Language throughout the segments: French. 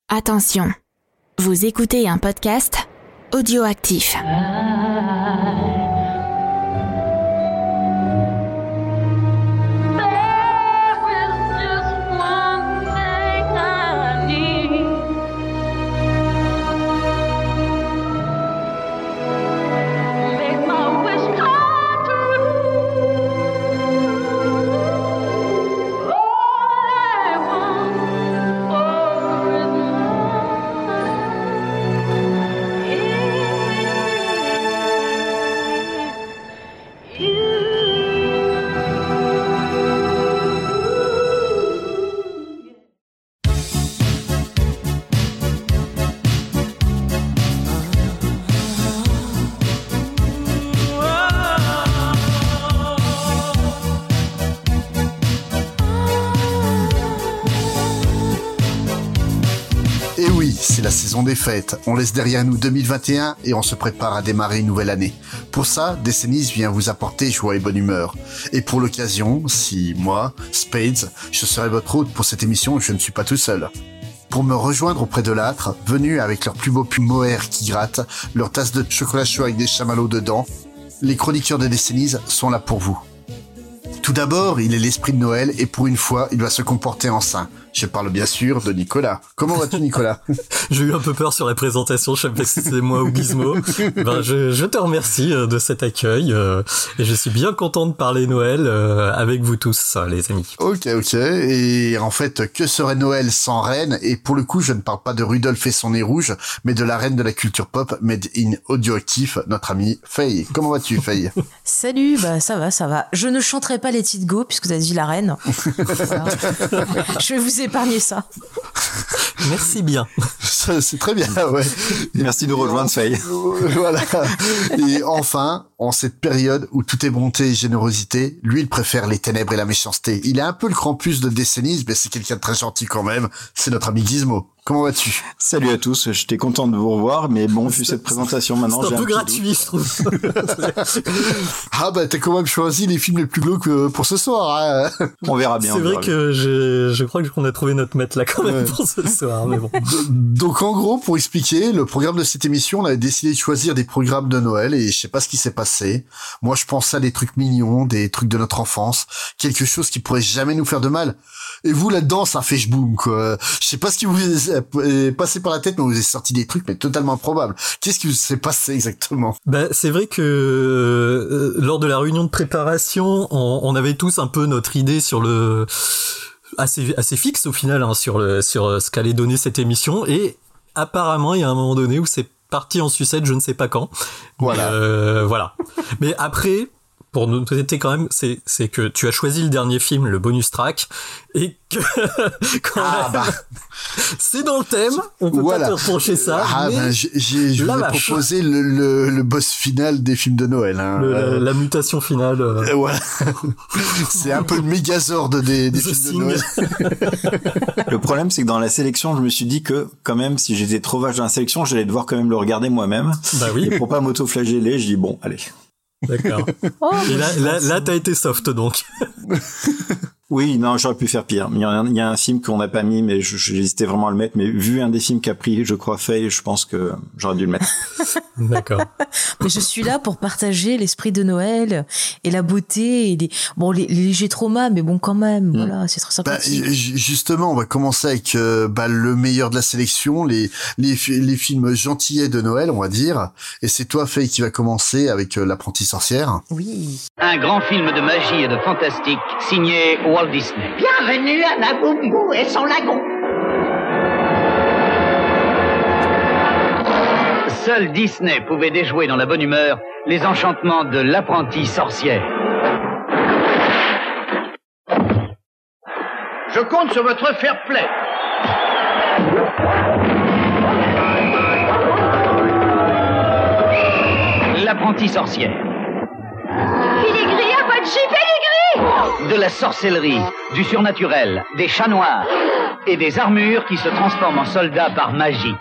Attention, vous écoutez un podcast audioactif. Et oui, c'est la saison des fêtes. On laisse derrière nous 2021 et on se prépare à démarrer une nouvelle année. Pour ça, Décennies vient vous apporter joie et bonne humeur. Et pour l'occasion, si moi, Spades, je serai votre hôte pour cette émission, je ne suis pas tout seul. Pour me rejoindre auprès de l'âtre, venus avec leur plus beau pull mohair qui gratte, leur tasse de chocolat chaud avec des chamallows dedans, les chroniqueurs de Décennies sont là pour vous. Tout d'abord, il est l'esprit de Noël et pour une fois, il doit se comporter en saint. Je parle bien sûr de Nicolas. Comment vas-tu, Nicolas? J'ai eu un peu peur sur la présentation, je sais pas si c'est moi ou Gizmo. Je te remercie de cet accueil et je suis bien content de parler Noël avec vous tous, les amis. Ok. Et en fait, que serait Noël sans reine? Et pour le coup, je ne parle pas de Rudolph et son nez rouge, mais de la reine de la culture pop, made in audioactif, notre amie Faye. Comment vas-tu, Faye? Salut, ça va. Je ne chanterai pas Let It Go, puisque tu as dit la reine. Voilà. Je vais vous épargner ça. Merci bien. Ça, c'est très bien, ouais. Merci de nous rejoindre, Faye. Voilà. Et enfin, en cette période où tout est bonté et générosité, lui, il préfère les ténèbres et la méchanceté. Il est un peu le Krampus de Décennies, mais c'est quelqu'un de très gentil quand même. C'est notre ami Gizmo. Comment vas-tu? Salut à tous, j'étais content de vous revoir, mais bon, vu cette présentation maintenant, c'est j'ai un peu petit gratuit, je trouve. Ah t'as quand même choisi les films les plus glauques pour ce soir. Hein. On verra bien. C'est vrai que je crois qu'on a trouvé notre maître là quand même pour ce soir, mais bon. Donc en gros, pour expliquer le programme de cette émission, on avait décidé de choisir des programmes de Noël et je sais pas ce qui s'est passé. Moi, je pensais à des trucs mignons, des trucs de notre enfance, quelque chose qui pourrait jamais nous faire de mal. Et vous, là-dedans, ça fait boum, quoi. Je sais pas ce qui vous est passé par la tête, mais vous avez sorti des trucs, mais totalement improbables. Qu'est-ce qui vous s'est passé exactement? C'est vrai que lors de la réunion de préparation, on avait tous un peu notre idée sur le assez fixe au final sur ce qu'allait donner cette émission. Et apparemment, il y a un moment donné où c'est parti en sucette, je ne sais pas quand. Voilà. Voilà. Mais après, pour noter quand même, c'est que tu as choisi le dernier film, le bonus track, et que c'est dans le thème, on peut pas te reprocher ça. Je vais proposer le boss final des films de Noël. Hein. La mutation finale. Voilà. C'est un peu le Megazord des films de Noël. Le problème, c'est que dans la sélection, je me suis dit que, quand même, si j'étais trop vache dans la sélection, j'allais devoir quand même le regarder moi-même. Bah oui. Et pour pas m'auto-flageller, je dis bon, allez. D'accord. Et là, t'as été soft, donc. Oui, non, j'aurais pu faire pire. Il y a un film qu'on n'a pas mis, mais j'hésitais vraiment à le mettre. Mais vu un des films qu'a pris, je crois, Faye, je pense que j'aurais dû le mettre. D'accord. Mais je suis là pour partager l'esprit de Noël et la beauté et les légers traumas, mais bon, quand même, voilà, c'est très sympathique. Justement, on va commencer avec le meilleur de la sélection, les films gentillets de Noël, on va dire. Et c'est toi, Faye, qui va commencer avec L'Apprentie sorcière. Oui. Un grand film de magie et de fantastique signé Walt Disney. Bienvenue à Naboubou et son lagon. Seul Disney pouvait déjouer dans la bonne humeur les enchantements de L'Apprentie sorcière. Je compte sur votre fair play. L'Apprentie sorcière. Péligris à votre chip, Péligris! De la sorcellerie, du surnaturel, des chats noirs et des armures qui se transforment en soldats par magie.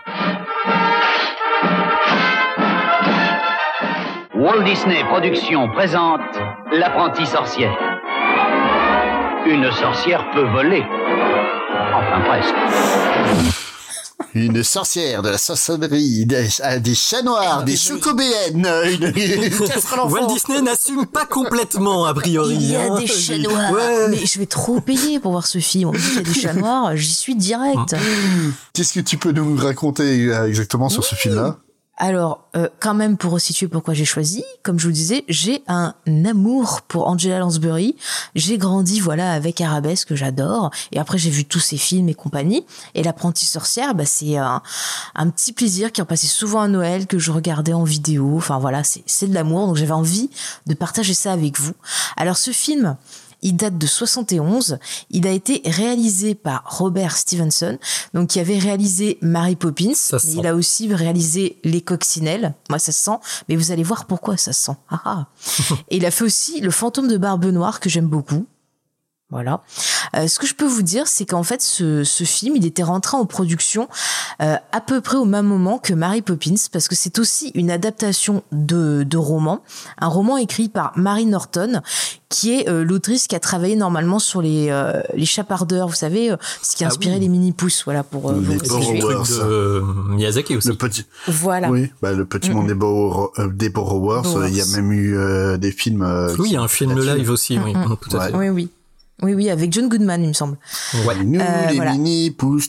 Walt Disney Productions présente L'Apprentie sorcière. Une sorcière peut voler. Enfin, presque. une sorcière de la sorcellerie, des chats noirs, des chocobéennes, une casserole enfant. Walt Disney n'assume pas complètement, a priori. Il y a des chats noirs. Ouais. Mais je vais trop payer pour voir ce film. On me dit qu'il y a des chats noirs, j'y suis direct. Qu'est-ce que tu peux nous raconter exactement sur ce film-là? Alors, quand même, pour resituer pourquoi j'ai choisi, comme je vous disais, j'ai un amour pour Angela Lansbury. J'ai grandi, voilà, avec Arabesque, que j'adore. Et après, j'ai vu tous ses films et compagnie. Et L'Apprentie sorcière, bah, c'est un petit plaisir qui en passait souvent à Noël, que je regardais en vidéo. Enfin, voilà, c'est de l'amour. Donc, j'avais envie de partager ça avec vous. Alors, ce film, il date de 71. Il a été réalisé par Robert Stevenson, donc qui avait réalisé Mary Poppins, mais il a aussi réalisé Les Coccinelles. Moi, ça se sent, mais vous allez voir pourquoi ça se sent. Et il a fait aussi Le Fantôme de Barbe Noire, que j'aime beaucoup. Voilà. Ce que je peux vous dire, c'est qu'en fait, ce film, il était rentré en production à peu près au même moment que Mary Poppins, parce que c'est aussi une adaptation de roman, un roman écrit par Mary Norton, qui est l'autrice qui a travaillé normalement sur les Chapardeurs, vous savez, ce qui a inspiré les Mini-Pousses, voilà, pour les Borrowers de Miyazaki aussi. Voilà. Oui, bah, le petit monde des Borrowers, il y a même eu des films. Oui, il y a un film live aussi, oui, tout à fait. Oui, avec John Goodman, il me semble. Ouais. Nous, les voilà. Mini-Pousses.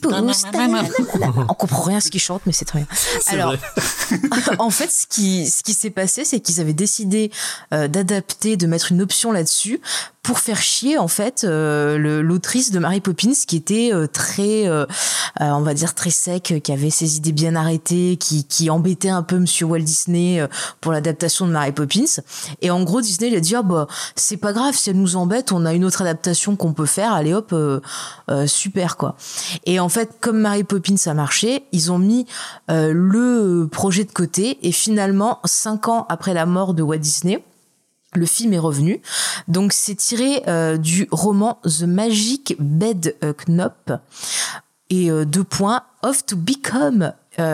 On comprend rien à ce qu'ils chantent, mais c'est très bien. Alors, en fait, ce qui s'est passé, c'est qu'ils avaient décidé d'adapter, de mettre une option là-dessus pour faire chier, en fait, l'autrice de Mary Poppins, qui était très, on va dire, très sec, qui avait ses idées bien arrêtées, qui embêtait un peu Monsieur Walt Disney pour l'adaptation de Mary Poppins. Et en gros, Disney, il a dit, ah bah, c'est pas grave, si elle nous embête, on a une autre adaptation qu'on peut faire, allez hop, super, quoi. Et en fait, comme Mary Poppins a marché, ils ont mis le projet de côté, et finalement, 5 ans après la mort de Walt Disney, le film est revenu. Donc, c'est tiré du roman The Magic Bed Knop et Off to become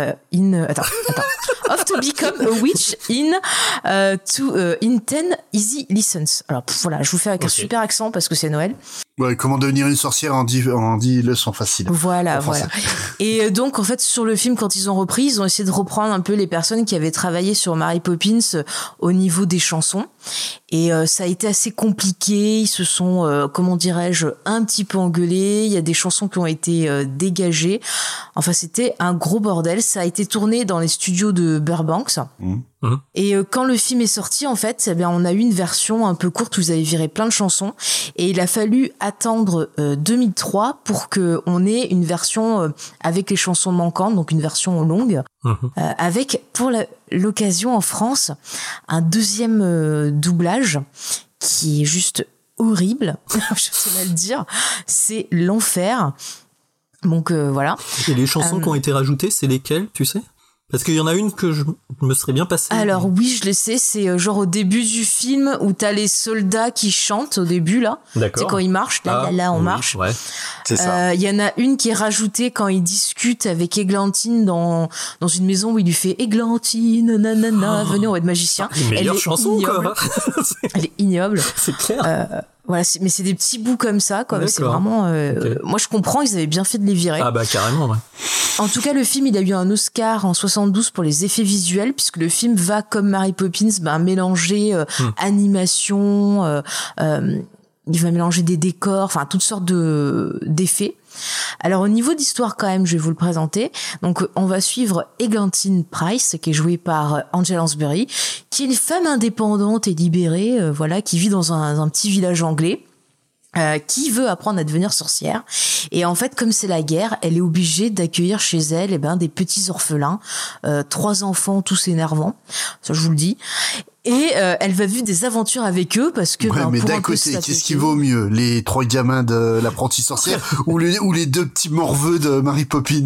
Off to become a witch in 10 easy lessons. Alors voilà, je vous fais avec un super accent parce que c'est Noël. Ouais, comment devenir une sorcière en 10 leçons faciles. Voilà. Et donc, en fait, sur le film, quand ils ont repris, ils ont essayé de reprendre un peu les personnes qui avaient travaillé sur Mary Poppins au niveau des chansons. Et ça a été assez compliqué. Ils se sont, comment dirais-je, un petit peu engueulés. Il y a des chansons qui ont été dégagées. Enfin, c'était un gros bordel. Ça a été tourné dans les studios de Burbank. Et quand le film est sorti, en fait, eh bien, on a eu une version un peu courte où vous avez viré plein de chansons. Et il a fallu attendre 2003 pour qu'on ait une version avec les chansons manquantes, donc une version longue, avec, pour l'occasion en France, un deuxième doublage qui est juste horrible. Je sais mal le dire. C'est l'enfer. Donc voilà. Et les chansons qui ont été rajoutées, c'est lesquelles, tu sais ? Parce qu'il y en a une que je me serais bien passée. Alors oui, je le sais, c'est genre au début du film où t'as les soldats qui chantent au début là. D'accord. C'est quand ils marchent, là on marche. Ouais. C'est ça. Il y en a une qui est rajoutée quand il discute avec Églantine dans une maison où il lui fait Églantine, nanana, venez, on va être magicien. Les meilleures chansons, quoi. Elle est ignoble. C'est clair. Voilà, mais c'est des petits bouts comme ça, quoi. C'est vraiment. Moi, je comprends, ils avaient bien fait de les virer. Ah bah carrément, ouais. En tout cas, le film, il a eu un Oscar en 72 pour les effets visuels, puisque le film va, comme Mary Poppins, mélanger animation, il va mélanger des décors, enfin toutes sortes d'effets. Alors au niveau d'histoire quand même, je vais vous le présenter. Donc on va suivre Eglantine Price, qui est jouée par Angela Lansbury, qui est une femme indépendante et libérée, qui vit dans un petit village anglais. Qui veut apprendre à devenir sorcière. Et en fait, comme c'est la guerre, elle est obligée d'accueillir chez elle des petits orphelins, 3 enfants tous énervants, ça je vous le dis. Et elle va vivre des aventures avec eux parce que mais d'un côté, qu'est-ce qui vaut mieux, les 3 gamins de l'Apprentie sorcière ou les 2 petits morveux de Mary Poppins?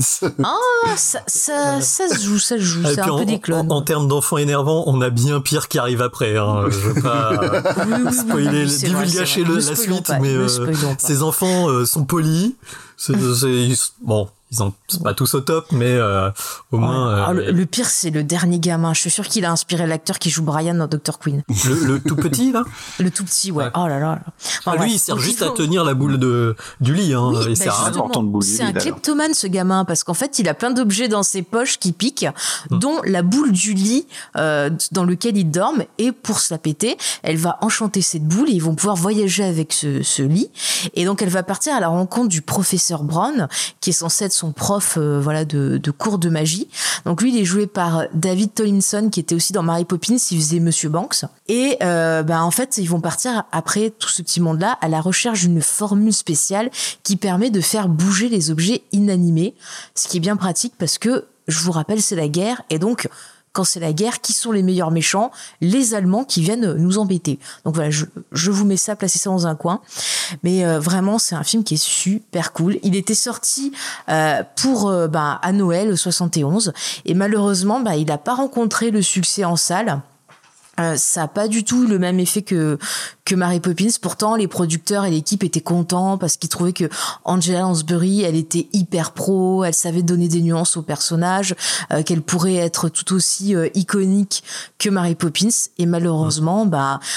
Ça se joue, c'est un peu des clones. En termes d'enfants énervants, on a bien pire qui arrive après. Je veux pas spoiler, divulgacher la suite, mais ces enfants sont polis. Bon, c'est pas tous au top, mais au moins. Le pire, c'est le dernier gamin. Je suis sûr qu'il a inspiré l'acteur qui joue Brian dans Dr. Queen. Le tout petit là. Le tout petit, ouais. Oh là là. Enfin, lui, il sert juste à tenir la boule du lit. Hein. Oui, il sert à justement, c'est un kleptomane, ce gamin, parce qu'en fait, il a plein d'objets dans ses poches qui piquent, dont la boule du lit dans lequel il dorme. Et pour se la péter, elle va enchanter cette boule et ils vont pouvoir voyager avec ce lit. Et donc, elle va partir à la rencontre du professeur Brown, qui est censé être son prof de cours de magie. Donc lui, il est joué par David Tomlinson, qui était aussi dans Mary Poppins, il faisait Monsieur Banks. Et en fait, ils vont partir après tout ce petit monde-là à la recherche d'une formule spéciale qui permet de faire bouger les objets inanimés, ce qui est bien pratique parce que, je vous rappelle, c'est la guerre, et donc quand c'est la guerre, qui sont les meilleurs méchants? Les Allemands qui viennent nous embêter. Donc voilà, je vous mets ça, placez ça dans un coin. Mais vraiment, c'est un film qui est super cool. Il était sorti à Noël 71 et malheureusement, il n'a pas rencontré le succès en salle. Ça a pas du tout le même effet que Mary Poppins. Pourtant, les producteurs et l'équipe étaient contents parce qu'ils trouvaient que Angela Lansbury, elle était hyper pro, elle savait donner des nuances au personnage, qu'elle pourrait être tout aussi iconique que Mary Poppins. Et malheureusement,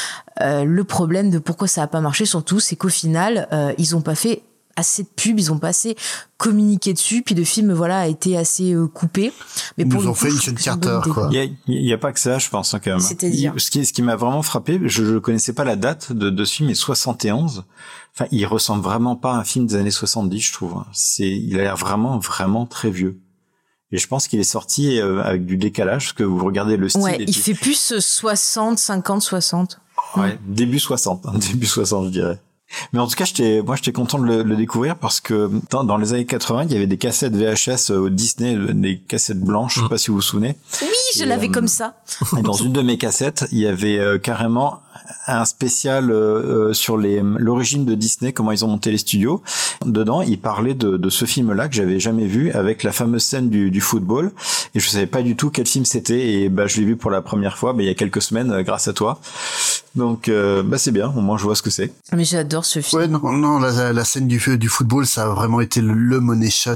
le problème de pourquoi ça a pas marché surtout, c'est qu'au final, ils ont pas fait assez de pubs, ils ont pas assez communiqué dessus, puis le film a été assez coupé. Mais ils nous ont fait une John Carter, quoi. Il y a pas que ça, je pense, quand même. C'est-à-dire ce qui m'a vraiment frappé, je connaissais pas la date de ce film, mais 71. Enfin, il ressemble vraiment pas à un film des années 70, je trouve. Il a l'air vraiment, vraiment très vieux. Et je pense qu'il est sorti avec du décalage, parce que vous regardez le style. Ouais, il fait plus 60, 50, 60. Ouais, début 60, je dirais. Mais en tout cas, j'étais content de le découvrir parce que dans les années 80, il y avait des cassettes VHS au Disney, des cassettes blanches, je sais pas si vous vous souvenez. Oui, je l'avais comme ça. Et dans une de mes cassettes, il y avait carrément un spécial sur l'origine de Disney, comment ils ont monté les studios. Dedans, il parlait de ce film-là que j'avais jamais vu, avec la fameuse scène du football. Et je savais pas du tout quel film c'était. Et je l'ai vu pour la première fois, il y a quelques semaines, grâce à toi. Donc, c'est bien. Au moins, je vois ce que c'est. Mais j'adore ce film. Ouais, non, la scène du football, ça a vraiment été le money shot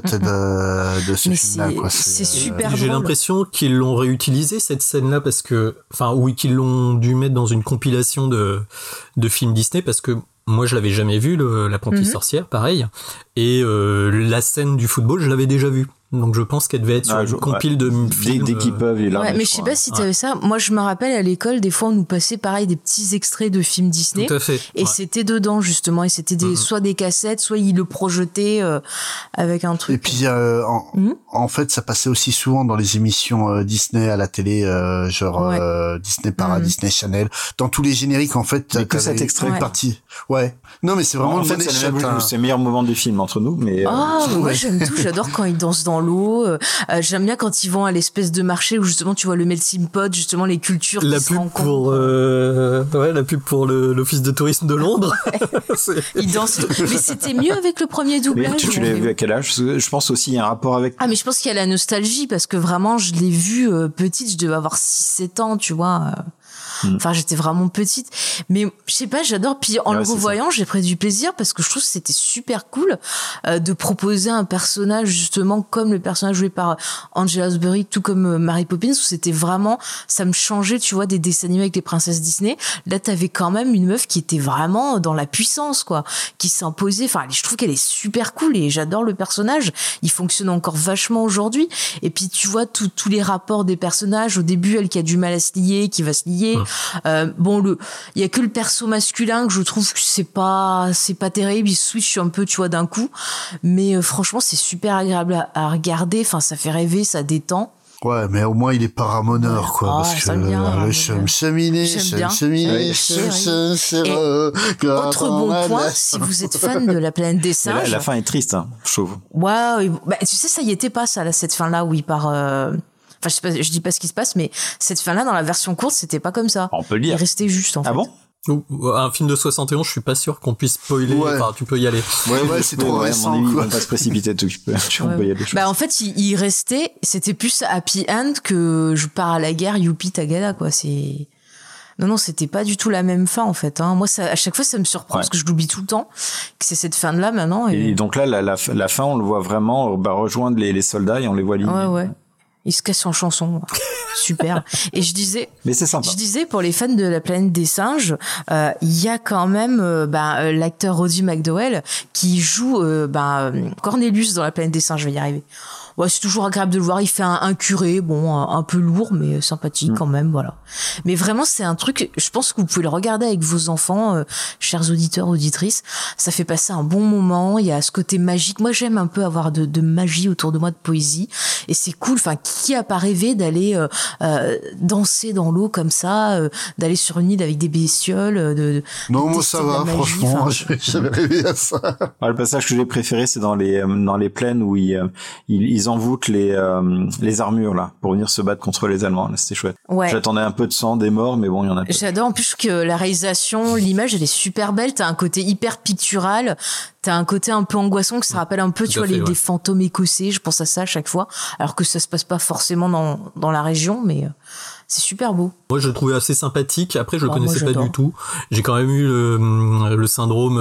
de ce film-là, quoi. C'est super drôle. J'ai l'impression qu'ils l'ont réutilisé, cette scène-là, parce que, qu'ils l'ont dû mettre dans une compilation de films Disney, parce que moi, je l'avais jamais vu, l'apprenti sorcière, pareil. Et la scène du football, je l'avais déjà vue. Donc je pense qu'elle devait être sur une compile de films. Dès qu'ils peuvent, il mais je sais pas si t'avais ça. Moi, je me rappelle à l'école, des fois, on nous passait pareil des petits extraits de films Disney. Tout à fait. Et c'était dedans, justement. Et c'était soit des cassettes, soit ils le projetaient avec un truc. Et puis, en fait, ça passait aussi souvent dans les émissions Disney à la télé, Disney Disney Channel. Dans tous les génériques, en fait, mais que cet extrait partie. Ouais. Non, mais c'est vraiment en fait, c'est le meilleur moment du film entre nous, mais. Moi, j'aime tout. J'adore quand ils dansent dans l'eau. J'aime bien quand ils vont à l'espèce de marché où justement tu vois le melting pot, justement les cultures qui se rencontrent. La pub pour l'office de tourisme de Londres. Ils dansent. Mais c'était mieux avec le premier doublage. Mais tu l'as vu à quel âge? Je pense aussi il y a un rapport avec. Mais je pense qu'il y a la nostalgie parce que vraiment je l'ai vu petite, je devais avoir 6-7 ans, tu vois. Enfin, j'étais vraiment petite, mais je sais pas, j'adore. Puis en le revoyant, j'ai pris du plaisir parce que je trouve que c'était super cool de proposer un personnage justement comme le personnage joué par Angela Lansbury, tout comme Mary Poppins, où c'était vraiment, ça me changeait, tu vois, des dessins animés avec les princesses Disney. Là, t'avais quand même une meuf qui était vraiment dans la puissance, quoi, qui s'imposait. Enfin, je trouve qu'elle est super cool et j'adore le personnage. Il fonctionne encore vachement aujourd'hui. Et puis, tu vois, tous les rapports des personnages. Au début, elle qui a du mal à se lier, qui va se lier. Il y a que le perso masculin que je trouve que c'est pas terrible, il switch un peu, tu vois, d'un coup, mais franchement c'est super agréable à regarder, enfin ça fait rêver, ça détend. Ouais, mais au moins il est pas ramoneur, quoi, parce que le cheminé. Autre bon point, si vous êtes fan de La Planète des Singes. La fin est triste, je trouve. Ouais, tu sais, ça y était pas, ça, là, cette fin-là où il part. Enfin, je dis pas ce qui se passe, mais cette fin-là, dans la version courte, c'était pas comme ça. On peut le dire. Il restait juste, en fait. Ah bon? Un film de 71, je suis pas sûr qu'on puisse spoiler. Ouais. Enfin, tu peux y aller. Ouais, c'est trop récent. À mon avis, ils vont pas se précipiter, tu peux y aller. En fait, il restait, c'était plus happy end que je pars à la guerre, youpi tagada, quoi. Non, c'était pas du tout la même fin en fait. Moi, à chaque fois, ça me surprend parce que je l'oublie tout le temps que c'est cette fin-là maintenant. Et donc là, la fin, on le voit vraiment rejoindre les soldats et on les voit ligne. Ouais. Il se casse en chanson. Super. Et je disais. Mais c'est sympa. Je disais, pour les fans de La Planète des Singes, il y a quand même, l'acteur Roddy McDowell qui joue, Cornelius dans La Planète des Singes, je vais y arriver. Ouais, c'est toujours agréable de le voir. Il fait un curé, un peu lourd, mais sympathique quand même, voilà. Mais vraiment, c'est un truc, je pense que vous pouvez le regarder avec vos enfants, chers auditeurs, auditrices. Ça fait passer un bon moment. Il y a ce côté magique. Moi, j'aime un peu avoir de magie autour de moi, de poésie. Et c'est cool. Enfin, qui a pas rêvé d'aller danser dans l'eau comme ça, d'aller sur une île avec des bestioles, Non, moi, ça va, franchement. J'avais rêvé à ça. Le passage que j'ai préféré, c'est dans les plaines où ils envoûtent les armures là pour venir se battre contre les Allemands. Là, c'était chouette. Ouais. J'attendais un peu de sang, des morts, mais bon, il y en a. J'adore. En plus, je trouve que la réalisation, l'image, elle est super belle. T'as un côté hyper pictural. T'as un côté un peu angoissant que ça rappelle un peu, des fantômes écossais. Je pense à ça à chaque fois. Alors que ça se passe pas forcément dans la région, mais c'est super beau. Moi, je le trouvais assez sympathique. Après, je le connaissais pas du tout. J'ai quand même eu le syndrome,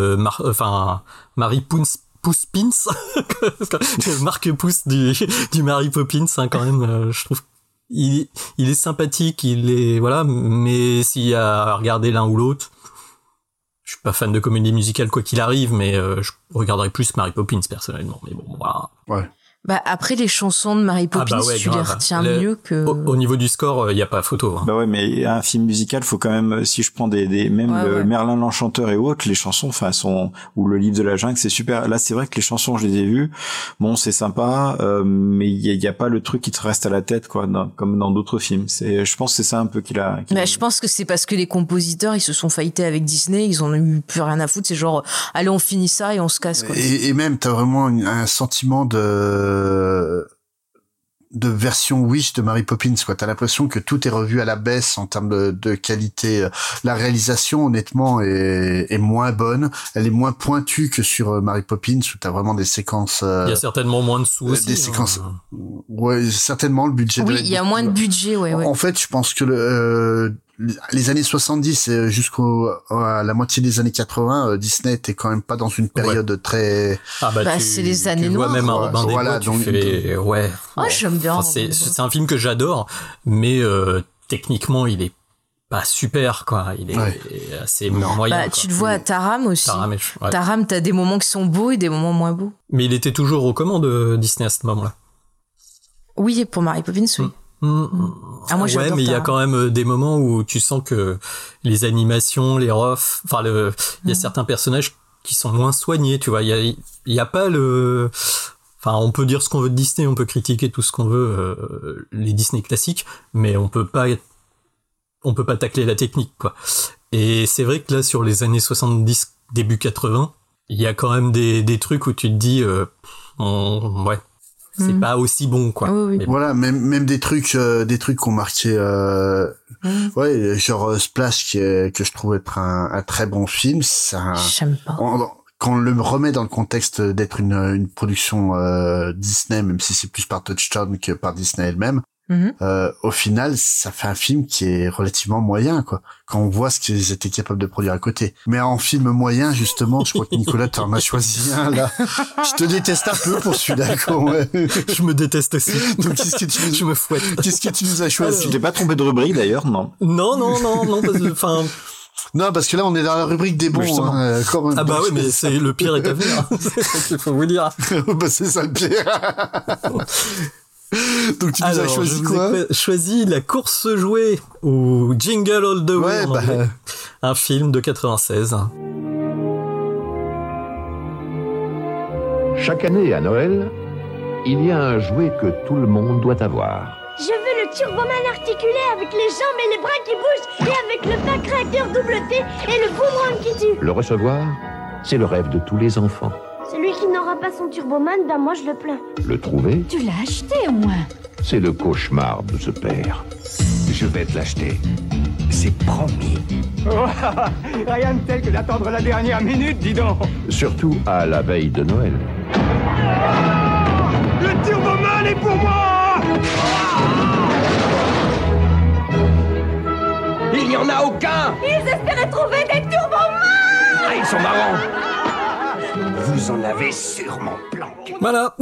Mary Pouce-Pins, Marc Pouce du Mary Poppins, quand même. Je trouve il est sympathique, mais s'il y a à regarder l'un ou l'autre, je suis pas fan de comédie musicale quoi qu'il arrive, mais je regarderais plus Mary Poppins personnellement. Mais bon, voilà. Ouais. Après, les chansons de Mary Poppins, tu les retiens mieux que... Au niveau du score, il n'y a pas photo. Bah ouais, mais un film musical, faut quand même, si je prends Merlin l'Enchanteur et autres, les chansons, ou le Livre de la Jungle, c'est super. Là, c'est vrai que les chansons, je les ai vues. Bon, c'est sympa, mais il y a pas le truc qui te reste à la tête, quoi, comme dans d'autres films. Je pense que c'est ça un peu qu'il a. Je pense que c'est parce que les compositeurs, ils se sont fightés avec Disney, ils en ont eu plus rien à foutre. C'est genre, allez, on finit ça et on se casse, quoi. Et même, t'as vraiment un sentiment de version Wish de Mary Poppins, quoi. T'as l'impression que tout est revu à la baisse en termes de qualité. La réalisation, honnêtement, est moins bonne. Elle est moins pointue que sur Mary Poppins, où t'as vraiment des séquences... Il y a certainement moins de sous aussi. Des séquences... Ouais, certainement, le budget... Oui, il y a moins de budget, ouais. En fait, je pense que les années 70 jusqu'à la moitié des années 80, Disney était quand même pas dans une période très... c'est les années noires. Tu vois même un Robin des Bois, tu fais... Ouais. J'aime bien. C'est un film que j'adore, mais techniquement, il est pas super, quoi. Il est assez moyen. Tu le vois à Taram aussi. Taram, t'as des moments qui sont beaux et des moments moins beaux. Mais il était toujours aux commandes, Disney, à ce moment-là. Oui, pour Mary Poppins, oui. Moi, ouais, mais il y a quand même des moments où tu sens que les animations, les refs, il y a certains personnages qui sont moins soignés, tu vois. Il y a pas on peut dire ce qu'on veut de Disney, on peut critiquer tout ce qu'on veut, les Disney classiques, mais on peut pas tacler la technique, quoi. Et c'est vrai que là, sur les années 70, début 80, il y a quand même des trucs où tu te dis, c'est pas aussi bon, quoi. Oui. Mais voilà, même des trucs qui ont marqué genre Splash que je trouve être un très bon film. J'aime pas. Quand on le remet dans le contexte d'être une production Disney, même si c'est plus par Touchstone que par Disney elle-même, au final, ça fait un film qui est relativement moyen, quoi. Quand on voit ce qu'ils étaient capables de produire à côté. Mais en film moyen, justement, je crois que Nicolas, t'en as choisi un, là. Je te déteste un peu pour celui-là, quoi. Ouais. Je me déteste aussi. Donc, je me fouette. Qu'est-ce que tu nous as choisi? Tu t'es pas trompé de rubrique, d'ailleurs, non? Non, Non, parce que là, on est dans la rubrique des bons. Oui, mais c'est le pire est à venir. C'est ce qu'il faut vous dire. C'est ça le pire. Donc tu nous as choisi quoi? Choisi La Course Jouée ou Jingle All the Way, un film de 96. Chaque année à Noël, il y a un jouet que tout le monde doit avoir. Je veux le Turboman articulé avec les jambes et les bras qui bougent et avec le pancréateur double T et le boomerang qui tue. Le recevoir, c'est le rêve de tous les enfants. Celui qui n'aura pas son Turboman, moi je le plains. Le trouver, tu l'as acheté au moins. C'est le cauchemar de ce père. Je vais te l'acheter. C'est promis. Rien de tel que d'attendre la dernière minute, dis donc. Surtout à la veille de Noël. Le Turboman est pour moi. Il n'y en a sont marrants. Vous en avez sûrement planqué. Voilà.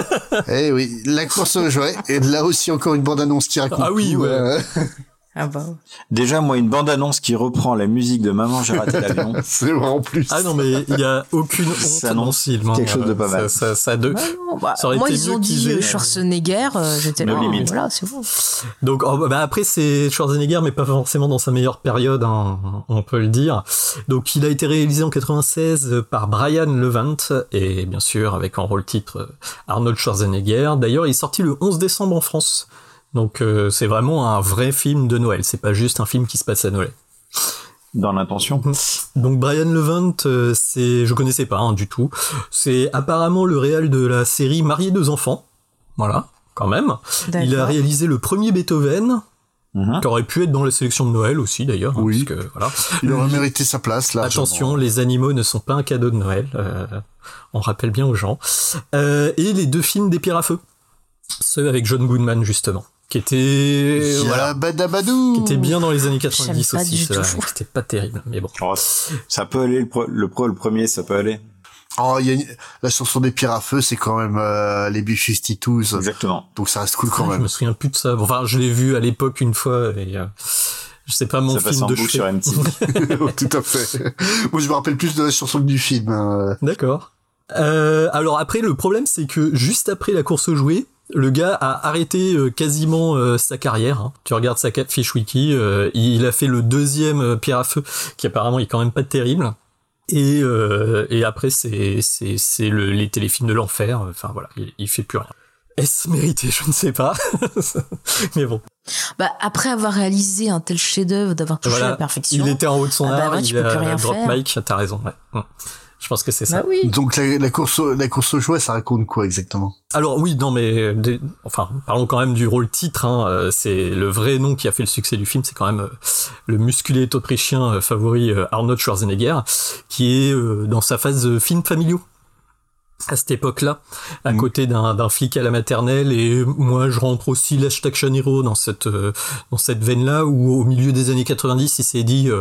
Eh oui, la course aux jouets. Et là aussi, encore une bande-annonce qui raconte. Ah oui, ouais. Ah bah. Déjà, moi, une bande-annonce qui reprend la musique de Maman, j'ai raté l'avion. C'est vrai en plus. Ah non, mais il y a aucune honte Ça dans le annonce film. quelque chose de pas mal. Ça aurait Moi, été ils mieux ont dit qu'ils aient- Schwarzenegger, j'étais là. No limit. Voilà, c'est bon. Donc après c'est Schwarzenegger, mais pas forcément dans sa meilleure période, hein, on peut le dire. Donc il a été réalisé en 96 par Brian Levant et bien sûr avec en rôle titre Arnold Schwarzenegger. D'ailleurs, il est sorti le 11 décembre en France. Donc c'est vraiment un vrai film de Noël. C'est pas juste un film qui se passe à Noël. Dans l'intention. Donc Brian Levant, je connaissais pas du tout. C'est apparemment le réal de la série Marié 2 enfants. Voilà, quand même. D'accord. Il a réalisé le premier Beethoven, qui aurait pu être dans la sélection de Noël aussi d'ailleurs. Oui. Parce que, voilà. Il aurait mérité sa place, là. Attention, les animaux ne sont pas un cadeau de Noël. On rappelle bien aux gens. Et les 2 films des Pierres à Feu. Ceux avec John Goodman, justement. Qui était Badabadou. qui était bien dans les années 90 J'aime pas aussi, du ça, tout. qui était pas terrible, mais bon. Oh, ça peut aller, le premier, ça peut aller. Oh, la chanson des Pierres à Feu, c'est quand même les B-52s. Exactement. Donc ça reste cool quand Je même. me souviens plus de ça. Enfin, je l'ai vu à l'époque une fois et je sais pas mon Ça passe film en de boucle chevet. sur MTV. Tout à fait. Moi, je me rappelle plus de la chanson que du film. D'accord. Alors après, le problème, c'est que juste après la course aux jouets, le gars a arrêté quasiment sa carrière. Hein. Tu regardes sa fiche wiki, il a fait le 2e Pierre à Feu, qui apparemment est quand même pas terrible. Et après, c'est les téléfilms de l'enfer. Enfin voilà, il fait plus rien. Est-ce mérité? Je ne sais pas. Mais bon. Bah, après avoir réalisé un tel chef-d'œuvre, d'avoir touché Voilà, la perfection. il était en haut de son bah, art, ouais, tu il peux plus a rien drop faire. mic, t'as raison. Ouais. Je pense que c'est ça. Bah oui. Donc la course aux jouets, ça raconte quoi exactement? Alors oui, non mais parlons quand même du rôle titre. Hein, c'est le vrai nom qui a fait le succès du film, c'est quand même le musclé autrichien favori Arnold Schwarzenegger, qui est dans sa phase film familiaux. À cette époque-là, à côté d'un flic à la maternelle, et moi je rentre aussi l'Action Hero dans cette veine-là, où au milieu des années 90, il s'est dit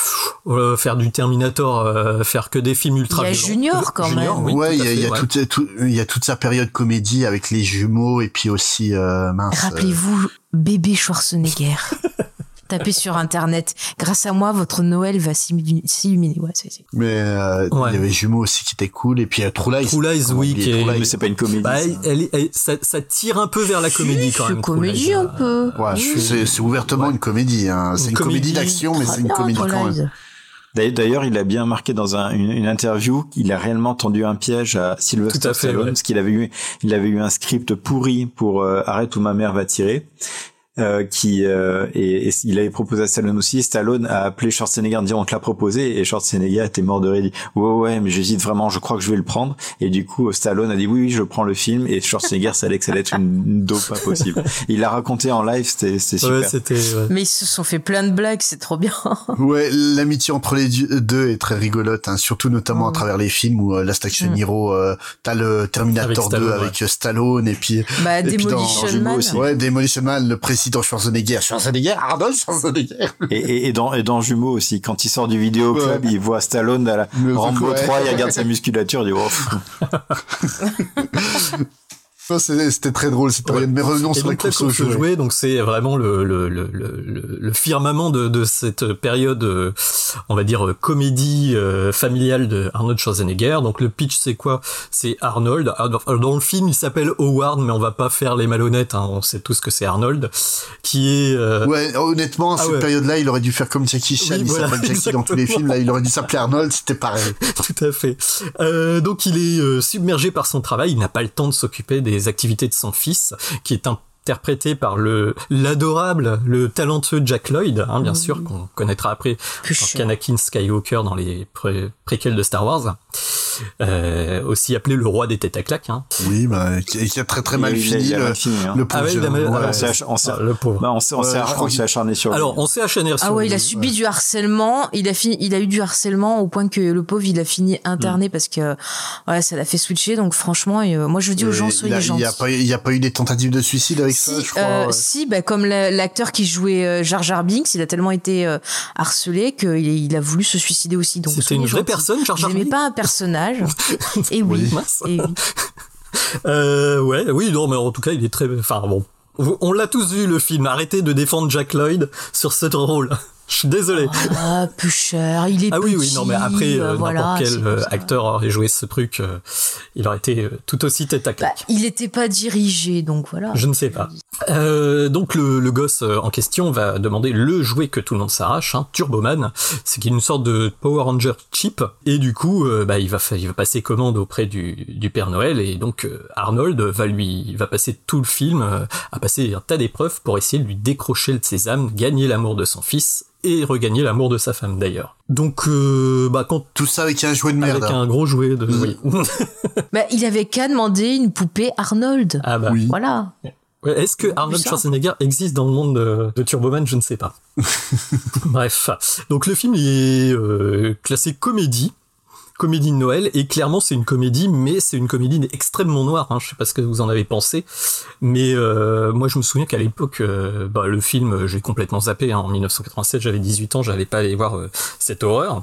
faire du Terminator, faire que des films ultra violents. Il y a Junior quand Junior, même. oui, Ouais, tout à il y a fait, il y a toute sa période comédie avec les jumeaux et puis aussi Rappelez-vous, bébé Schwarzenegger. Tapez sur internet. Grâce à moi, votre Noël va s'illuminer. Ouais, c'est. Mais il y avait jumeaux aussi qui étaient cool, et puis True Lies. True Lies, oui, qui est... Mais c'est pas une comédie. Bah, ça tire un peu vers la comédie quand même. C'est comédie un peu. Ouais, c'est ouvertement une comédie. Hein. C'est une comédie d'action, mais c'est une comédie quand même. D'ailleurs, il a bien marqué dans une interview qu'il a réellement tendu un piège à Sylvester Stallone, parce qu'il avait eu un script pourri pour Arrête où ma mère va tirer. Et il avait proposé à Stallone aussi. Stallone a appelé Schwarzenegger, dit on te l'a proposé, et Schwarzenegger était mort de rire, il dit ouais mais j'hésite vraiment, je crois que je vais le prendre. Et du coup Stallone a dit oui je prends le film, et Schwarzenegger savait que ça allait être une dope pas possible. Il l'a raconté en live, c'était super. Ouais. Mais ils se sont fait plein de blagues, c'est trop bien. Ouais, l'amitié entre les deux est très rigolote, hein, surtout notamment à travers les films où Last Action Hero, t'as le Terminator 2 avec Stallone, et puis bah, et Demolition puis Man. Ouais, Demolition Man, le président Schwarzenegger, Arnold Schwarzenegger. Et dans Jumeaux aussi, quand il sort du vidéoclub, il voit Stallone à la Rambo 3, il regarde sa musculature, il dit Non, c'était très drôle cette période. Mais revenons sur la course aux jouets. Donc c'est vraiment le firmament de cette période, on va dire comédie familiale de Arnold Schwarzenegger. Donc le pitch c'est quoi? C'est Arnold. Dans le film il s'appelle Howard, mais on va pas faire les malhonnêtes. Hein, on sait tous que c'est Arnold, qui est. Ouais, honnêtement, cette période-là, il aurait dû faire comme Jackie Chan. Il s'appelle Jackie dans tous les films. Là, il aurait dû s'appeler Arnold. C'était pareil. Tout à fait. Donc il est submergé par son travail. Il n'a pas le temps de s'occuper des activités de son fils, qui est interprété par l'adorable, le talentueux Jack Lloyd, hein, bien sûr, qu'on connaîtra après en Anakin Skywalker dans les préquels de Star Wars. aussi appelé le roi des têtes à claques. Hein. Oui, qui a très mal fini. Le pauvre. On s'est acharné sur lui. Alors, on s'est acharné sur lui. Ah ouais, il a subi du harcèlement. Il a eu du harcèlement au point que le pauvre, il a fini interné parce que ça l'a fait switcher. Donc franchement, moi je dis aux gens, soyez gentils. Il y a pas eu des tentatives de suicide avec ça, je crois. Si, comme l'acteur qui jouait Jar Jar Binks, il a tellement été harcelé qu'il a voulu se suicider aussi. Donc c'était une vraie personne, Jar Jar Binks. J'aimais pas un personnage. Et oui. Oui. Oui, non, mais en tout cas, il est très. Enfin bon, on l'a tous vu le film. Arrêtez de défendre Jack Lloyd sur ce rôle. Je suis désolé. Ah, peu cher, il est petit. Oui, non, mais après, n'importe quel acteur aurait joué ce truc, il aurait été tout aussi tête à claque. Il n'était pas dirigé, donc voilà. Je ne sais pas. Donc le gosse en question va demander le jouet que tout le monde s'arrache, Turboman, c'est une sorte de Power Ranger cheap, et du coup, il va passer commande auprès du Père Noël, et donc Arnold va passer tout le film à passer un tas d'épreuves pour essayer de lui décrocher de ses âmes, gagner l'amour de son fils, et regagner l'amour de sa femme d'ailleurs. Donc quand tout ça avec un jouet de merde, avec un gros jouet de oui. Il avait qu'à demander une poupée Arnold. Ah bah oui. Voilà. Est-ce que Arnold Schwarzenegger existe dans le monde de Turboman? Je ne sais pas. Bref, donc le film il est classé comédie de Noël, et clairement c'est une comédie, mais c'est une comédie extrêmement noire, je sais pas ce que vous en avez pensé, mais moi je me souviens qu'à l'époque le film j'ai complètement zappé, en 1987 j'avais 18 ans, j'avais pas allé voir cette horreur,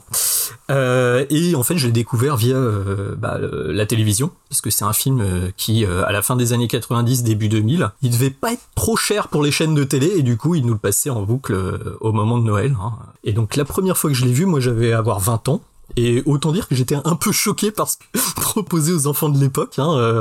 et en fait je l'ai découvert via la télévision, parce que c'est un film qui à la fin des années 90, début 2000, il devait pas être trop cher pour les chaînes de télé, et du coup ils nous le passaient en boucle au moment de Noël, et donc la première fois que je l'ai vu, moi j'avais avoir 20 ans, et autant dire que j'étais un peu choqué par ce proposé aux enfants de l'époque,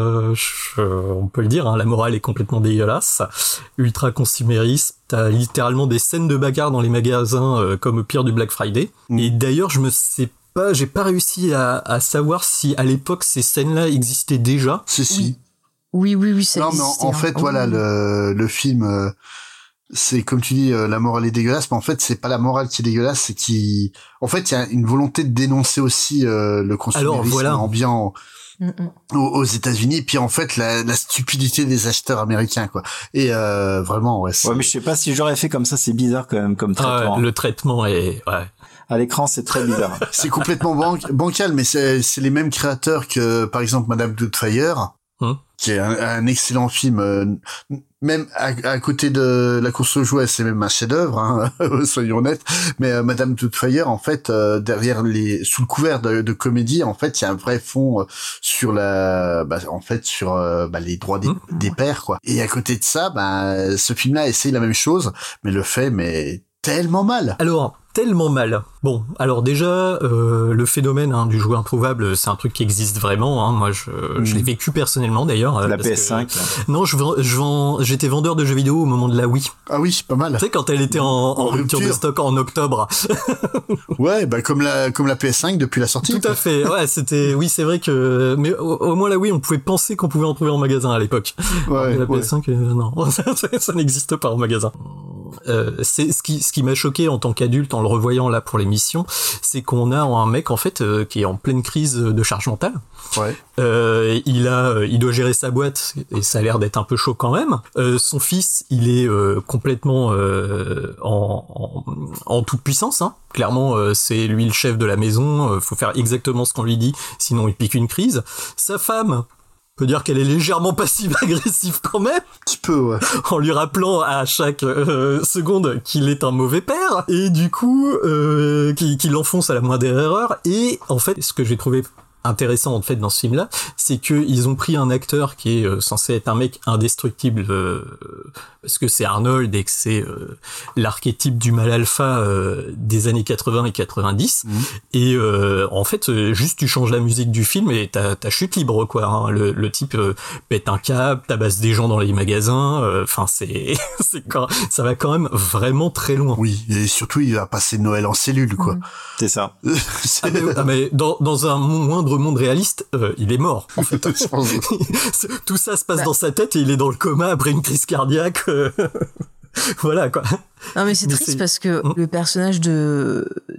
on peut le dire, la morale est complètement dégueulasse, ultra consumériste, t'as littéralement des scènes de bagarre dans les magasins comme au pire du Black Friday, et d'ailleurs j'ai pas réussi à savoir si à l'époque ces scènes-là existaient déjà. Si. Oui, ça non, existait. Mais en fait, voilà, le film... c'est comme tu dis, la morale est dégueulasse, mais en fait c'est pas la morale qui est dégueulasse, c'est en fait il y a une volonté de dénoncer aussi le consumérisme ambiant aux États-Unis, puis en fait la stupidité des acheteurs américains, quoi. Et vraiment mais je sais pas si j'aurais fait comme ça, c'est bizarre quand même comme traitement. Le traitement est à l'écran, c'est très bizarre. C'est complètement bancal, mais c'est les mêmes créateurs que par exemple Madame Doubtfire. Qui est un excellent film, même à côté de La course aux jouets, c'est même un chef-d'œuvre, soyons honnêtes. Mais Madame Doubtfire, en fait, derrière sous le couvert de comédie, en fait, il y a un vrai fond sur les droits des pères, quoi. Et à côté de ça, ce film-là essaye la même chose, mais le fait, tellement mal. Alors, tellement mal. Bon, alors déjà, le phénomène du jouet introuvable, c'est un truc qui existe vraiment. Moi, je l'ai vécu personnellement d'ailleurs. La PS5. Non, j'étais vendeur de jeux vidéo au moment de la Wii. Ah oui, c'est pas mal. Tu sais, quand elle était en rupture de stock en octobre. Ouais, comme la PS5 depuis la sortie. Tout à fait. Ouais, oui, c'est vrai que, mais au moins la Wii, on pouvait penser qu'on pouvait en trouver en magasin à l'époque. Ouais. La PS5, non, ça n'existe pas en magasin. C'est ce qui m'a choqué en tant qu'adulte en le revoyant là pour l'émission, c'est qu'on a un mec en fait qui est en pleine crise de charge mentale. Ouais. Il doit gérer sa boîte et ça a l'air d'être un peu chaud quand même. Son fils, il est complètement en toute puissance. Clairement, c'est lui le chef de la maison. Faut faire exactement ce qu'on lui dit, sinon il pique une crise. Sa femme, peut dire qu'elle est légèrement passive-agressive quand même. Un petit peu, ouais. En lui rappelant à chaque seconde qu'il est un mauvais père. Et du coup, qu'il l'enfonce à la moindre erreur. Et en fait, ce que j'ai trouvé intéressant en fait dans ce film-là, c'est que ils ont pris un acteur qui est censé être un mec indestructible parce que c'est Arnold et que c'est l'archétype du mal alpha des années 80 et 90 et en fait juste tu changes la musique du film et t'as chute libre quoi. Le type pète un câble, tabasse des gens dans les magasins, enfin ça va quand même vraiment très loin. Oui, et surtout il va passer Noël en cellule quoi. C'est ça. Mais dans un moindre monde réaliste, il est mort en fait. Tout ça se passe dans sa tête et il est dans le coma après une crise cardiaque. Voilà quoi. Non mais c'est triste parce que le personnage de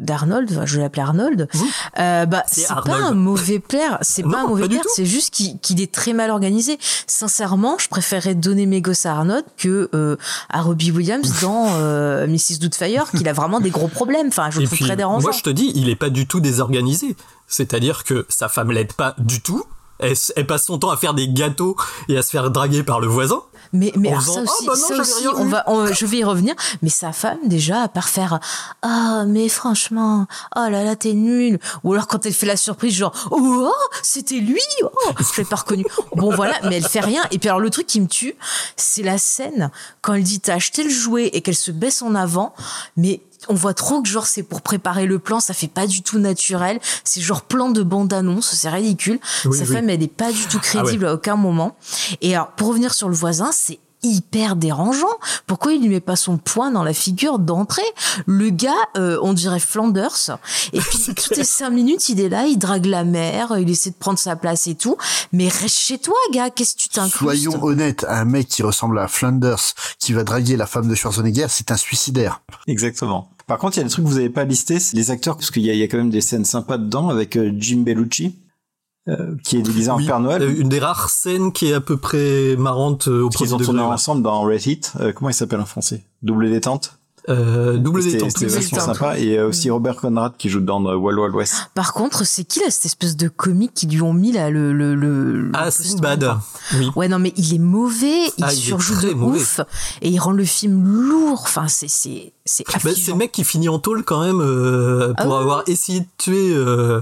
d'Arnold, enfin, je l'appelle Arnold, c'est Arnold. pas un mauvais père, c'est Non, pas un mauvais pas du père, tout. c'est juste qu'il est très mal organisé. Sincèrement, je préférerais donner mes gosses à Arnold que à Robbie Williams dans Mrs. Doubtfire, qu'il a vraiment des gros problèmes. Enfin, je le trouve très dérangeant. Moi, je te dis, il est pas du tout désorganisé. C'est-à-dire que sa femme l'aide pas du tout. Elle passe son temps à faire des gâteaux et à se faire draguer par le voisin. Mais en alors faisant, ça aussi, non, j'avais rien vu. je vais y revenir. Mais sa femme, déjà, à part faire, mais franchement, oh là là, t'es nul. Ou alors quand elle fait la surprise, genre, oh, c'était lui, je l'ai pas reconnu. Bon, voilà, mais elle fait rien. Et puis alors, le truc qui me tue, c'est la scène quand elle dit t'as acheté le jouet et qu'elle se baisse en avant, mais on voit trop que genre c'est pour préparer le plan, ça fait pas du tout naturel, c'est genre plan de bande-annonce, c'est ridicule. Sa femme, elle est pas du tout crédible à aucun moment. Et alors, pour revenir sur le voisin, c'est hyper dérangeant. Pourquoi il lui met pas son poing dans la figure d'entrée? Le gars, on dirait Flanders. Et puis, toutes les 5 minutes, il est là, il drague la mère, il essaie de prendre sa place et tout. Mais reste chez toi, gars, qu'est-ce que tu t'incrustes? Soyons honnêtes, un mec qui ressemble à Flanders, qui va draguer la femme de Schwarzenegger, c'est un suicidaire. Exactement. Par contre, il y a des trucs que vous avez pas listés, c'est les acteurs, parce qu'il y a quand même des scènes sympas dedans avec Jim Bellucci. Qui est déguisé en Père Noël. Une des rares scènes qui est à peu près marrante au premier degré. Ils ont tourné ouais. ensemble dans Red Heat. Comment il s'appelle en français? Double détente. C'était vachement sympa. Et aussi Robert Conrad qui joue dans Wild Wild West. Par contre, c'est qui là, cette espèce de comique qui lui ont mis là Sinbad. Oui. Ouais, non, mais il est mauvais, il surjoue de ouf, et il rend le film lourd. Enfin, c'est affligeant. C'est le mec qui finit en tôle quand même pour avoir essayé de tuer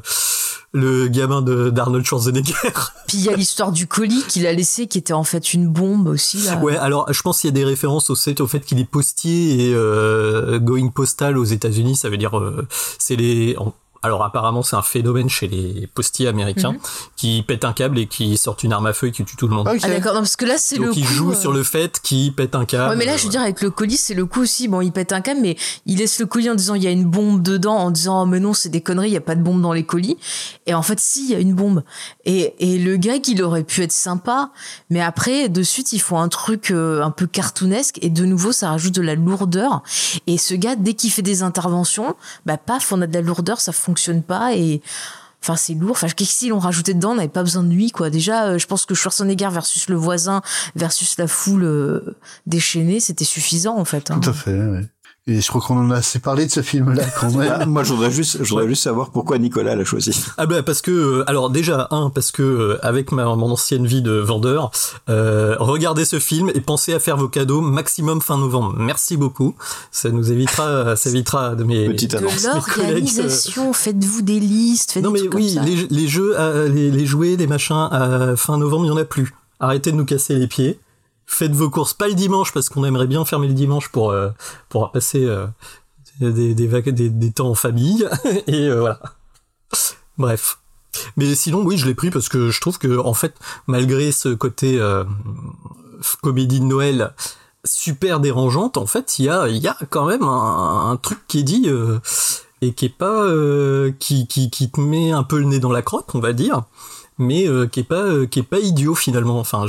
le gamin d'Arnold Schwarzenegger. Puis il y a l'histoire du colis qu'il a laissé, qui était en fait une bombe aussi. Là. Ouais, alors je pense qu'il y a des références au fait qu'il est postier et going postal aux États-Unis, ça veut dire c'est les. Alors apparemment c'est un phénomène chez les postiers américains qui pètent un câble et qui sortent une arme à feu et qui tuent tout le monde. Okay. Ah d'accord, non parce que là c'est donc le coup. Donc ils jouent sur le fait qu'ils pètent un câble. Ouais mais là je veux dire avec le colis c'est le coup aussi, bon il pète un câble mais il laisse le colis en disant il y a une bombe dedans, en disant oh, mais non c'est des conneries, il y a pas de bombe dans les colis, et en fait si il y a une bombe, et le gag il aurait pu être sympa mais après de suite ils font un truc un peu cartoonesque et de nouveau ça rajoute de la lourdeur, et ce gars dès qu'il fait des interventions paf on a de la lourdeur, ça fonctionne pas, et enfin c'est lourd, enfin qu'est-ce qu'ils l'ont rajouté dedans, on n'avait pas besoin de lui quoi. Déjà je pense que Schwarzenegger versus le voisin versus la foule déchaînée c'était suffisant en fait. Tout à fait, ouais. Et je crois qu'on en a assez parlé de ce film-là quand même. Moi, je voudrais juste savoir pourquoi Nicolas l'a choisi. Ah parce que alors déjà parce que avec mon ancienne vie de vendeur, regardez ce film et pensez à faire vos cadeaux maximum fin novembre. Merci beaucoup. Ça nous évitera de mes petites annonces. De l'organisation, faites-vous des listes, faites des trucs comme ça. les jeux, les jouets, les machins fin novembre, il y en a plus. Arrêtez de nous casser les pieds. Faites vos courses pas le dimanche parce qu'on aimerait bien fermer le dimanche pour passer des temps en famille et voilà. Bref. Mais sinon oui, je l'ai pris parce que je trouve que en fait malgré ce côté comédie de Noël super dérangeante, en fait il y a quand même un truc qui est dit et qui est pas qui te met un peu le nez dans la crotte, on va dire, mais qui est pas idiot finalement. Enfin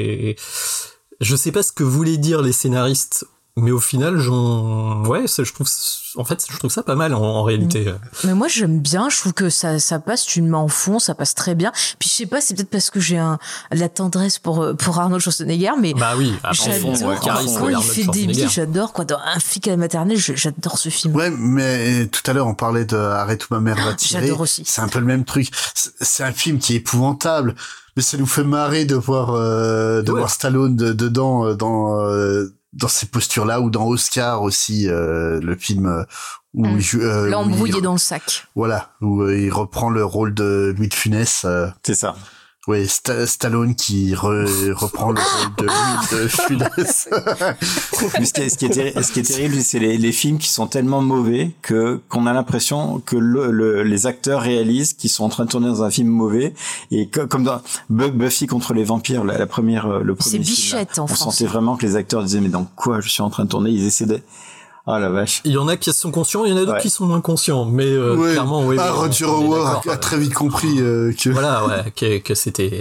je sais pas ce que voulaient dire les scénaristes, mais au final, je trouve ça pas mal en réalité. Mais moi, j'aime bien, je trouve que ça passe, tu le mets en fond, ça passe très bien. Puis je sais pas, c'est peut-être parce que j'ai la tendresse pour Arnold Schwarzenegger, mais bah oui, j'adore quand il fait des billes, j'adore quoi. Dans Un flic à la maternelle, j'adore ce film. Ouais, mais tout à l'heure on parlait de Arrête où ma mère va tirer. J'adore aussi. C'est un peu le même truc. C'est un film qui est épouvantable. Mais ça nous fait marrer de voir Stallone dedans dans ces postures-là, ou dans Oscar aussi, le film où il joue l'embrouillé dans le sac. Voilà, où il reprend le rôle de Louis de Funès. C'est ça. Oui, Stallone qui reprend le rôle de Louis de Funès. Mais ce qui est terrible, c'est les films qui sont tellement mauvais qu'on a l'impression que les acteurs réalisent qu'ils sont en train de tourner dans un film mauvais, et comme dans Buffy contre les vampires, le premier c'est Bichette film, en on France. sentait vraiment que les acteurs disaient mais dans quoi je suis en train de tourner, ils essaient de... Ah la vache. Il y en a qui sont conscients, il y en a d'autres qui sont moins conscients, mais clairement Roger Howard a très vite compris que voilà, que c'était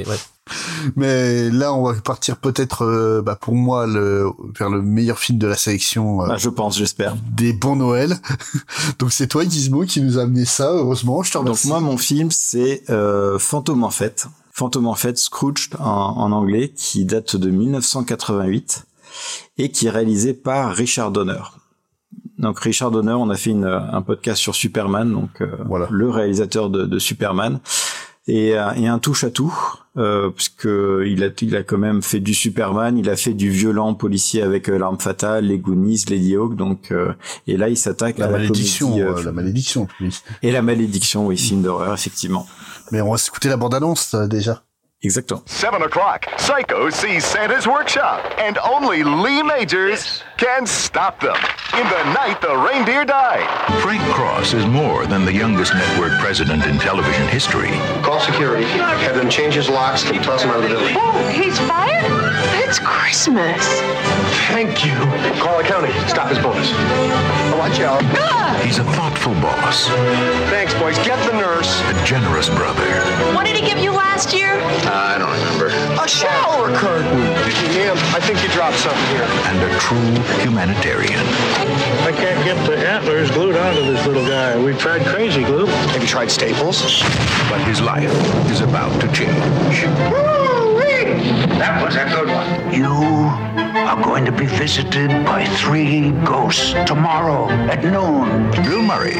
Mais là, on va partir peut-être, pour moi, vers le meilleur film de la sélection. Je pense, j'espère. Des bons Noël. Donc c'est toi, Gizmo, qui nous a amené ça. Heureusement, je te remercie. Donc moi, mon film, c'est Fantôme en fête. Fantôme en fait, Scrooge en anglais, qui date de 1988 et qui est réalisé par Richard Donner. Donc Richard Donner, on a fait un podcast sur Superman, donc voilà. Le réalisateur de Superman, et un touche à tout, puisque il a quand même fait du Superman, il a fait du violent policier avec L'Arme Fatale, les Goonies, Lady Hawk, donc et là il s'attaque à la malédiction, comédie, la malédiction. Et la malédiction, oui, film d'horreur effectivement. Mais on va s'écouter la bande-annonce déjà. Exactement. 7 o'clock, Psycho sees Santa's workshop, and only Lee Majors can stop them. In the night the reindeer died. Frank Cross is more than the youngest network president in television history. Call security. Have them change his locks and toss him out of the building. Oh, he's fired? It's Christmas. Thank you. Call accounting. Stop his bonus. Watch out. He's a thoughtful boss. Thanks, boys. Get the nurse. A generous brother. What did he give you last year? I don't remember. A shower curtain. Ma'am, I think you dropped something here. And a true humanitarian. I can't get the antlers glued onto this little guy. We've tried crazy glue. Have you tried Staples? But his life is about to change. Woo-wee! That was a good one. You are going to be visited by 3 ghosts tomorrow at noon. Bill Murray.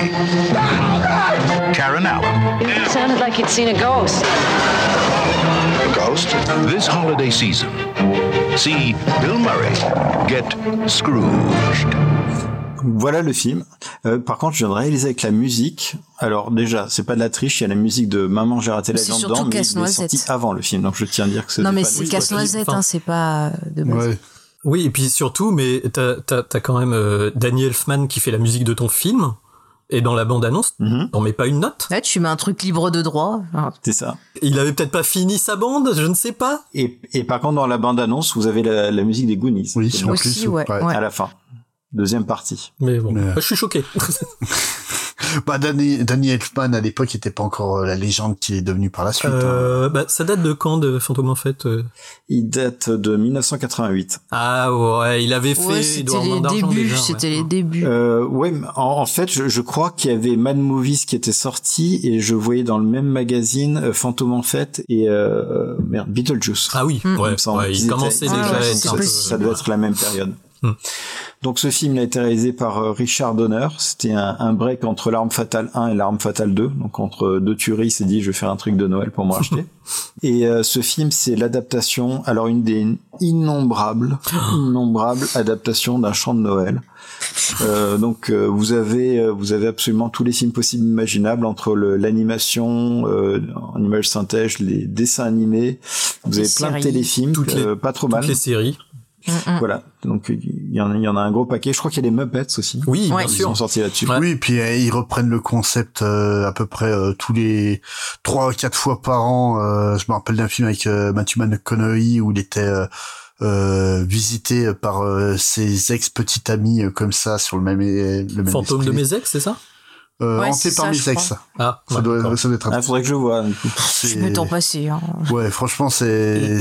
Karen Allen. It sounded like you'd seen a ghost. A ghost? This holiday season, see Bill Murray get Scrooged. Voilà le film. Par contre, je viens de réaliser avec la musique. Alors déjà, c'est pas de la triche, il y a la musique de Maman j'ai raté l'avion dedans, mais il est sorti avant le film. Donc je tiens à dire que c'est. Non mais c'est Casse-Noisette, c'est pas de base. Ouais. Oui, et puis surtout, mais t'as quand même Danny Elfman qui fait la musique de ton film. Et dans la bande-annonce, on met pas une note. Ouais, tu mets un truc libre de droit. C'est ça. Il avait peut-être pas fini sa bande, je ne sais pas. Et par contre, dans la bande-annonce, vous avez la musique des Goonies. Oui, en aussi, plus, ouais. À la fin. Deuxième partie. Mais bon, je suis choqué. Danny Elfman, à l'époque, était pas encore la légende qu'il est devenu par la suite. Ça date de quand, de Fantôme en fait Il date de 1988. Ah ouais, il avait fait C'était les débuts. Ouais, en fait, je crois qu'il y avait Mad Movies qui était sorti et je voyais dans le même magazine Fantôme en fait et Beetlejuice. Ah oui, il commençait déjà à être ça doit être la même période. Donc ce film a été réalisé par Richard Donner. C'était un break entre L'Arme Fatale 1 et L'Arme Fatale 2. Donc entre deux tueries, il s'est dit je vais faire un truc de Noël pour me racheter. Et ce film, c'est l'adaptation, alors une des innombrables adaptations d'un chant de Noël. Donc vous avez absolument tous les films possibles imaginables entre l'animation en image synthèse, les dessins animés. Vous avez plein de téléfilms, pas trop mal. Toutes les séries. Voilà, donc il y en a un gros paquet. Je crois qu'il y a les Muppets aussi. Oui, bien sûr. Ils sont sortis là-dessus. Oui, et puis ils reprennent le concept à peu près tous les 3-4 fois par an. Je me rappelle d'un film avec Matthew McConaughey où il était visité par ses ex-petites amies comme ça sur le même Fantôme esprit. de mes ex, c'est ça? Hanté par mes ex. Ah, ça doit être un faudrait que je vois. Je me t'en passer. Ouais, franchement, c'est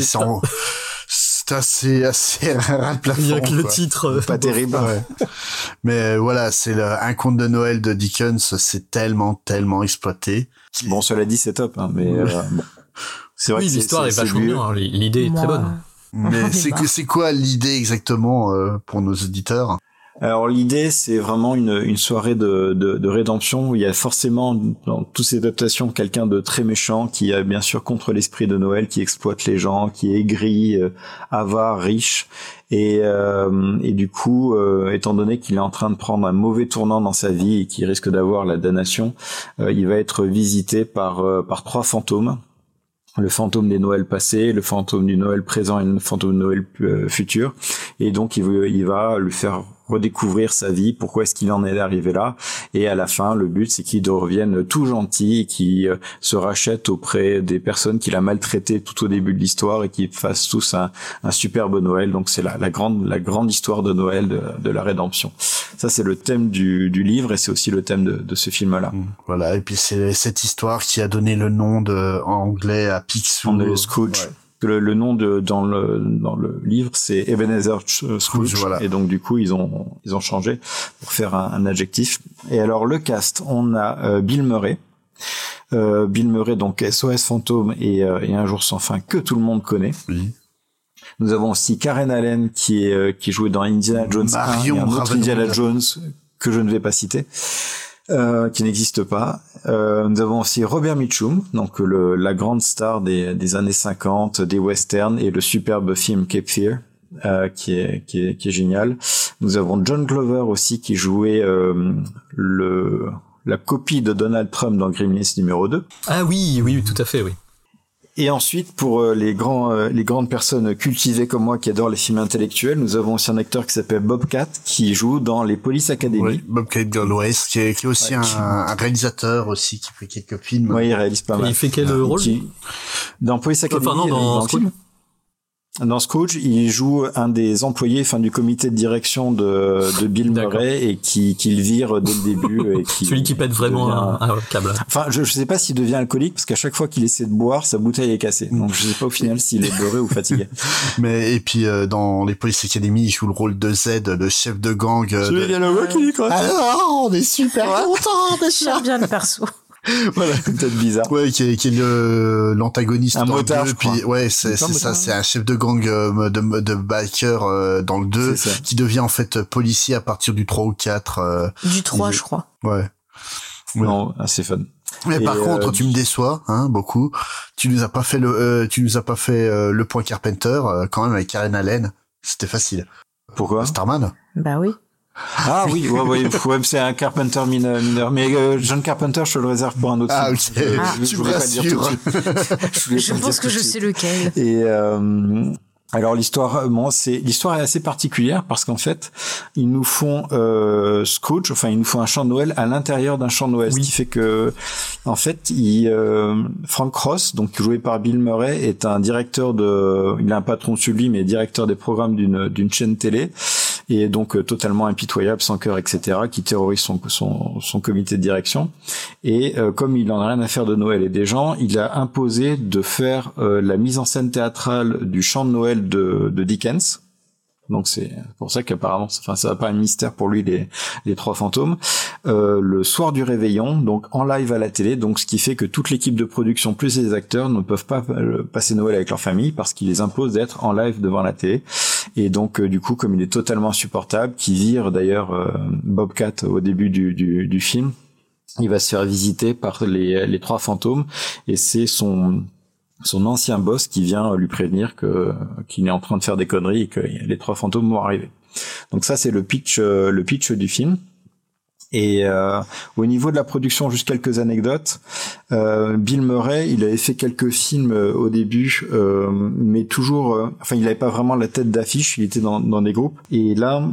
assez ras le plafond. Rien que le titre. Pas terrible. Ouais. Mais voilà, c'est un conte de Noël de Dickens, c'est tellement exploité. Bon, cela dit, c'est top, mais bon. C'est vrai que l'histoire est vachement bien, l'idée est très bonne. Mais c'est quoi l'idée exactement pour nos auditeurs? Alors l'idée, c'est vraiment une soirée de rédemption où il y a forcément dans toutes ces adaptations quelqu'un de très méchant qui est bien sûr contre l'esprit de Noël, qui exploite les gens, qui est aigri, avare, riche. Et du coup, étant donné qu'il est en train de prendre un mauvais tournant dans sa vie et qu'il risque d'avoir la damnation, il va être visité par 3 fantômes. Le fantôme des Noëls passés, le fantôme du Noël présent et le fantôme de Noël futur. Et donc, il va lui faire redécouvrir sa vie, pourquoi est-ce qu'il en est arrivé là, et à la fin le but c'est qu'il revienne tout gentil et qu'il se rachète auprès des personnes qu'il a maltraitées tout au début de l'histoire et qu'ils fassent tous un superbe Noël. Donc c'est la grande histoire de Noël de la rédemption. Ça c'est le thème du livre et c'est aussi le thème de ce film là. Voilà, et puis c'est cette histoire qui a donné le nom en anglais à Picsou. Scrooge. Le nom dans le livre, c'est Ebenezer Scrooge, voilà. Et donc du coup ils ont changé pour faire un adjectif. Et alors le cast, on a Bill Murray. Bill Murray, donc SOS Fantôme et Un jour sans fin, que tout le monde connaît. Oui. Nous avons aussi Karen Allen qui jouait dans Indiana Jones 1 et un autre Indiana Jones que je ne vais pas citer. Qui n'existe pas. Nous avons aussi Robert Mitchum, donc la grande star des années 50, des westerns et le superbe film Cape Fear, qui est génial. Nous avons John Glover aussi qui jouait la copie de Donald Trump dans Gremlins numéro 2. Ah oui, tout à fait, oui. Et ensuite, pour les grandes personnes cultivées comme moi qui adorent les films intellectuels, nous avons aussi un acteur qui s'appelle Bob Cat qui joue dans les Police Academy. Oui, Bob Cat Galway, qui est aussi un réalisateur aussi qui fait quelques films. Oui, il réalise pas mal. Il fait quel rôle dans Police Academy? Enfin, non, dans Scrooge. Dans Scrooge, il joue un des employés, du comité de direction de Bill Murray et qu'il vire dès le début et celui qui pète vraiment un câble. Enfin, je sais pas s'il devient alcoolique parce qu'à chaque fois qu'il essaie de boire, sa bouteille est cassée. Donc je sais pas au final s'il est beurré ou fatigué. Mais et puis dans les Police Academy, il joue le rôle de Z, le chef de gang. Celui qui a le qui dit quoi? Alors, on est super contents de ça. J'aime bien le perso. Voilà, peut-être bizarre. Ouais, qui est l'antagoniste un dans motard, le 2, puis ouais, c'est ça, c'est un chef de gang de biker dans le 2 qui devient en fait policier à partir du 3 ou 4 du 3 je crois. Ouais. Non, assez fun. Mais par contre, tu me déçois, beaucoup. Tu nous as pas fait le point Carpenter quand même avec Karen Allen. C'était facile. Pourquoi? Starman. Bah oui. Ah oui, ouais, c'est un Carpenter mineur. Mais John Carpenter, je te le réserve pour un autre film. Tu me rassures. Je pense que je sais lequel. Et alors l'histoire est assez particulière parce qu'en fait ils nous font Scrooge, ils nous font un chant de Noël à l'intérieur d'un chant de Noël, ce qui fait que en fait Frank Ross, donc joué par Bill Murray, est un directeur il a un patron sur lui mais directeur des programmes d'une chaîne télé. Et donc totalement impitoyable, sans cœur, etc., qui terrorise son comité de direction. Et comme il en a rien à faire de Noël et des gens, il a imposé de faire la mise en scène théâtrale du chant de Noël de Dickens. Donc c'est pour ça qu'apparemment, ça va pas un mystère pour lui les trois fantômes. Le soir du réveillon, donc en live à la télé, donc ce qui fait que toute l'équipe de production plus les acteurs ne peuvent pas passer Noël avec leur famille parce qu'il les impose d'être en live devant la télé. Et donc du coup, comme il est totalement insupportable, qui vire d'ailleurs Bobcat au début du film, il va se faire visiter par les trois fantômes et c'est son ancien boss qui vient lui prévenir qu'il est en train de faire des conneries et que les trois fantômes vont arriver. Donc ça c'est le pitch du film. Et au niveau de la production, juste quelques anecdotes. Bill Murray, il avait fait quelques films au début, mais toujours, il n'avait pas vraiment la tête d'affiche. Il était dans des groupes. Et là,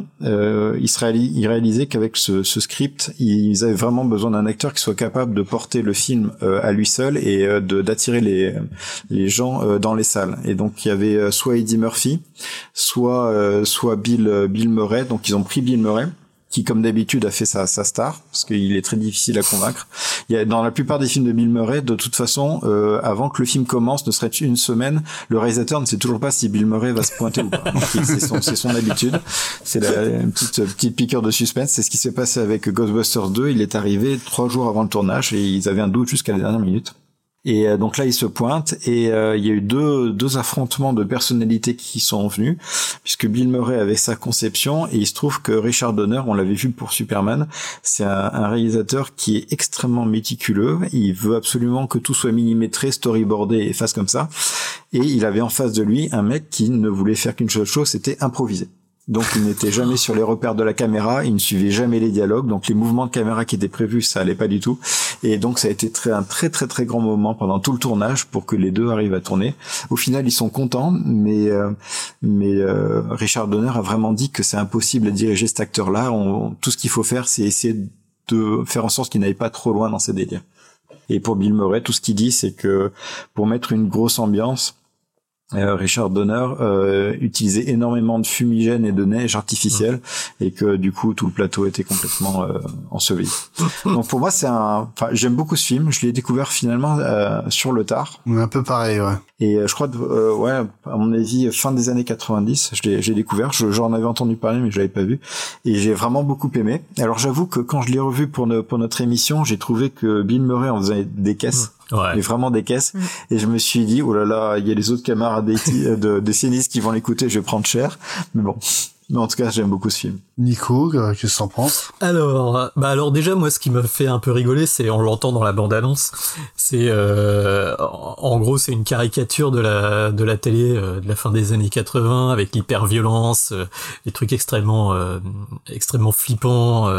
il réalisait qu'avec ce script, ils avaient vraiment besoin d'un acteur qui soit capable de porter le film à lui seul et d'attirer les gens dans les salles. Et donc il y avait soit Eddie Murphy, soit Bill Murray. Donc ils ont pris Bill Murray, qui comme d'habitude a fait sa star, parce qu'il est très difficile à convaincre. Dans la plupart des films de Bill Murray, de toute façon, avant que le film commence, ne serait-ce une semaine, le réalisateur ne sait toujours pas si Bill Murray va se pointer ou pas. C'est son habitude. C'est une petite piqûre de suspense. C'est ce qui s'est passé avec Ghostbusters 2. Il est arrivé 3 jours avant le tournage et ils avaient un doute jusqu'à la dernière minute. Et donc là, il se pointe et il y a eu deux affrontements de personnalités qui sont venus, puisque Bill Murray avait sa conception et il se trouve que Richard Donner, on l'avait vu pour Superman, c'est un réalisateur qui est extrêmement méticuleux. Il veut absolument que tout soit millimétré, storyboardé et fasse comme ça. Et il avait en face de lui un mec qui ne voulait faire qu'une seule chose, c'était improviser. Donc il n'était jamais sur les repères de la caméra, il ne suivait jamais les dialogues, donc les mouvements de caméra qui étaient prévus, ça allait pas du tout. Et donc ça a été un très très très grand moment pendant tout le tournage pour que les deux arrivent à tourner. Au final, ils sont contents, mais Richard Donner a vraiment dit que c'est impossible de diriger cet acteur-là. Tout ce qu'il faut faire, c'est essayer de faire en sorte qu'il n'aille pas trop loin dans ses délires. Et pour Bill Murray, tout ce qu'il dit, c'est que pour mettre une grosse ambiance, Richard Donner utilisait énormément de fumigène et de neige artificielle et que du coup tout le plateau était complètement enseveli. Donc pour moi j'aime beaucoup ce film. Je l'ai découvert finalement sur le tard. Un peu pareil, ouais. Et je crois à mon avis fin des années 90, j'ai découvert. J'en avais entendu parler mais je l'avais pas vu et j'ai vraiment beaucoup aimé. Alors j'avoue que quand je l'ai revu pour notre émission, j'ai trouvé que Bill Murray en faisait des caisses. Ouais. Mais vraiment des caisses. Et je me suis dit, oh là là, il y a les autres camarades des scénistes qui vont l'écouter, je vais prendre cher. Mais bon. Mais en tout cas, j'aime beaucoup ce film. Nico, qu'est-ce que tu en penses? Alors déjà, moi, ce qui m'a fait un peu rigoler, c'est, on l'entend dans la bande-annonce, c'est, en gros, c'est une caricature de la télé de la fin des années 80, avec l'hyper-violence, des trucs extrêmement flippants,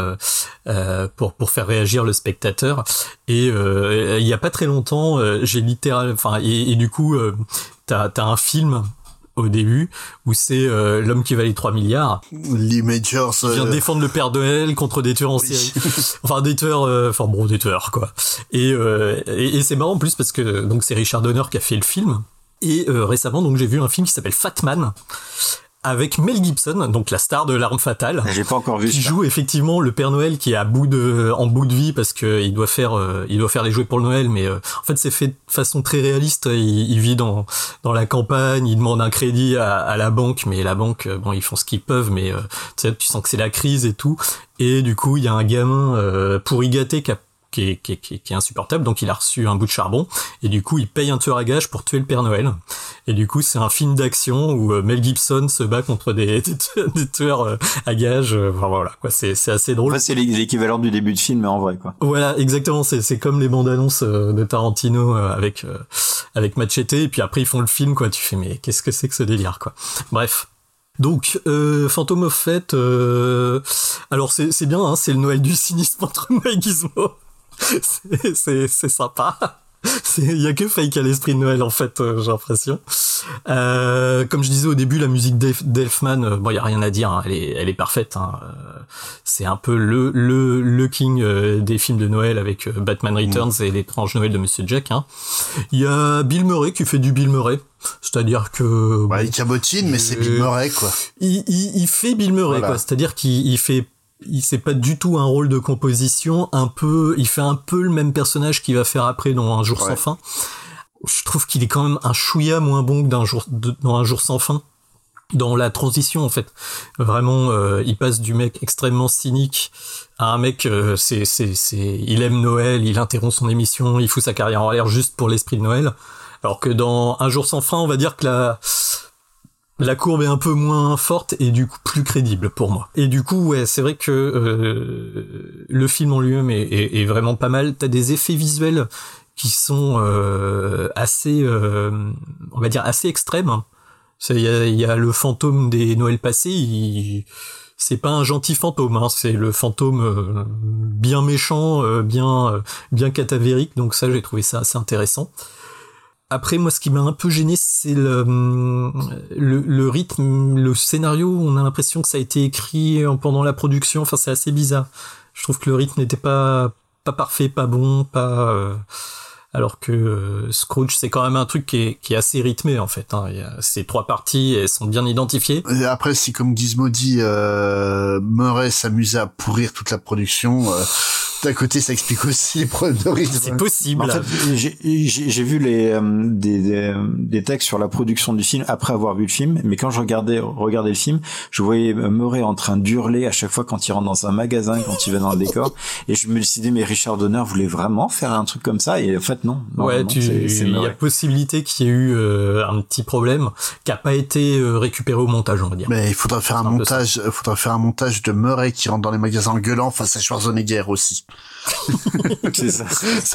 pour faire réagir le spectateur. Et il y a pas très longtemps, j'ai littéralement, et du coup, t'as un film au début où c'est l'homme qui valait 3 milliards. Lee Majors qui vient défendre le Père Noël contre des tueurs en série. Des tueurs quoi. Et c'est marrant en plus parce que donc c'est Richard Donner qui a fait le film et récemment donc j'ai vu un film qui s'appelle Fat Man avec Mel Gibson, donc la star de L'Arme Fatale. J'ai pas encore vu. Qui joue effectivement le Père Noël qui est en bout de vie parce que il doit faire les jouets pour le Noël, mais en fait c'est fait de façon très réaliste. Il vit dans la campagne, il demande un crédit à la banque, mais la banque, ils font ce qu'ils peuvent, mais tu sens que c'est la crise et tout. Et du coup, il y a un gamin pourri gâté qui est insupportable, donc il a reçu un bout de charbon et du coup il paye un tueur à gages pour tuer le Père Noël et du coup c'est un film d'action où Mel Gibson se bat contre des tueurs à gages, voilà quoi, c'est assez drôle. En fait, c'est l'équivalent du début de film mais en vrai quoi. Voilà, exactement, c'est comme les bandes annonces de Tarantino avec Machete et puis après ils font le film quoi, tu fais mais qu'est-ce que c'est que ce délire quoi. Bref. Donc, Phantom of Fate, alors c'est bien, hein, c'est le Noël du cynisme entre moi et Gizmo. C'est sympa. Il y a que Faye qui a l'esprit de Noël en fait, j'ai l'impression. Comme je disais au début, la musique d'Elfman, il y a rien à dire, hein, elle est parfaite. Hein. C'est un peu le king des films de Noël avec Batman Returns et l'étrange Noël de Monsieur Jack. Hein. Il y a Bill Murray qui fait du Bill Murray. C'est-à-dire que il cabotine mais c'est Bill Murray quoi. Il fait Bill Murray quoi, c'est-à-dire c'est pas du tout un rôle de composition, il fait un peu le même personnage qu'il va faire après dans Un jour sans fin. Je trouve qu'il est quand même un chouïa moins bon que dans Un jour sans fin. Dans la transition en fait, vraiment, il passe du mec extrêmement cynique à un mec, il aime Noël, il interrompt son émission, il fout sa carrière en l'air juste pour l'esprit de Noël. Alors que dans Un jour sans fin, on va dire que la courbe est un peu moins forte et du coup plus crédible pour moi. Et du coup, c'est vrai que le film en lui-même est vraiment pas mal. T'as des effets visuels qui sont assez, on va dire assez extrêmes. Il y a le fantôme des Noëls passés. C'est pas un gentil fantôme, hein, c'est le fantôme bien méchant, bien catavérique. Donc ça, j'ai trouvé ça assez intéressant. Après, moi, ce qui m'a un peu gêné, c'est le rythme, le scénario. On a l'impression que ça a été écrit pendant la production. Enfin, c'est assez bizarre. Je trouve que le rythme n'était pas parfait, pas bon, alors que Scrooge, c'est quand même un truc qui est assez rythmé, en fait. Hein. Il y a ces 3 parties, elles sont bien identifiées. Et après, si, comme Gizmo dit, Murray s'amusait à pourrir toute la production, d'un côté, ça explique aussi les problèmes de rythme. C'est possible. En fait, j'ai vu des textes sur la production du film après avoir vu le film, mais quand je regardais le film, je voyais Murray en train d'hurler à chaque fois quand il rentre dans un magasin, quand il va dans le décor, et je me suis dit, mais Richard Donner voulait vraiment faire un truc comme ça, et en fait, non. Ouais, il y a possibilité qu'il y ait eu un petit problème qui a pas été récupéré au montage, on va dire. Mais il faudra faire un montage de Murray qui rentre dans les magasins en gueulant face à Schwarzenegger aussi. C'est ça.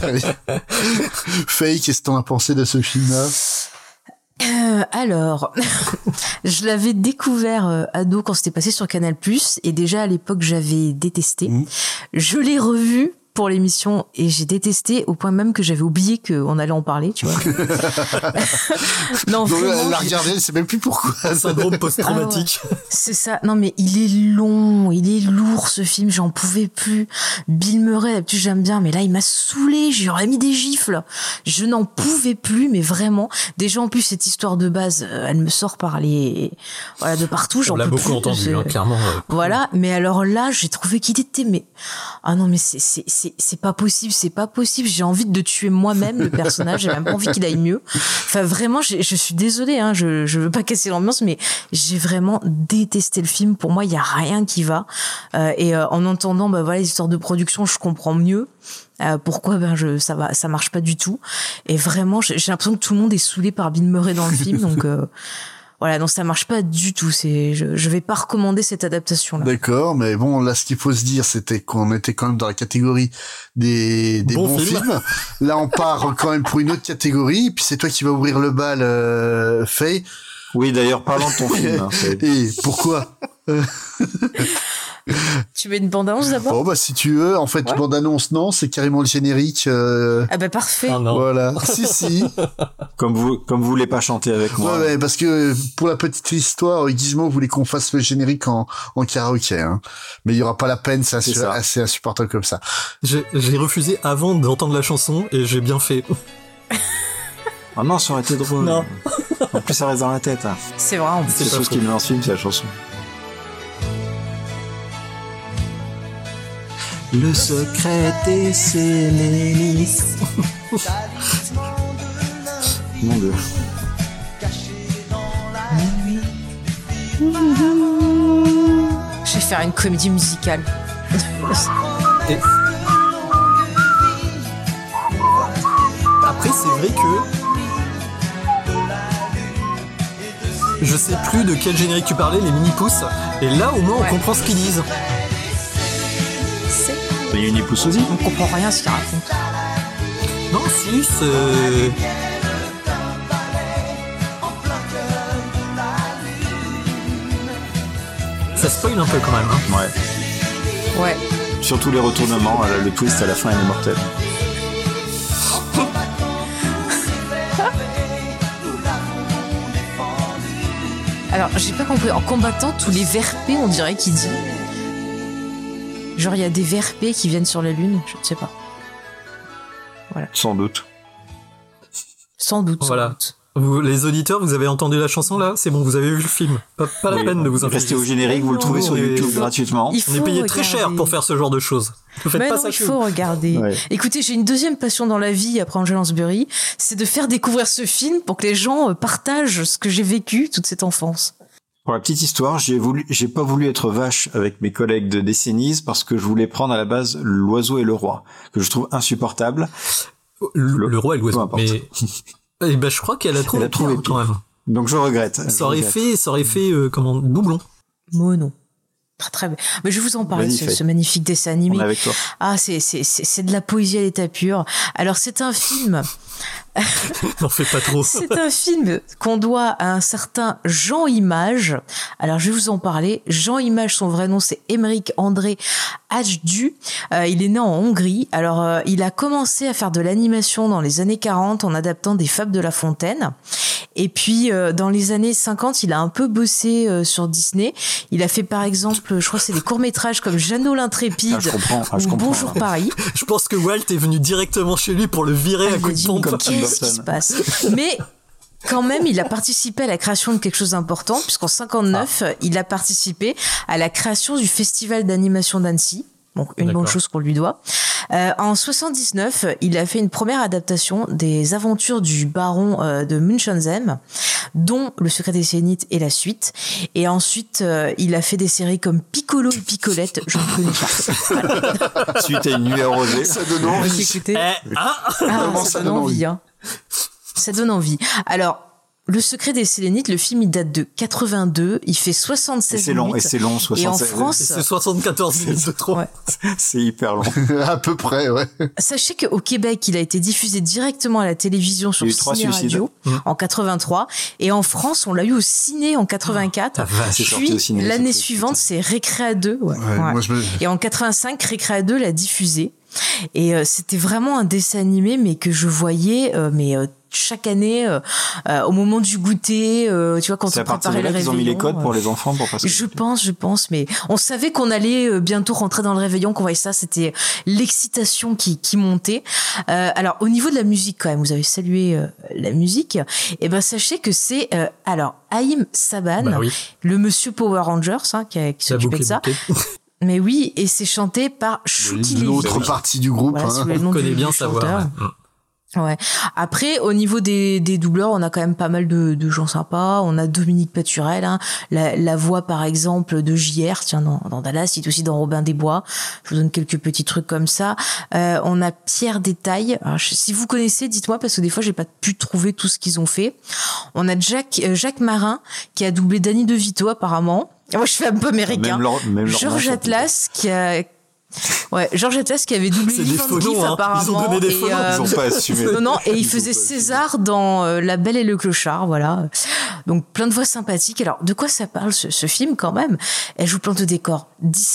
Faye, qu'est-ce que t'en as pensé de ce film-là? Alors, je l'avais découvert ado quand c'était passé sur Canal+, et déjà à l'époque j'avais détesté. Je l'ai revu pour l'émission et j'ai détesté au point même que j'avais oublié qu'on allait en parler, tu vois. Non, Donc, vraiment, elle l'a regardé, elle sait même plus pourquoi. Syndrome post-traumatique. Ah ouais. C'est ça. Non, mais il est long, il est lourd ce film, j'en pouvais plus. Bill Murray, d'habitude j'aime bien, mais là il m'a saoulé, j'aurais mis des gifles. Je n'en pouvais plus, mais vraiment. Déjà en plus cette histoire de base, elle me sort par les, voilà, de partout. On l'a beaucoup entendu, hein, clairement. Voilà, mais alors là, j'ai trouvé qu'il était, mais ah non, mais c'est pas possible, c'est pas possible. J'ai envie de tuer moi-même le personnage. J'ai même pas envie qu'il aille mieux. Enfin vraiment, je suis désolée, hein, je veux pas casser l'ambiance, mais j'ai vraiment détesté le film. Pour moi, il y a rien qui va. En entendant, bah voilà, les histoires de production, je comprends mieux. Pourquoi ça marche pas du tout. Et vraiment, j'ai l'impression que tout le monde est saoulé par Bill Murray dans le film, donc. Voilà, donc ça marche pas du tout. Je vais pas recommander cette adaptation-là. D'accord, mais bon, là, ce qu'il faut se dire, c'était qu'on était quand même dans la catégorie des bons films. Là, on part quand même pour une autre catégorie. Puis c'est toi qui vas ouvrir le bal, Faye. Oui, d'ailleurs, parlons de ton film. Hein, et pourquoi? Tu mets une bande-annonce d'abord? Bon, bah, si tu veux. En fait, bande-annonce, non, c'est carrément le générique. Ah bah, parfait. Ah, non. Voilà. Si. Comme vous voulez pas chanter avec moi. Ouais, parce que pour la petite histoire, Gizmo voulait qu'on fasse le générique en karaoké, hein. Mais il y aura pas la peine, c'est assez insupportable comme ça. J'ai refusé avant d'entendre la chanson et j'ai bien fait. Oh non, ça aurait été drôle. Non. En plus, ça reste dans la tête. Hein. C'est vrai. C'est la chose qui me lance film, c'est la chanson. Le secret des Sélénis. Mon Dieu. Je vais faire une comédie musicale. Et... Après, c'est vrai que je sais plus de quel générique tu parlais, les mini-pouces. Et là, au moins, on comprend ce qu'ils disent. Il y a une épouse aussi. On comprend rien à ce qu'il raconte. Non, si, c'est... Ça spoil un peu quand même. Hein. Ouais. Surtout les retournements, le twist à la fin, il est mortel. Alors, j'ai pas compris. En combattant, tous les VRP, on dirait qu'il dit. Genre, il y a des VRP qui viennent sur la Lune, je ne sais pas. Voilà. Sans doute. Voilà. Vous, les auditeurs, vous avez entendu la chanson là? C'est bon, vous avez vu le film. Pas la peine de vous inquiéter. Restez au générique, vous le trouvez sur YouTube gratuitement. On est payé très cher pour faire ce genre de choses. Ne faites pas ça. Il faut regarder. Ouais. Écoutez, j'ai une deuxième passion dans la vie après Angela Lansbury, c'est de faire découvrir ce film pour que les gens partagent ce que j'ai vécu toute cette enfance. Pour la petite histoire, j'ai pas voulu être vache avec mes collègues de décennies parce que je voulais prendre à la base L'Oiseau et le Roi, que je trouve insupportable. Le Roi et l'Oiseau. Mais ben, je crois qu'elle a trouvé pire quand même. Donc je regrette. Ça aurait fait comment, doublon. Moi non. Très bien. Mais je vais vous en parler de ce magnifique dessin animé. On est avec toi. Ah, c'est de la poésie à l'état pur. Alors, c'est un film. N'en fais pas trop. C'est un film qu'on doit à un certain Jean Image. Alors, je vais vous en parler. Jean Image, son vrai nom, c'est Émeric André Hajdu. Il est né en Hongrie. Alors, il a commencé à faire de l'animation dans les années 40 en adaptant des fables de La Fontaine. Et puis, dans les années 50, il a un peu bossé sur Disney. Il a fait, par exemple, je crois que c'est des courts-métrages comme Jeannot l'Intrépide ou Bonjour Paris. Je pense que Walt est venu directement chez lui pour le virer à coup de pompe. Qu'est-ce qui se passe? Mais quand même, il a participé à la création de quelque chose d'important, puisqu'en 59, il a participé à la création du Festival d'animation d'Annecy. Donc, une bonne chose qu'on lui doit. En 79, il a fait une première adaptation des aventures du baron de Munchausen, dont Le Secret des Sélénites et la suite. Et ensuite, il a fait des séries comme Piccolo et Piccolette. Je ne connais pas. Suite à Une nuit arrosée. Ça donne envie. Ça donne envie, hein. Ça donne envie. Alors, Le Secret des Sélénites, le film, il date de 82. Il fait 76 minutes. Et c'est long, 76. Et en France, c'est 74 minutes de trop. Ouais. C'est hyper long. À peu près, ouais. Sachez qu'au Québec, il a été diffusé directement à la télévision sur Ciné Radio en 83. Et en France, on l'a eu au ciné en 84. Puis, l'année suivante, c'est Récréa 2. Ouais. Moi, Et en 85, Récréa 2 l'a diffusé. Et c'était vraiment un dessin animé, mais que je voyais, chaque année, au moment du goûter, tu vois, quand on préparait le réveillon. Ils ont mis les codes pour les enfants pour passer. Je pense, mais on savait qu'on allait bientôt rentrer dans le réveillon, qu'on voyait ça, c'était l'excitation qui montait. Alors, au niveau de la musique, quand même, vous avez salué la musique. Et ben, sachez que c'est, Haïm Saban, le monsieur Power Rangers, qui s'occupait de ça. Mais oui, et c'est chanté par Shuki Levy. L'autre partie du groupe. Voilà, on connaît bien sa voix. Ouais. Après, au niveau des doubleurs, on a quand même pas mal de gens sympas. On a Dominique Paturel, la voix par exemple de JR, tiens, dans Dallas, il est aussi dans Robin des Bois. Je vous donne quelques petits trucs comme ça. On a Pierre Détail. Alors, si vous connaissez, dites-moi, parce que des fois j'ai pas pu trouver tout ce qu'ils ont fait. On a Jacques Marin qui a doublé Danny DeVito apparemment. Moi, je fais un peu américain. Même Georges Atlas qui avait doublé Ivan Giff apparemment. Ils ont donné des faux noms. Ils ont pas assumé. Non, et il faisait César dans La Belle et le Clochard, voilà. Donc plein de voix sympathiques. Alors de quoi ça parle ce film quand même? Elle joue plante de décor.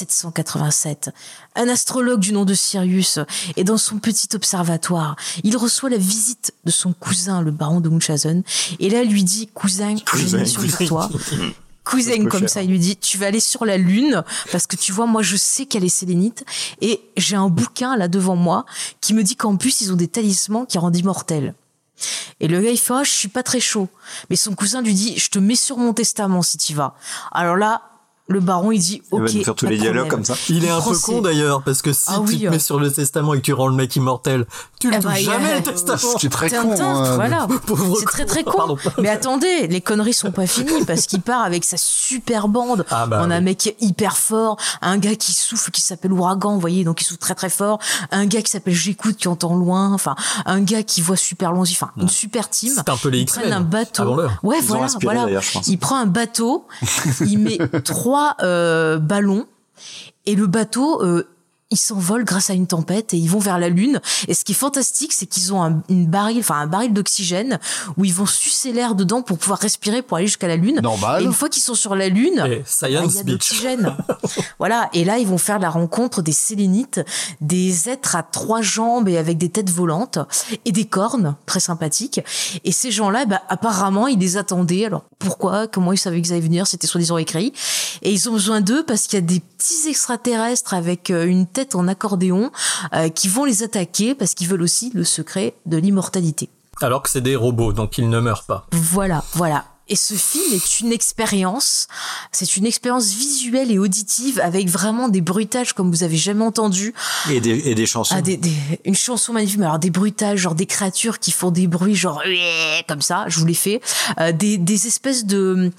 1787. Un astrologue du nom de Sirius est dans son petit observatoire. Il reçoit la visite de son cousin, le baron de Munchausen, et là lui dit cousin, j'ai une mission pour toi. Cousin, comme ça, il lui dit, tu vas aller sur la Lune, parce que tu vois, moi, je sais qu'elle est sélénite, et j'ai un bouquin, là, devant moi, qui me dit qu'en plus, ils ont des talismans qui rendent immortels. Et le gars, il fait, je suis pas très chaud. Mais son cousin lui dit, je te mets sur mon testament si t'y vas. Alors là, le baron, il dit, ok. Il va nous faire tous les dialogues comme ça. Il est un peu con d'ailleurs, parce que si tu te mets sur le testament et que tu rends le mec immortel, tu le touches jamais le testament. Ce qui est très con. Voilà. C'est très con. Pardon. Mais attendez, les conneries sont pas finies, parce qu'il part avec sa super bande. On a un mec hyper fort, un gars qui souffle, qui s'appelle Ouragan, vous voyez, donc il souffle très très fort, un gars qui s'appelle J'écoute, qui entend loin, enfin, un gars qui voit super loin, enfin, une super team. C'est un peu les X-Men. Ils prennent un bateau. Ouais, voilà. Il prend un bateau, il met 3 ballons, et le bateau ils s'envolent grâce à une tempête et ils vont vers la Lune. Et ce qui est fantastique, c'est qu'ils ont un baril d'oxygène où ils vont sucer l'air dedans pour pouvoir respirer pour aller jusqu'à la Lune. Normal. Et une fois qu'ils sont sur la Lune, il y a de l'oxygène. Voilà. Et là, ils vont faire la rencontre des sélénites, des êtres à 3 jambes et avec des têtes volantes et des cornes très sympathiques. Et ces gens-là, apparemment, ils les attendaient. Alors, pourquoi? Comment ils savaient qu'ils allaient venir? C'était soi-disant écrit. Et ils ont besoin d'eux parce qu'il y a des petits extraterrestres avec une tête en accordéon qui vont les attaquer parce qu'ils veulent aussi le secret de l'immortalité. Alors que c'est des robots, donc ils ne meurent pas. Voilà. Et ce film est une expérience. C'est une expérience visuelle et auditive avec vraiment des bruitages comme vous avez jamais entendu. Et des chansons. Une chanson magnifique, mais alors des bruitages, genre des créatures qui font des bruits, genre comme ça. Je vous l'ai fait. Des espèces de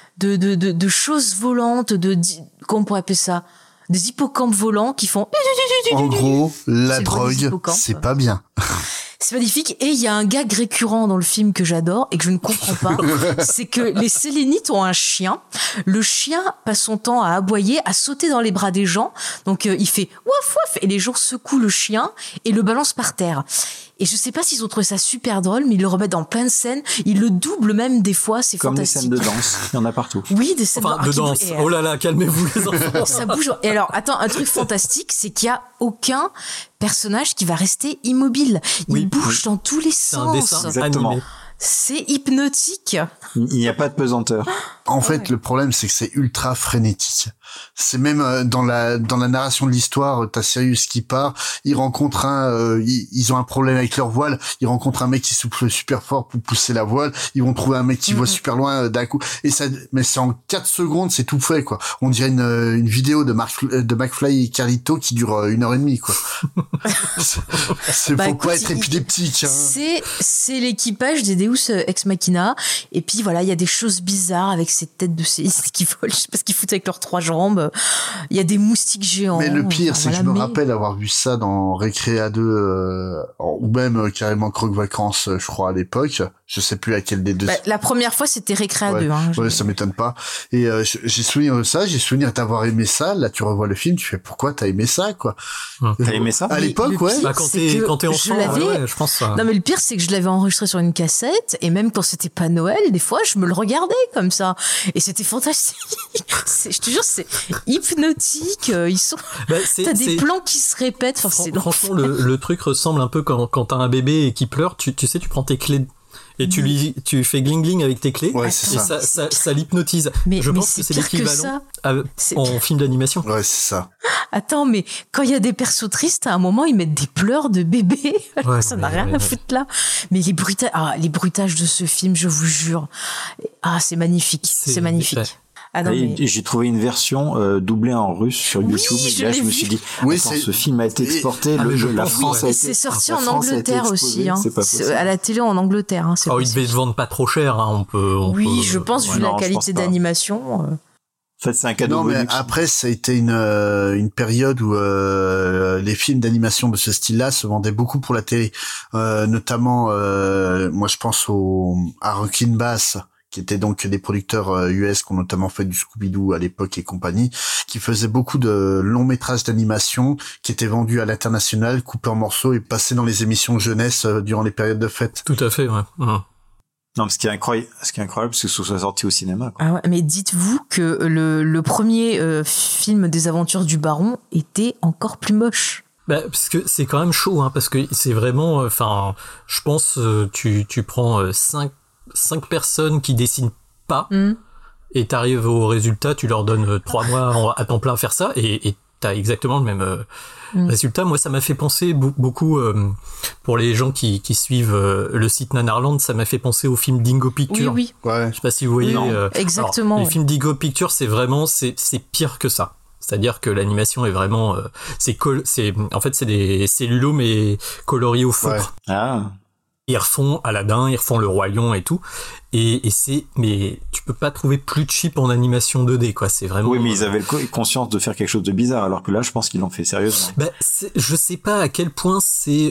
choses volantes, comment on pourrait appeler ça? Des hippocampes volants qui font... En gros, la drogue, c'est pas bien. C'est magnifique. Et il y a un gag récurrent dans le film que j'adore et que je ne comprends pas. C'est que les sélénites ont un chien. Le chien passe son temps à aboyer, à sauter dans les bras des gens. Donc il fait waf waf et les gens secouent le chien et le balancent par terre. Et je sais pas s'ils ont trouvé ça super drôle, mais ils le remettent dans plein de scènes. Ils le doublent même des fois, c'est comme fantastique. Comme des scènes de danse, il y en a partout. Oui, des scènes de danse. Oh là là, calmez-vous les enfants. Ça bouge. Et alors, attends, un truc fantastique, c'est qu'il y a aucun personnage qui va rester immobile. Il bouge dans tous les sens. C'est un dessin animé. C'est hypnotique. Il n'y a pas de pesanteur. En fait, le problème, c'est que c'est ultra frénétique. C'est même dans la narration de l'histoire, t'as Sirius qui part, il rencontre ils ont un problème avec leur voile, ils rencontrent un mec qui souffle super fort pour pousser la voile, ils vont trouver un mec qui voit super loin d'un coup, et ça, mais c'est en 4 secondes, c'est tout fait, quoi. On dirait une vidéo de McFly et Carlito qui dure 1h30, quoi. Faut pas être épileptique, hein. C'est l'équipage des Deus Ex Machina, et puis voilà, il y a des choses bizarres avec ces têtes de séistes qui volent, je sais pas ce qu'ils foutent avec leurs 3 jambes. Il y a des moustiques géants. Mais le pire, c'est que je me rappelle avoir vu ça dans Récréa 2, ou même carrément Croque Vacances, je crois, à l'époque. Je sais plus laquelle des deux. La première fois, c'était Récréa 2. Hein, ouais, ça m'étonne pas. Et j'ai souvenir de ça, j'ai souvenir d'avoir aimé ça. Là, tu revois le film, tu fais pourquoi t'as aimé ça, quoi. T'as aimé ça à l'époque, ouais. Bah, quand t'es enfant, je pense ça. Non, mais le pire, c'est que je l'avais enregistré sur une cassette, et même quand c'était pas Noël, des fois, je me le regardais comme ça, et c'était fantastique. Je te jure, c'est hypnotique. Ils sont. T'as des plans qui se répètent. Enfin, franchement, le truc ressemble un peu quand t'as un bébé et qui pleure. Tu sais, tu prends tes clés. Et tu fais gling gling avec tes clés, ouais, et ça l'hypnotise. Je pense que c'est l'équivalent en film d'animation. Ouais, c'est ça. Attends, mais quand il y a des persos tristes, à un moment, ils mettent des pleurs de bébé. Ouais, ça n'a rien à foutre là. Mais les bruitages de ce film, je vous jure. C'est magnifique. C'est magnifique. J'ai trouvé une version doublée en russe sur YouTube. Oui, et là, je me suis dit, ce film a été exporté. La France a été. C'est sorti en Angleterre aussi. Hein. À la télé en Angleterre. Hein, il devait se vendre pas trop cher. Hein. Je pense, vu la qualité d'animation. En fait, c'est un cadeau. Non, mais après, ça a été une période où les films d'animation de ce style-là se vendaient beaucoup pour la télé. Notamment, moi, je pense à Rankin Bass, qui étaient donc des producteurs US qui ont notamment fait du Scooby-Doo à l'époque et compagnie, qui faisaient beaucoup de longs métrages d'animation qui étaient vendus à l'international, coupés en morceaux et passés dans les émissions jeunesse durant les périodes de fête. Tout à fait, ouais. Non, ce qui est incroyable, c'est que ce soit sorti au cinéma, quoi. Ah ouais, mais dites-vous que le premier film des aventures du Baron était encore plus moche. Parce que c'est quand même chaud, hein, parce que c'est vraiment, je pense, tu prends 5 personnes qui dessinent pas, et t'arrives au résultat, tu leur donnes 3 mois à temps plein à faire ça, et t'as exactement le même résultat. Moi, ça m'a fait penser beaucoup, pour les gens qui suivent le site Nanarland, ça m'a fait penser au film Dingo Picture. Oui. Ouais. Je sais pas si vous voyez. Exactement. Les films Dingo Picture, c'est vraiment, c'est pire que ça. C'est-à-dire que l'animation est vraiment, en fait, c'est des cellulos, mais coloriés au feutre. Ouais. Ah. Ils refont Aladdin, ils refont Le Roi Lion et tout. Mais tu peux pas trouver plus cheap en animation 2D, quoi. C'est vraiment. Oui, mais ils avaient conscience de faire quelque chose de bizarre, alors que là, je pense qu'ils l'ont fait sérieusement. Je sais pas à quel point c'est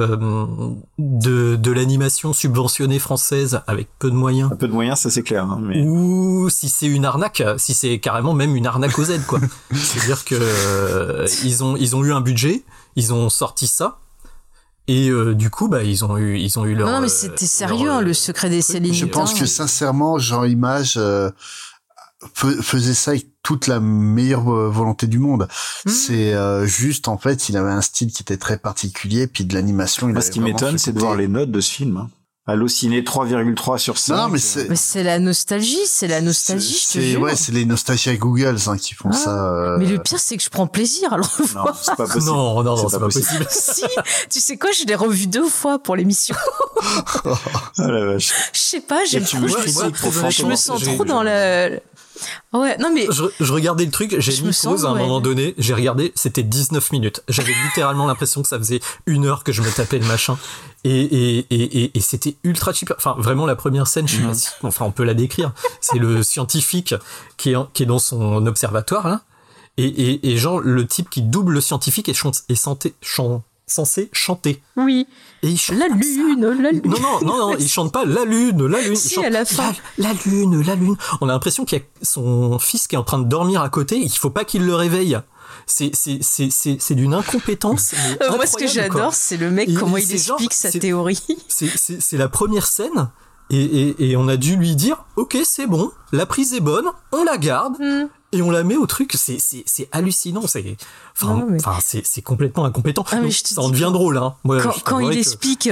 de l'animation subventionnée française avec peu de moyens. Un peu de moyens, ça c'est clair. Hein, mais... Ou si c'est une arnaque, si c'est carrément même une arnaque aux aides, quoi. C'est-à-dire que ils ont eu un budget, ils ont sorti ça. Et du coup, ils ont eu leur. Non, mais c'était sérieux, le secret des Céline. Je pense que sincèrement, Jean Image faisait ça avec toute la meilleure volonté du monde. C'est juste, en fait, il avait un style qui était très particulier, puis de l'animation. Moi, ce qui m'étonne, c'est de voir les notes de ce film. Hein. Allociné 3,3 sur 5. Non, mais c'est la nostalgie, je te jure. Ouais, c'est les nostalgiques Google qui font ça. Mais le pire, c'est que je prends plaisir à le revoir. Non, c'est pas possible. Non, c'est pas possible. Si, tu sais quoi, je l'ai revu 2 fois pour l'émission. Oh la vache. Je sais pas, j'aime trop. Je me sens trop dans le... Ouais, non mais je regardais le truc, j'ai mis pause à un moment donné, j'ai regardé, c'était 19 minutes. J'avais littéralement l'impression que ça faisait 1 heure que je me tapais le machin. Et c'était ultra cheap. Enfin, vraiment, la première scène, je sais pas si, on peut la décrire. C'est le scientifique qui est dans son observatoire, là. Et genre, le type qui double le scientifique est censé chanter. Oui. Et il chante la lune. Non, il chante pas la lune. Si, il chante à la fin. La lune. On a l'impression qu'il y a son fils qui est en train de dormir à côté et qu'il faut pas qu'il le réveille. C'est d'une incompétence. Moi, ce que j'adore, c'est le mec, comment il explique sa théorie. C'est la première scène. Et on a dû lui dire, ok, c'est bon, la prise est bonne, on la garde. Et on la met au truc, c'est hallucinant, c'est complètement incompétent. Ça en devient drôle, hein. Moi, quand il explique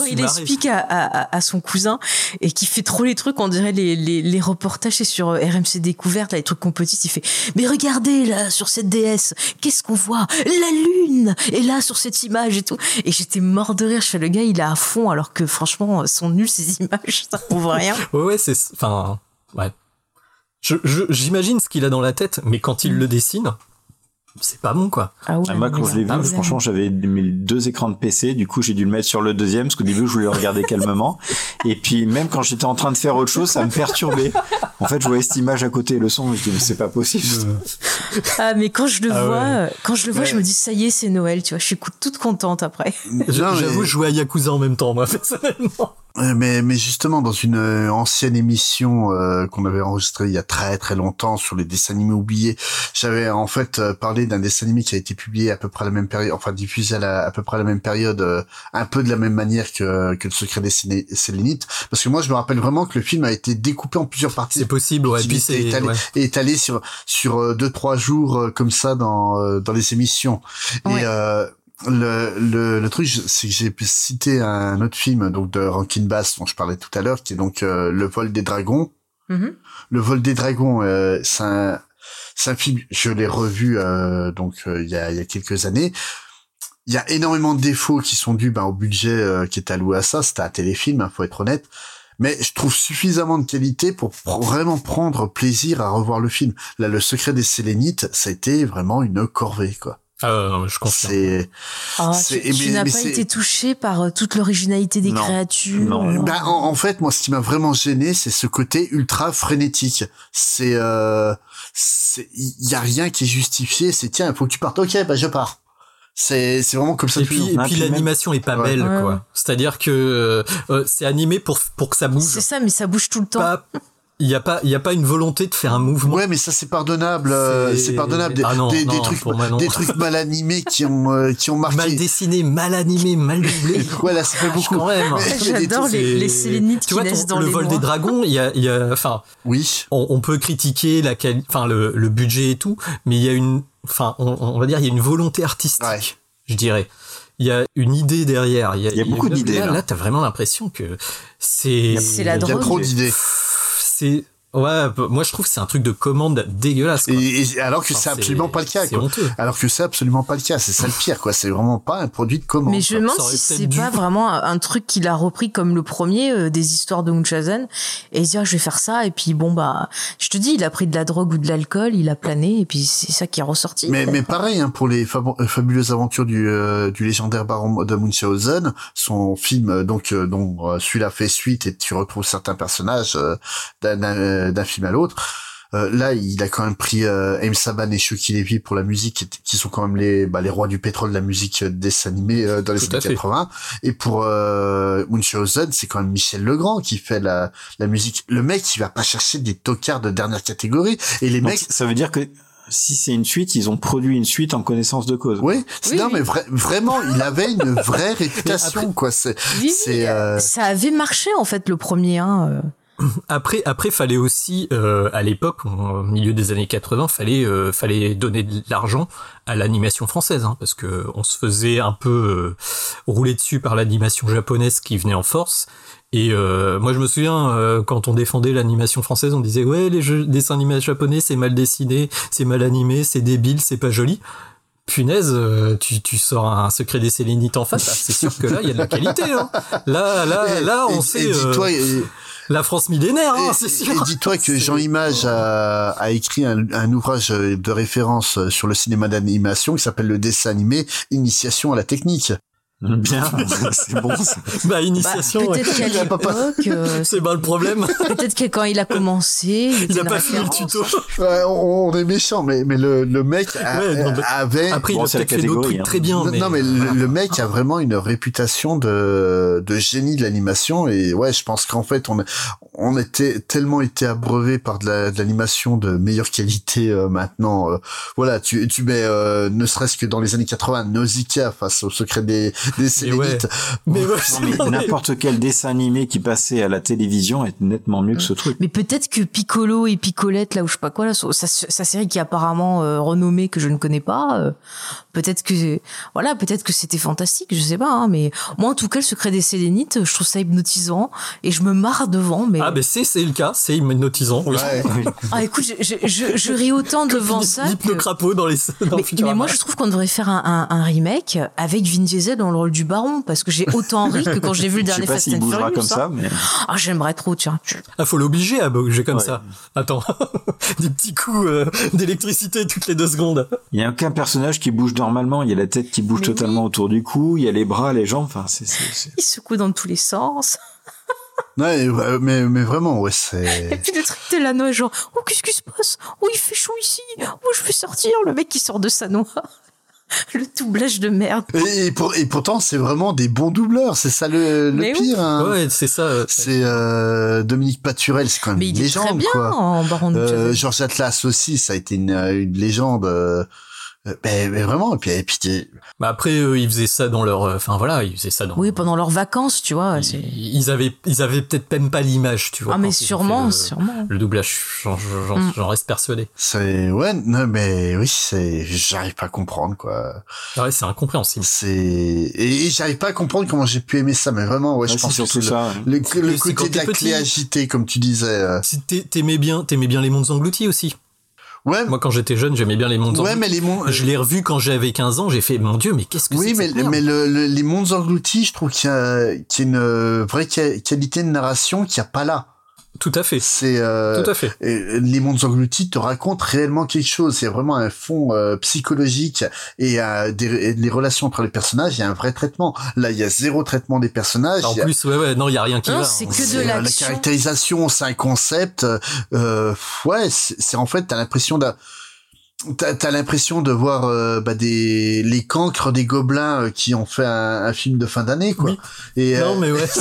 à son cousin et qui fait trop les trucs, on dirait les reportages, c'est sur RMC Découverte, là, les trucs complotistes, il fait, mais regardez, là, sur cette déesse, qu'est-ce qu'on voit? La lune! Et là, sur cette image et tout. Et j'étais mort de rire, le gars, il est à fond, alors que franchement, sont nuls ces images, ça prouve rien. Ouais, ouais. J'imagine ce qu'il a dans la tête, mais quand il le dessine, c'est pas bon, quoi. Moi, quand je l'ai vu, franchement, j'avais mes 2 écrans de PC, du coup, j'ai dû le mettre sur le deuxième, parce qu'au début, je voulais le regarder calmement. Et puis, même quand j'étais en train de faire autre chose, ça me perturbait. En fait, je voyais cette image à côté, le son, je me dis, mais c'est pas possible. Mais quand je le vois, je me dis, ça y est, c'est Noël, tu vois, je suis toute contente après. J'avoue, je jouais à Yakuza en même temps, moi, personnellement. Mais justement, dans une ancienne émission qu'on avait enregistrée il y a très très longtemps sur les dessins animés oubliés, j'avais en fait parlé d'un dessin animé qui a été publié à peu près à la même période, enfin diffusé à peu près à la même période, un peu de la même manière que le secret des Sélénites, parce que moi je me rappelle vraiment que le film a été découpé en plusieurs parties. C'est possible, ouais. Puis c'est étalé sur 2-3 jours comme ça dans les émissions. Ouais. Et le truc, c'est que j'ai cité un autre film donc de Rankin Bass dont je parlais tout à l'heure, qui est donc Le vol des dragons. Mm-hmm. Le vol des dragons, c'est un film, je l'ai revu il y a quelques années. Il y a énormément de défauts qui sont dus au budget qui est alloué à ça. C'était un téléfilm, faut être honnête. Mais je trouve suffisamment de qualité pour vraiment prendre plaisir à revoir le film. Là, Le secret des Sélénites, ça a été vraiment une corvée, quoi. Non, je confirme. Tu n'as pas été touché par toute l'originalité des créatures. Non. En fait, moi, ce qui m'a vraiment gêné, c'est ce côté ultra frénétique. Il y a rien qui est justifié. C'est tiens, il faut que tu partes. Ok, je pars. C'est vraiment comme ça. Et puis l'animation est pas belle, quoi. C'est-à-dire que c'est animé pour que ça bouge. C'est ça, mais ça bouge tout le temps. Il y a pas une volonté de faire un mouvement. Ouais, mais ça c'est pardonnable. C'est pardonnable. Des trucs mal animés qui ont marqué. Mal dessinés, mal animés, mal doublés. Ouais, là ça fait beaucoup. Quand même. J'adore les Sélénites qui naissent dans les mois. Le vol des dragons, il y a oui. On peut critiquer le budget et tout, mais il y a on va dire il y a une volonté artistique, je dirais. Il y a une idée derrière. Il y a beaucoup d'idées. Là, t'as vraiment l'impression que c'est la drogue. Il y a trop d'idées. Moi je trouve que c'est un truc de commande dégueulasse, quoi. Et alors que c'est absolument pas le cas, quoi. Alors que c'est absolument pas le cas, c'est ça le pire, quoi. C'est vraiment pas un produit de commande. Mais je me demande si c'est pas vraiment un truc qu'il a repris comme le premier des histoires de Munchausen et se dire je vais faire ça et puis je te dis il a pris de la drogue ou de l'alcool, il a plané et puis c'est ça qui est ressorti. Mais pareil pour les fabuleuses aventures du légendaire baron de Munchausen, son film dont celui-là fait suite et tu retrouves certains personnages d'un film à l'autre. Là, il a quand même pris Aim Saban et Chucky Levy pour la musique, qui sont quand même les rois du pétrole de la musique dessin animé dans les années 80. Et pour Munchausen, c'est quand même Michel Legrand qui fait la musique. Le mec, il va pas chercher des tocards de dernière catégorie. Et les mecs, ça veut dire que si c'est une suite, ils ont produit une suite en connaissance de cause. Oui. Mais vraiment, il avait une vraie réputation, quoi. Ça avait marché, en fait, le premier, Après, fallait aussi, à l'époque, au milieu des années 80, fallait donner de l'argent à l'animation française, parce que on se faisait un peu rouler dessus par l'animation japonaise qui venait en force. Et moi, je me souviens quand on défendait l'animation française, on disait ouais, les dessins animés japonais, c'est mal dessiné, c'est mal animé, c'est débile, c'est pas joli. Punaise, tu sors un secret des Sélénites en face, c'est sûr que là, il y a de la qualité. Là, on sait. La France millénaire, c'est sûr. Et dis-toi que Jean Image a écrit un ouvrage de référence sur le cinéma d'animation qui s'appelle Le dessin animé, Initiation à la technique. Bien, c'est bon. Initiation. Peut-être qu'à l'époque, c'est pas le problème. Peut-être que quand il a commencé, il a pas fini le tuto. On est méchant, mais le mec avait. Après, il a peut-être fait d'autres trucs très bien. Non, mais le mec a vraiment une réputation de génie de l'animation et je pense qu'en fait on était tellement été abreuvé par de l'animation de meilleure qualité maintenant. Tu mets ne serait-ce que dans les années 80 Nausicaa face au secret des Sélénites. Mais n'importe quel dessin animé qui passait à la télévision est nettement mieux que ce truc. Mais peut-être que Piccolo et Piccolette, là où je sais pas quoi, là, sa série qui est apparemment renommée que je ne connais pas, peut-être que c'était fantastique, je sais pas, mais moi en tout cas le secret des Sélénites, je trouve ça hypnotisant et je me marre devant. Mais c'est le cas, c'est hypnotisant. Oui. Ouais. Écoute, je ris autant devant ça. Le crapaud dans mais moi je trouve qu'on devrait faire un remake avec Vin Diesel dans le rôle du baron parce que j'ai autant ri que quand j'ai vu le dernier Fast and Furious. Je sais pas s'il bougera comme ça, mais j'aimerais trop, tiens. Faut l'obliger à bouger comme ça. Attends, des petits coups d'électricité toutes les 2 secondes. Il y a aucun personnage qui bouge normalement. Il y a la tête qui bouge totalement autour du cou. Il y a les bras, les jambes. Enfin, il secoue dans tous les sens. Ouais, mais vraiment, c'est. Et puis le truc de la noix, genre, qu'est-ce qui se passe? Il fait chaud ici. Je vais sortir. Le mec qui sort de sa noix. Le doublage de merde. Et pourtant, c'est vraiment des bons doubleurs. C'est ça le pire. Hein. Ouais, c'est ça. C'est Dominique Paturel, c'est quand même une légende. Mais il est très bien en Baron de Munchausen. Georges Atlas aussi, ça a été une légende. Mais vraiment. Et puis bah après, ils faisaient ça dans leur. Enfin voilà, ils faisaient ça dans. Oui, pendant leurs vacances, tu vois. Ils avaient peut-être même pas l'image, tu vois. Ah mais sûrement. Le doublage, j'en reste persuadé. Non mais oui, j'arrive pas à comprendre quoi. Ouais, c'est incompréhensible. Et j'arrive pas à comprendre comment j'ai pu aimer ça, mais vraiment, ouais, je pense que c'est le côté de la clé agitée, comme tu disais. Si t'aimais bien les mondes engloutis aussi. Ouais. Moi, quand j'étais jeune, j'aimais bien les mondes engloutis. Mais je l'ai revu quand j'avais 15 ans, j'ai fait, mon Dieu, mais qu'est-ce que c'est? Oui, mais les mondes engloutis, je trouve qu'il y a une vraie qualité de narration qu'il n'y a pas là. Tout à fait. Tout à fait. Les mondes engloutis te racontent réellement quelque chose. C'est vraiment un fond psychologique et les relations entre les personnages. Il y a un vrai traitement. Là, il y a zéro traitement des personnages. En plus, non, il y a rien qui va. C'est que de l'action. La caractérisation, c'est un concept. C'est en fait, t'as l'impression de voir les cancres des gobelins qui ont fait un film de fin d'année, quoi. Oui. Non, mais ouais.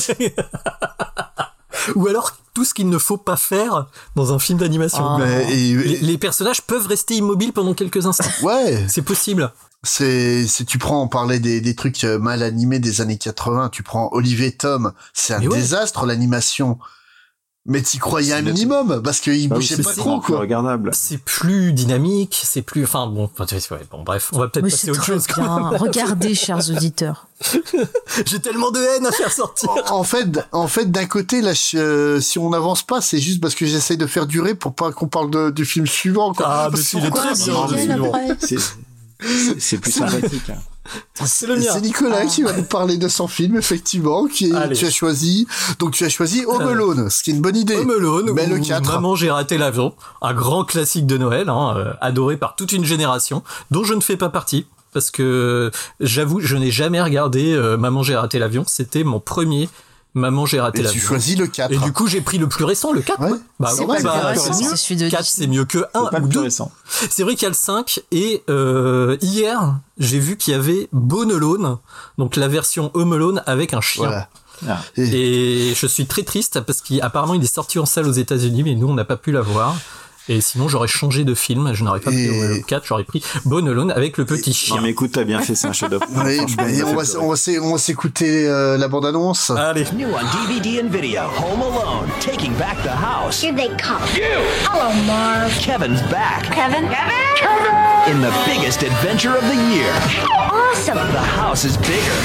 Ou alors tout ce qu'il ne faut pas faire dans un film d'animation. Les personnages peuvent rester immobiles pendant quelques instants. Ouais. C'est possible. On parlait des trucs mal animés des années 80, tu prends Olivier Tom, c'est un désastre l'animation. Mais t'y croyais un minimum, parce qu'il bougeait pas trop, quoi. Regardable. C'est plus dynamique, c'est plus, bref, on va peut-être passer à autre chose. Regardez, chers auditeurs. J'ai tellement de haine à faire sortir. En fait, d'un côté, là, si on n'avance pas, c'est juste parce que j'essaye de faire durer pour pas qu'on parle du film suivant, quoi. Ah, mais il est très bien, le suivant. C'est plus sympathique, hein. C'est le mien. C'est Nicolas qui va nous parler de son film, effectivement, tu as choisi. Donc tu as choisi Home Alone, ce qui est une bonne idée. Home Alone, mais le 4. Maman, j'ai raté l'avion, un grand classique de Noël, adoré par toute une génération, dont je ne fais pas partie. Parce que, j'avoue, je n'ai jamais regardé Maman, j'ai raté l'avion. C'était mon premier Maman, j'ai raté l'avion. Et tu choisis le 4. Et du coup, j'ai pris le plus récent, le 4. Ouais. C'est mieux. 4, c'est mieux que 1 ou 2. C'est vrai qu'il y a le 5. Et hier, j'ai vu qu'il y avait Bone Alone, donc la version Home Alone avec un chien. Voilà. Ah. Et je suis très triste parce qu'apparemment, il est sorti en salle aux États-Unis, mais nous, on n'a pas pu la voir. Et sinon, j'aurais changé de film. Je n'aurais pas pris le 4, j'aurais pris Bone Alone avec le petit chien. Non, mais écoute, t'as bien fait, c'est un chef-d'œuvre. Oui, on va s'écouter la bande-annonce. Allez. New on DVD and video, Home Alone, taking back the house. Here they come. You! Hello, Marv. Kevin's back. Kevin? In the biggest adventure of the year. Awesome. The house is bigger.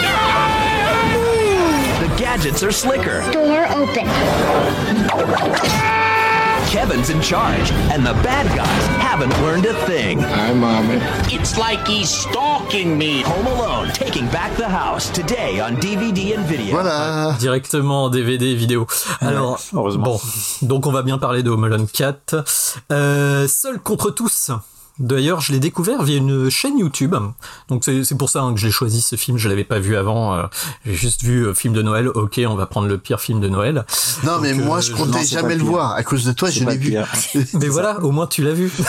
The gadgets are slicker. Door open. Kevin's in charge, and the bad guys haven't learned a thing. Hi, Mommy. It's like he's stalking me. Home Alone, taking back the house, today on DVD and video. Voilà. Directement en DVD et vidéo. Alors, bon, donc on va bien parler de Home Alone 4. Seul contre tous. D'ailleurs, je l'ai découvert via une chaîne YouTube. Donc c'est pour ça que j'ai choisi ce film. Je l'avais pas vu avant. J'ai juste vu film de Noël. Ok, on va prendre le pire film de Noël. Non, donc, mais moi, je comptais jamais le voir. À cause de toi, je l'ai vu. Mais voilà, au moins tu l'as vu.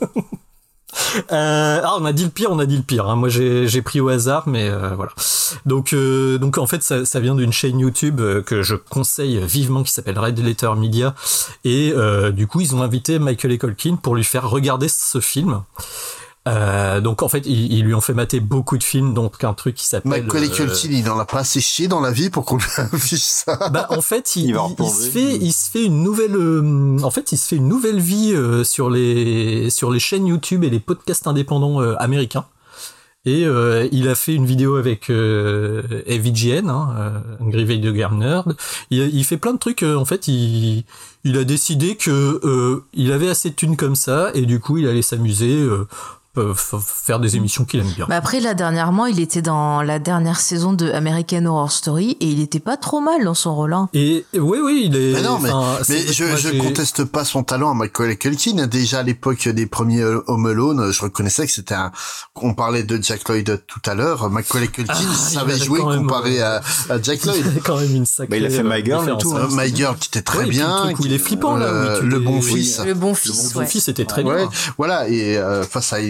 On a dit le pire, hein. Moi j'ai pris au hasard, mais voilà. Donc en fait ça vient d'une chaîne YouTube que je conseille vivement, qui s'appelle Red Letter Media, et du coup ils ont invité Michael Culkin pour lui faire regarder ce film. Donc en fait ils lui ont fait mater beaucoup de films, donc un truc qui s'appelle Macaulay Culkin, il en a pas assez chié dans la vie pour qu'on lui affiche ça. Bah en fait il se fait une nouvelle vie sur les chaînes YouTube et les podcasts indépendants américains. Et il a fait une vidéo avec AVGN, Angry Video Game Nerd. Il fait plein de trucs. En fait, il a décidé que il avait assez de thunes comme ça, et du coup, il allait s'amuser. Faire des émissions qu'il aime bien. Bah après, là, dernièrement, il était dans la dernière saison de American Horror Story et il était pas trop mal dans son rôle. Hein. Et oui, il est. Mais non, mais je conteste pas son talent à Michael Culkin. Déjà à l'époque des premiers Home Alone, je reconnaissais que c'était on parlait de Jack Lloyd tout à l'heure. Michael Culkin savait jouer comparé à Jack Lloyd. Il a quand même une sacrée. Il a fait My Girl et tout. My Girl qui était très bien. Le truc où il est flippant là. Le bon fils. Le bon fils. Le bon fils était très bien. Voilà, et face à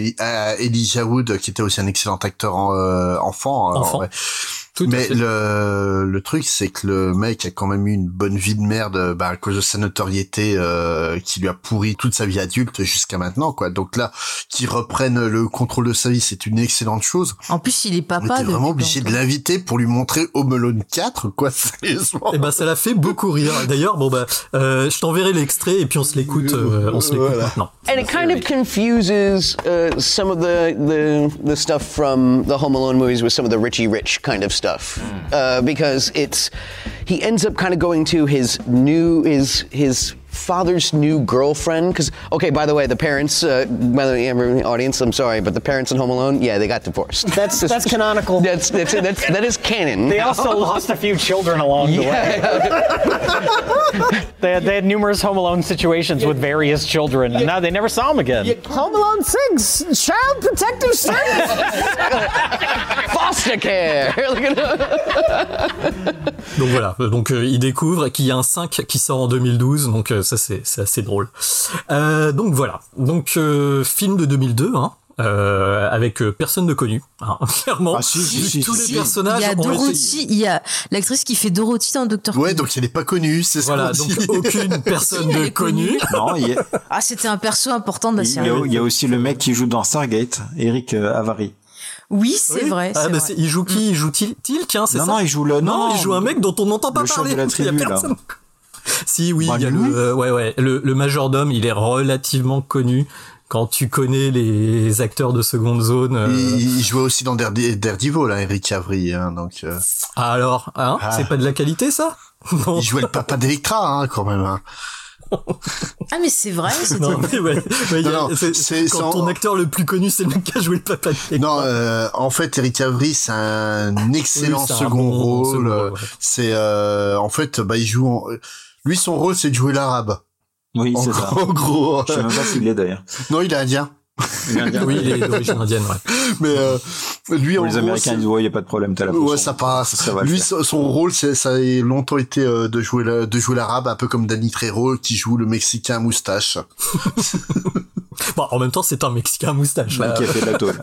Elijah Wood, qui était aussi un excellent acteur enfant. Ouais. Mais le truc, c'est que le mec a quand même eu une bonne vie de merde, à cause de sa notoriété, qui lui a pourri toute sa vie adulte jusqu'à maintenant, quoi. Donc là, qu'il reprenne le contrôle de sa vie, c'est une excellente chose. En plus, il est papa. On était vraiment obligé de l'inviter pour lui montrer Home Alone 4, quoi, sérieusement. Et ça l'a fait beaucoup rire. D'ailleurs, je t'enverrai l'extrait et puis on se l'écoute maintenant. And it kind of confuses some of the stuff from the Home Alone movies with some of the Richie Rich kind of stuff. Because he ends up kind of going to his father's new girlfriend. Because, okay, by the way, the parents, by the way, audience, I'm sorry, but the parents in Home Alone, yeah, they got divorced. That's canonical. That is canon. They also lost a few children along the way. They had numerous Home Alone situations with various children, and now they never saw them again. Home Alone 6, Child Protective Service. Foster care. Donc voilà, il découvre qu'il y a un 5 qui sort en 2012, donc ça c'est assez drôle. Donc voilà, film de 2002, avec personne de connu, clairement. Ah, si, tous les personnages. Il y a Dorothy, il y a l'actrice qui fait Dorothy dans Dr. Ouais, donc elle n'est pas connue, c'est ça. Voilà, donc aucune personne de connue. Non, c'était un perso important de la série. Il y a aussi le mec qui joue dans Stargate, Eric Avary. Oui, c'est vrai. Vrai. Il joue qui? Il joue Tilk, c'est ça? Non, il joue il joue un mec dont on n'entend pas parler. Le chef de la tribu, il y a personne. Si, oui, il y a le majordome, il est relativement connu. Quand tu connais les acteurs de seconde zone. Il jouait aussi dans Daredevil, là, Eric Avery, donc. Alors, c'est pas de la qualité, ça? Non. Il jouait le papa d'Electra, quand même. Ah, mais c'est vrai, c'était... Non, mais c'est quand ton acteur le plus connu, c'est le mec qui a joué le papa d'Electra. Non, en fait, Eric Avery, c'est un excellent second rôle. C'est, en fait, il joue lui, son rôle, c'est de jouer l'arabe. Oui, c'est ça. En gros. Je sais même pas s'il l'est d'ailleurs. Non, il est indien. Oui, il est d'origine indienne, ouais. Mais lui, les Américains disent il y a pas de problème, t'as la ouais, ça passe. Ça va lui, son rôle, ça a longtemps été de jouer l'arabe, un peu comme Danny Trejo qui joue le Mexicain à moustache. Bon, en même temps, c'est un Mexicain à moustache. Qui a fait de la tôle.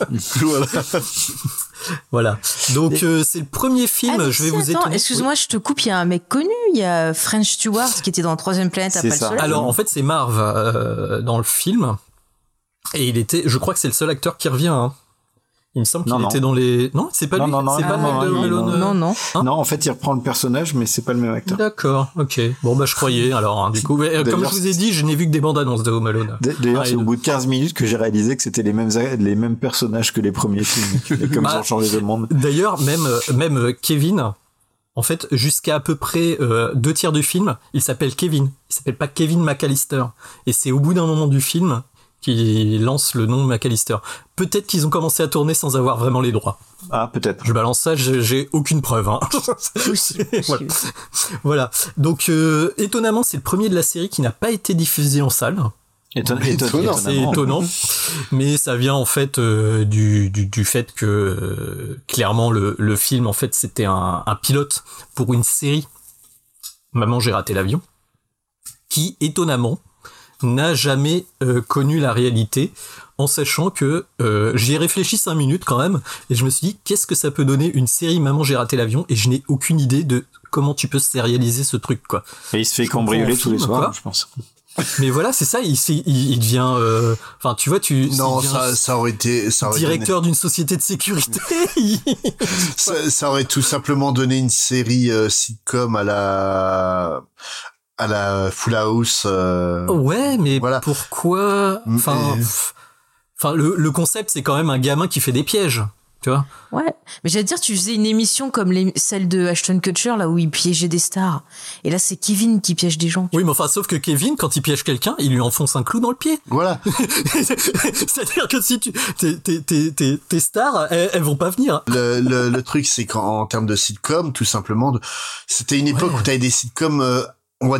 Voilà. Donc c'est le premier film. Je vais vous étonner. Excuse-moi, je te coupe. Il y a un mec connu. Il y a French Stewart qui était dans Troisième Planète après le Soleil. Alors en fait, c'est Marv dans le film. Et je crois que c'est le seul acteur qui revient. Il me semble qu'il était dans les... Non, c'est pas lui. C'est pas le mec de Home Alone. Non. Non, en fait, il reprend le personnage, mais c'est pas le même acteur. D'accord, ok. Bon, je croyais, alors, du coup. Comme je vous ai dit, je n'ai vu que des bandes annonces de Home Alone. D'ailleurs, c'est au bout de 15 minutes que j'ai réalisé que c'était les mêmes personnages que les premiers films. Et comme ils ont changé de monde. D'ailleurs, même Kevin, en fait, jusqu'à à peu près 2/3 du film, il s'appelle Kevin. Il s'appelle pas Kevin McAllister. Et c'est au bout d'un moment du film qui lance le nom de McAllister. Peut-être qu'ils ont commencé à tourner sans avoir vraiment les droits. Ah, peut-être. Je balance ça, j'ai aucune preuve. Voilà. Donc, étonnamment, c'est le premier de la série qui n'a pas été diffusé en salle. Étonnant. C'est étonnant. Mais ça vient en fait du fait que clairement le film en fait c'était un pilote pour une série Maman j'ai raté l'avion qui étonnamment n'a jamais connu la réalité, en sachant que j'y ai réfléchi 5 minutes quand même, et je me suis dit qu'est-ce que ça peut donner une série Maman j'ai raté l'avion, et je n'ai aucune idée de comment tu peux sérialiser ce truc, quoi. Et il se fait cambrioler tous les soirs, je pense. Mais voilà, c'est ça, il devient enfin tu vois, non, ça aurait directeur d'une société de sécurité. ça aurait tout simplement donné une série sitcom à la Full House. Ouais, mais voilà. Pourquoi? Enfin, le concept, c'est quand même un gamin qui fait des pièges, tu vois. Ouais, mais j'allais dire, tu faisais une émission comme celle de Ashton Kutcher, là où il piégeait des stars. Et là, c'est Kevin qui piège des gens. Oui, mais enfin, sauf que Kevin, quand il piège quelqu'un, il lui enfonce un clou dans le pied. Voilà. C'est-à-dire que si tes stars, elles vont pas venir. Le truc, c'est qu'en termes de sitcom, tout simplement, c'était une époque où t'avais des sitcoms, on va dire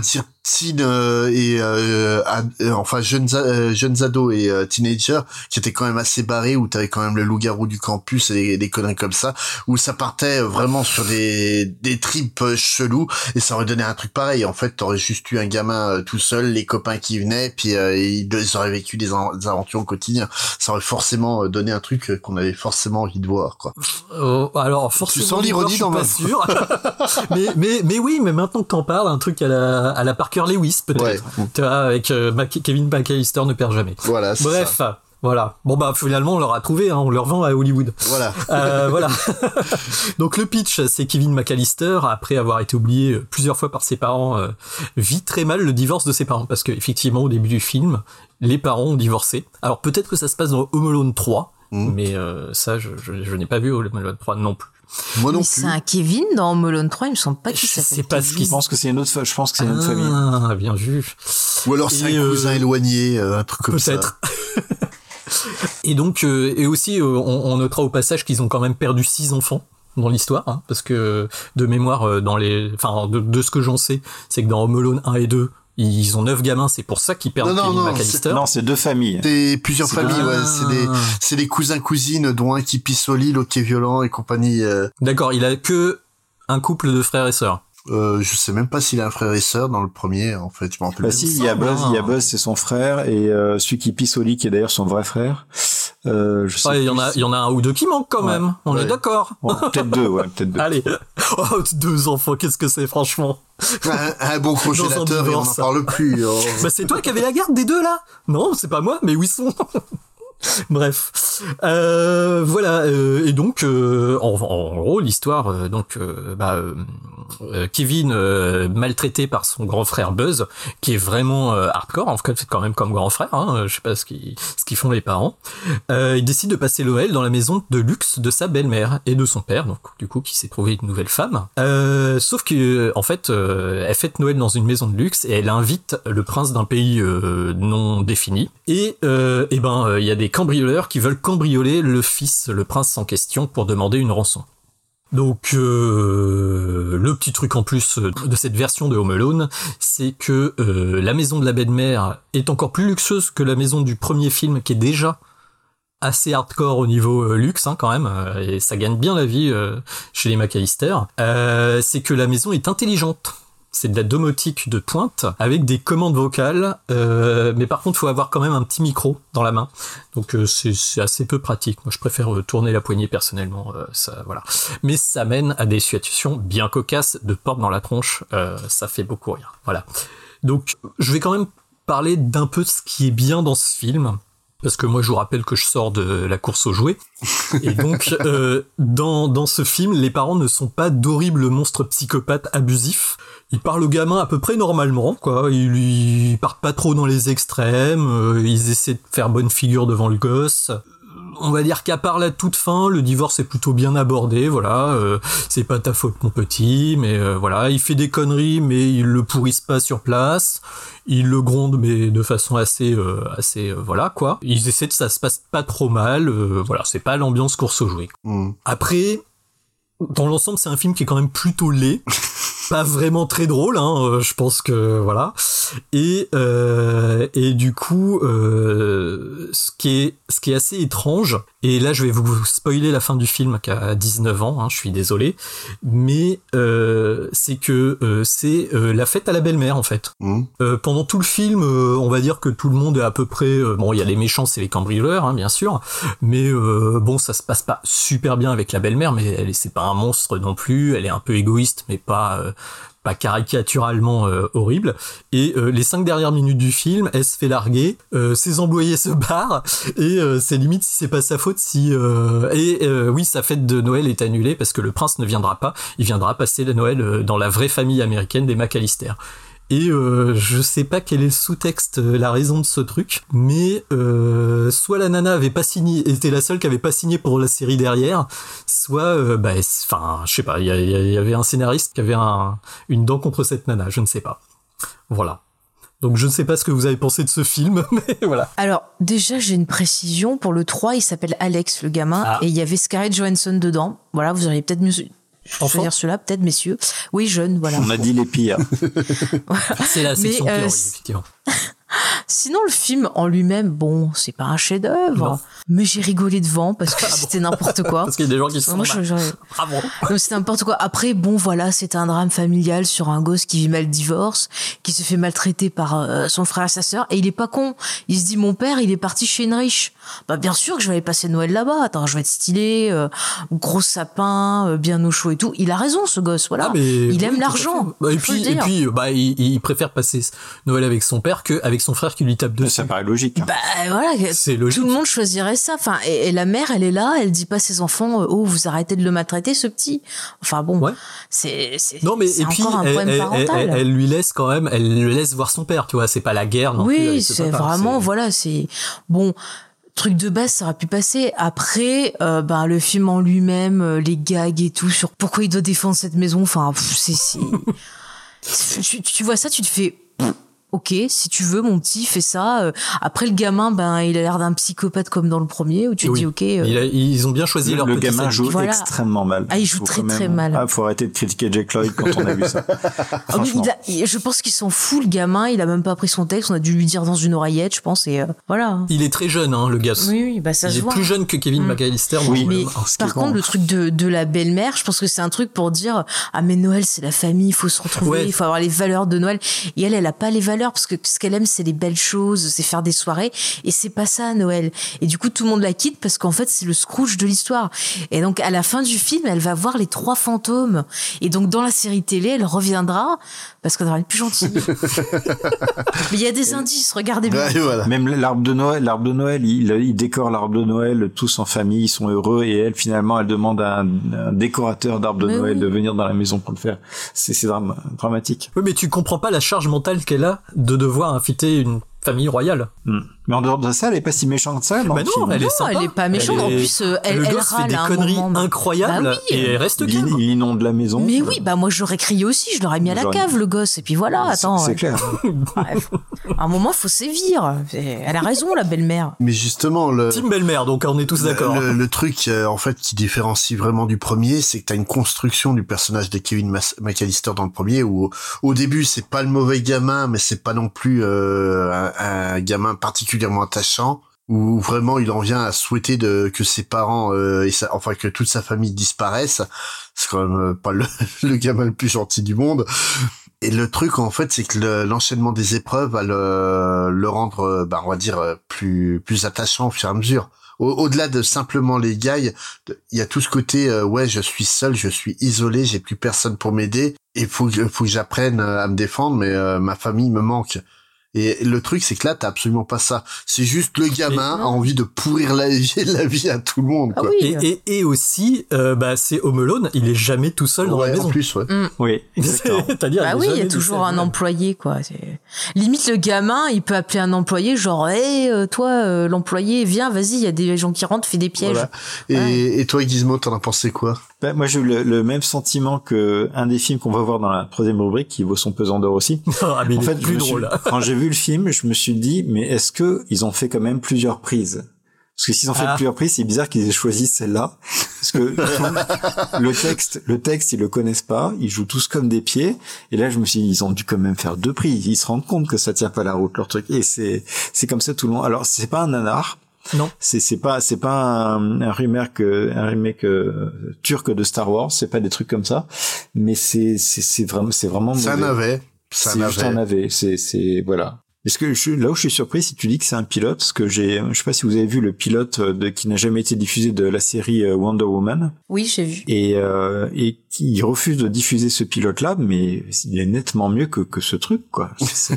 teen enfin jeunes ados et teenagers qui étaient quand même assez barrés, où t'avais quand même le loup-garou du campus et des conneries comme ça, où ça partait vraiment sur des trips chelous, et ça aurait donné un truc pareil. En fait, t'aurais juste eu un gamin tout seul, les copains qui venaient, puis ils auraient vécu des aventures au quotidien. Ça aurait forcément donné un truc qu'on avait forcément envie de voir, quoi. Alors forcément, tu sens l'ironie dans ma voix, je suis pas sûr. mais oui, mais maintenant que t'en parles, un truc à la Parker Lewis peut-être. Ouais. Tu vois, avec Kevin McAllister ne perd jamais. Voilà. Bref. Ça. Voilà. Bon bah finalement on l'aura trouvé, hein, on le revend à Hollywood. Voilà. Voilà. Donc le pitch, c'est Kevin McAllister, après avoir été oublié plusieurs fois par ses parents, vit très mal le divorce de ses parents, parce que effectivement au début du film, les parents ont divorcé. Alors peut-être que ça se passe dans Home Alone 3, mais ça je n'ai pas vu Home Alone 3 non plus. Moi non plus. C'est un Kevin dans Home Alone 3, il me semble pas qu'il s'appelle pas Kevin. Je pense que c'est une autre famille. Ah, bien vu. Ou alors c'est un cousin éloigné, un truc comme ça. Peut-être. Et donc, et aussi, on notera au passage qu'ils ont quand même perdu 6 enfants dans l'histoire, hein, parce que de mémoire, de ce que j'en sais, c'est que dans Home Alone 1 et 2, ils ont 9 gamins, c'est pour ça qu'ils perdent Kevin McAllister. Non, c'est 2 familles. C'est plusieurs familles, ouais. C'est des cousins-cousines, dont un qui pisse au lit, l'autre qui est violent et compagnie. D'accord, il a que un couple de frères et sœurs. Je sais même pas s'il a un frère et sœur dans le premier, en fait, je m'en rappelle. Bah si, il y a Buzz, c'est son frère, et celui qui pisse au lit, qui est d'ailleurs son vrai frère. Je sais il y en a un ou deux qui manquent quand même. On est d'accord. Ouais, peut-être deux. Allez. 2 enfants, qu'est-ce que c'est, franchement? Un bon congélateur, et on n'en parle plus. Oh. Bah, c'est toi qui avais la garde des 2, là? Non, c'est pas moi, mais où ils sont? Bref, voilà, et donc en gros l'histoire, Kevin maltraité par son grand frère Buzz, qui est vraiment hardcore, en fait c'est quand même comme grand frère, hein, je sais pas ce qu'ils font les parents. Il décide de passer Noël dans la maison de luxe de sa belle-mère et de son père, donc du coup qui s'est trouvé une nouvelle femme. Sauf que en fait, elle fête Noël dans une maison de luxe et elle invite le prince d'un pays non défini. Et il y a des cambrioleurs qui veulent cambrioler le prince en question pour demander une rançon. Donc le petit truc en plus de cette version de Home Alone, c'est que la maison de la belle-mère est encore plus luxueuse que la maison du premier film, qui est déjà assez hardcore au niveau luxe, hein, quand même, et ça gagne bien la vie chez les McAllister. C'est que la maison est intelligente. C'est de la domotique de pointe avec des commandes vocales, mais par contre, faut avoir quand même un petit micro dans la main. Donc c'est assez peu pratique. Moi, je préfère tourner la poignée personnellement. Ça, voilà. Mais ça mène à des situations bien cocasses de porte dans la tronche. Ça fait beaucoup rire. Voilà. Donc, je vais quand même parler d'un peu de ce qui est bien dans ce film. Parce que moi, je vous rappelle que je sors de la course aux jouets. Et donc, dans ce film, les parents ne sont pas d'horribles monstres psychopathes abusifs. Ils parlent au gamin à peu près normalement, quoi. Ils partent pas trop dans les extrêmes. Ils essaient de faire bonne figure devant le gosse. On va dire qu'à part la toute fin, le divorce est plutôt bien abordé, voilà. C'est pas ta faute, mon petit, mais voilà. Il fait des conneries, mais ils le pourrissent pas sur place. Ils le grondent, mais de façon assez, voilà, quoi. Ils essaient ça se passe pas trop mal, voilà. C'est pas l'ambiance course aux jouets. Après, dans l'ensemble, c'est un film qui est quand même plutôt laid. Pas vraiment très drôle, hein, je pense que voilà. Et du coup, ce qui est assez étrange, et là je vais vous spoiler la fin du film qui a 19 ans, hein, je suis désolé, mais c'est que c'est la fête à la belle-mère en fait. Pendant tout le film, on va dire que tout le monde est à peu près, bon il y a les méchants, c'est les cambrioleurs, hein, bien sûr, mais bon ça se passe pas super bien avec la belle-mère, mais c'est pas un monstre non plus, elle est un peu égoïste, mais pas caricaturalement horrible, et les 5 dernières minutes du film, elle se fait larguer, ses employés se barrent, et c'est limite si c'est pas sa faute si oui, sa fête de Noël est annulée parce que le prince ne viendra pas, il viendra passer le Noël dans la vraie famille américaine des McAllister. Et je sais pas quel est le sous-texte, la raison de ce truc, mais soit la nana avait pas signé, était la seule qui avait pas signé pour la série derrière, soit je sais pas, il y avait un scénariste qui avait une dent contre cette nana, je ne sais pas. Voilà. Donc je ne sais pas ce que vous avez pensé de ce film, mais voilà. Alors déjà j'ai une précision, pour le 3 il s'appelle Alex le gamin, et il y avait Scarlett Johansson dedans, voilà, vous auriez peut-être mieux... Je vais choisir ceux-là, peut-être, messieurs. Oui, jeunes, voilà. On a dit les pires. C'est la section pire, effectivement. Sinon, le film en lui-même, bon, c'est pas un chef-d'œuvre, mais j'ai rigolé devant parce que c'était n'importe quoi. Parce qu'il y a des gens qui se sont bravo. Donc c'était n'importe quoi. Après, bon, voilà, c'est un drame familial sur un gosse qui vit mal divorce, qui se fait maltraiter par son frère et sa sœur, et il est pas con. Il se dit, mon père, il est parti chez une riche. Bah, bien sûr que je vais aller passer Noël là-bas. Attends, je vais être stylé, gros sapin, bien au chaud et tout. Il a raison, ce gosse, voilà. Il aime l'argent. Bah, et puis, il préfère passer Noël avec son père qu'avec son frère qui lui tape dessus. Ça paraît logique. Bah, voilà. C'est logique. Tout le monde choisirait ça. Enfin, et la mère, elle est là, elle dit pas à ses enfants, oh, vous arrêtez de le maltraiter, ce petit. Enfin, bon. Ouais. C'est encore un problème parental. Elle lui laisse quand même, elle le laisse voir son père, tu vois. C'est pas la guerre non plus. Oui, c'est vraiment, voilà, c'est, bon. Truc de base, ça aurait pu passer. Après, le film en lui-même, les gags et tout, sur pourquoi il doit défendre cette maison, enfin, tu vois ça, tu te fais, ok, si tu veux, mon petit, fais ça. Après, le gamin, il a l'air d'un psychopathe comme dans le premier, où tu te dis, ok. Ils ont bien choisi leur petit gamin joue extrêmement mal. Ah, il joue très mal. Ah, faut arrêter de critiquer Jake Lloyd quand on a vu ça. Je pense qu'il s'en fout, le gamin. Il a même pas pris son texte. On a dû lui dire dans une oreillette, je pense, et voilà. Il est très jeune, hein, le gars. Oui, ça se voit. Il est plus jeune que Kevin McAllister. Oui, mais par contre, le truc de la belle-mère, je pense que c'est un truc pour dire, ah, mais Noël, c'est la famille, il faut se retrouver, il faut avoir les valeurs de Noël. Et elle a pas les valeurs, parce que ce qu'elle aime, c'est les belles choses, c'est faire des soirées, et c'est pas ça, Noël. Et du coup, tout le monde la quitte parce qu'en fait, c'est le Scrooge de l'histoire. Et donc, à la fin du film, elle va voir les 3 fantômes. Et donc, dans la série télé, elle reviendra parce qu'elle va être plus gentille. Mais il y a des indices, regardez bien. Voilà. Même l'arbre de Noël, il décore l'arbre de Noël tous en famille, ils sont heureux, et elle, finalement, elle demande à un décorateur d'arbre de Noël de venir dans la maison pour le faire. C'est dramatique. Oui, mais tu comprends pas la charge mentale qu'elle a de devoir inviter une famille royale. Mais en dehors de ça, elle est pas si méchante que ça, non? Bah non, elle est sympa. Elle est pas méchante. En plus, elle gosse fait des conneries incroyables et elle reste calme. Il inonde la maison. Mais oui, moi j'aurais crié aussi, je l'aurais mis à la cave, le gosse, et puis voilà, attends. C'est clair. Bref. À un moment, faut sévir. Elle a raison, la belle-mère. Mais justement, Team belle-mère, donc on est tous d'accord. Le truc, en fait, qui différencie vraiment du premier, c'est que t'as une construction du personnage de Kevin McAllister dans le premier, où au début, c'est pas le mauvais gamin, mais c'est pas non plus un gamin particulièrement attachant, où vraiment il en vient à souhaiter que ses parents que toute sa famille disparaisse. C'est quand même pas le gamin le plus gentil du monde. Et le truc, en fait, c'est que l'enchaînement des épreuves va le rendre, on va dire, plus attachant au fur et à mesure. Au-delà de simplement les gars, il y a tout ce côté, je suis seul, je suis isolé, j'ai plus personne pour m'aider, et faut que j'apprenne à me défendre, mais ma famille me manque. Et le truc, c'est que là, t'as absolument pas ça. C'est juste le gamin a envie de pourrir la vie à tout le monde, quoi. Ah oui. Et aussi, c'est Home Alone, il est jamais tout seul dans la maison. En plus, Oui, exactement. C'est-à-dire, il y a toujours un employé, quoi. Limite, le gamin, il peut appeler un employé, genre, toi, l'employé, viens, vas-y, il y a des gens qui rentrent, fais des pièges. Voilà. Et toi, Gizmo, t'en as pensé quoi? Moi, j'ai eu le même sentiment que un des films qu'on va voir dans la 3e rubrique, qui vaut son pesant d'or aussi. Mais en fait, plus drôle. Quand j'ai vu le film, je me suis dit, mais est-ce que ils ont fait quand même plusieurs prises? Parce que s'ils ont fait plusieurs prises, c'est bizarre qu'ils aient choisi celle-là. Parce que le texte, ils le connaissent pas. Ils jouent tous comme des pieds. Et là, je me suis dit, ils ont dû quand même faire 2 prises. Ils se rendent compte que ça tient pas la route, leur truc. Et c'est comme ça tout le long. Alors, c'est pas un nanar. Non. C'est pas un remake turc de Star Wars. C'est pas des trucs comme ça. Mais c'est vraiment C'est un navet. C'est juste un navet. C'est voilà. Est-ce que là où je suis surpris, si tu dis que c'est un pilote, parce que je sais pas si vous avez vu le pilote qui n'a jamais été diffusé de la série Wonder Woman. Oui, j'ai vu. Et qui refuse de diffuser ce pilote-là, mais il est nettement mieux que ce truc, quoi.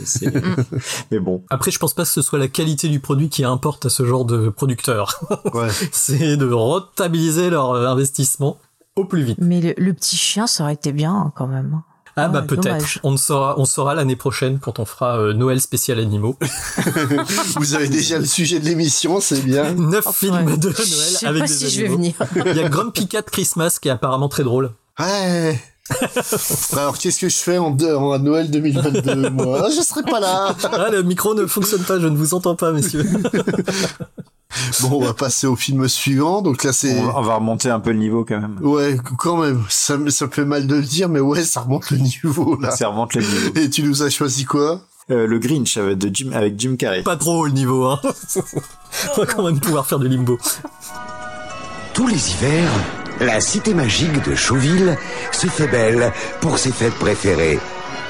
Mais bon. Après, je pense pas que ce soit la qualité du produit qui importe à ce genre de producteur. Ouais. C'est de rentabiliser leur investissement au plus vite. Mais le petit chien, ça aurait été bien, quand même. Peut-être. Dommage. On saura l'année prochaine quand on fera Noël spécial animaux. Vous avez déjà le sujet de l'émission, c'est bien. 9 films de Noël avec des animaux. Je sais pas si je vais venir. Il y a Grumpy Cat Christmas qui est apparemment très drôle. Ouais. Alors qu'est-ce que je fais en Noël 2022, moi? Je serai pas là. Le micro ne fonctionne pas, je ne vous entends pas, messieurs. Bon, on va passer au film suivant. Donc là, c'est... On va remonter un peu le niveau quand même. Ouais, quand même. Ça me fait mal de le dire, mais ouais, ça remonte le niveau, là. Ça remonte le niveau. Et tu nous as choisi quoi? Le Grinch avec Jim Carrey. Pas trop le niveau, hein. On va quand même pouvoir faire du limbo. Tous les hivers, la cité magique de Chauville se fait belle pour ses fêtes préférées.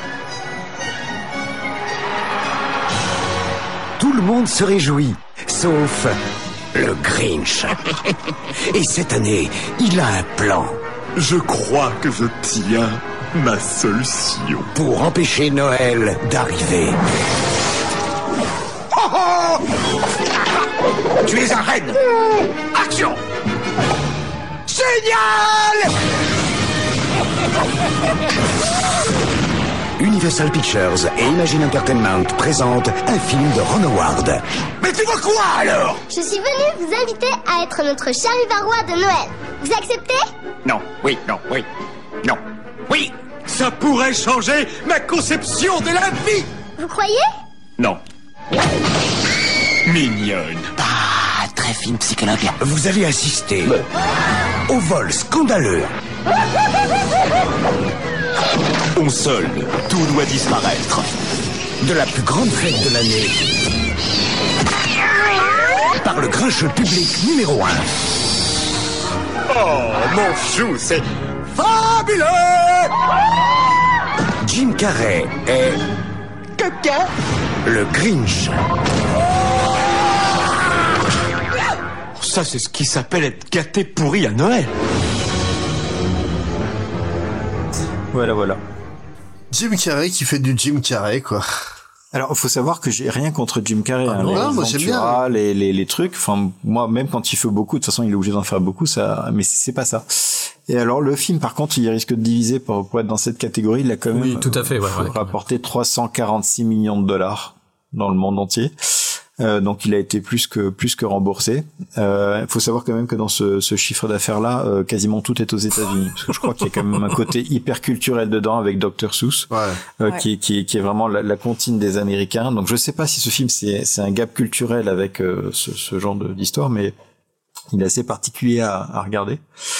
Tout le monde se réjouit, sauf le Grinch. Et cette année, il a un plan. Je crois que je tiens ma solution. Pour empêcher Noël d'arriver. Oh oh! Tu es un renne. Action! Génial! Universal Pictures et Imagine Entertainment présentent un film de Ron Howard. Mais tu veux quoi alors? Je suis venue vous inviter à être notre charivarois de Noël. Vous acceptez? Non, oui, non, oui, non, oui. Ça pourrait changer ma conception de la vie. Vous croyez? Non. Mignonne. Ah, très fine psychologue. Vous allez assister au vol scandaleux. On solde, tout doit disparaître. De la plus grande fête de l'année. Par le grincheux public numéro 1. Oh, mon chou, c'est fabuleux! Jim Carrey est... Caca! Le Grinch. Ça, c'est ce qui s'appelle être gâté pourri à Noël. Voilà. Jim Carrey qui fait du Jim Carrey, quoi. Alors, faut savoir que j'ai rien contre Jim Carrey. Moi j'aime bien. Les trucs. Enfin, moi, même quand il fait beaucoup, de toute façon, il est obligé d'en faire beaucoup, ça, mais c'est pas ça. Et alors, le film, par contre, il risque de diviser pour être dans cette catégorie. Il a quand même. Oui, tout à fait, rapporté 346 millions de dollars dans le monde entier. Donc il a été plus que remboursé. Faut savoir quand même que dans ce chiffre d'affaires-là, quasiment tout est aux États-Unis, parce que je crois qu'il y a quand même un côté hyper culturel dedans avec Dr. Seuss, qui est vraiment la comptine des Américains. Donc je sais pas si ce film c'est un gap culturel avec ce genre d'histoire, mais il est assez particulier à regarder.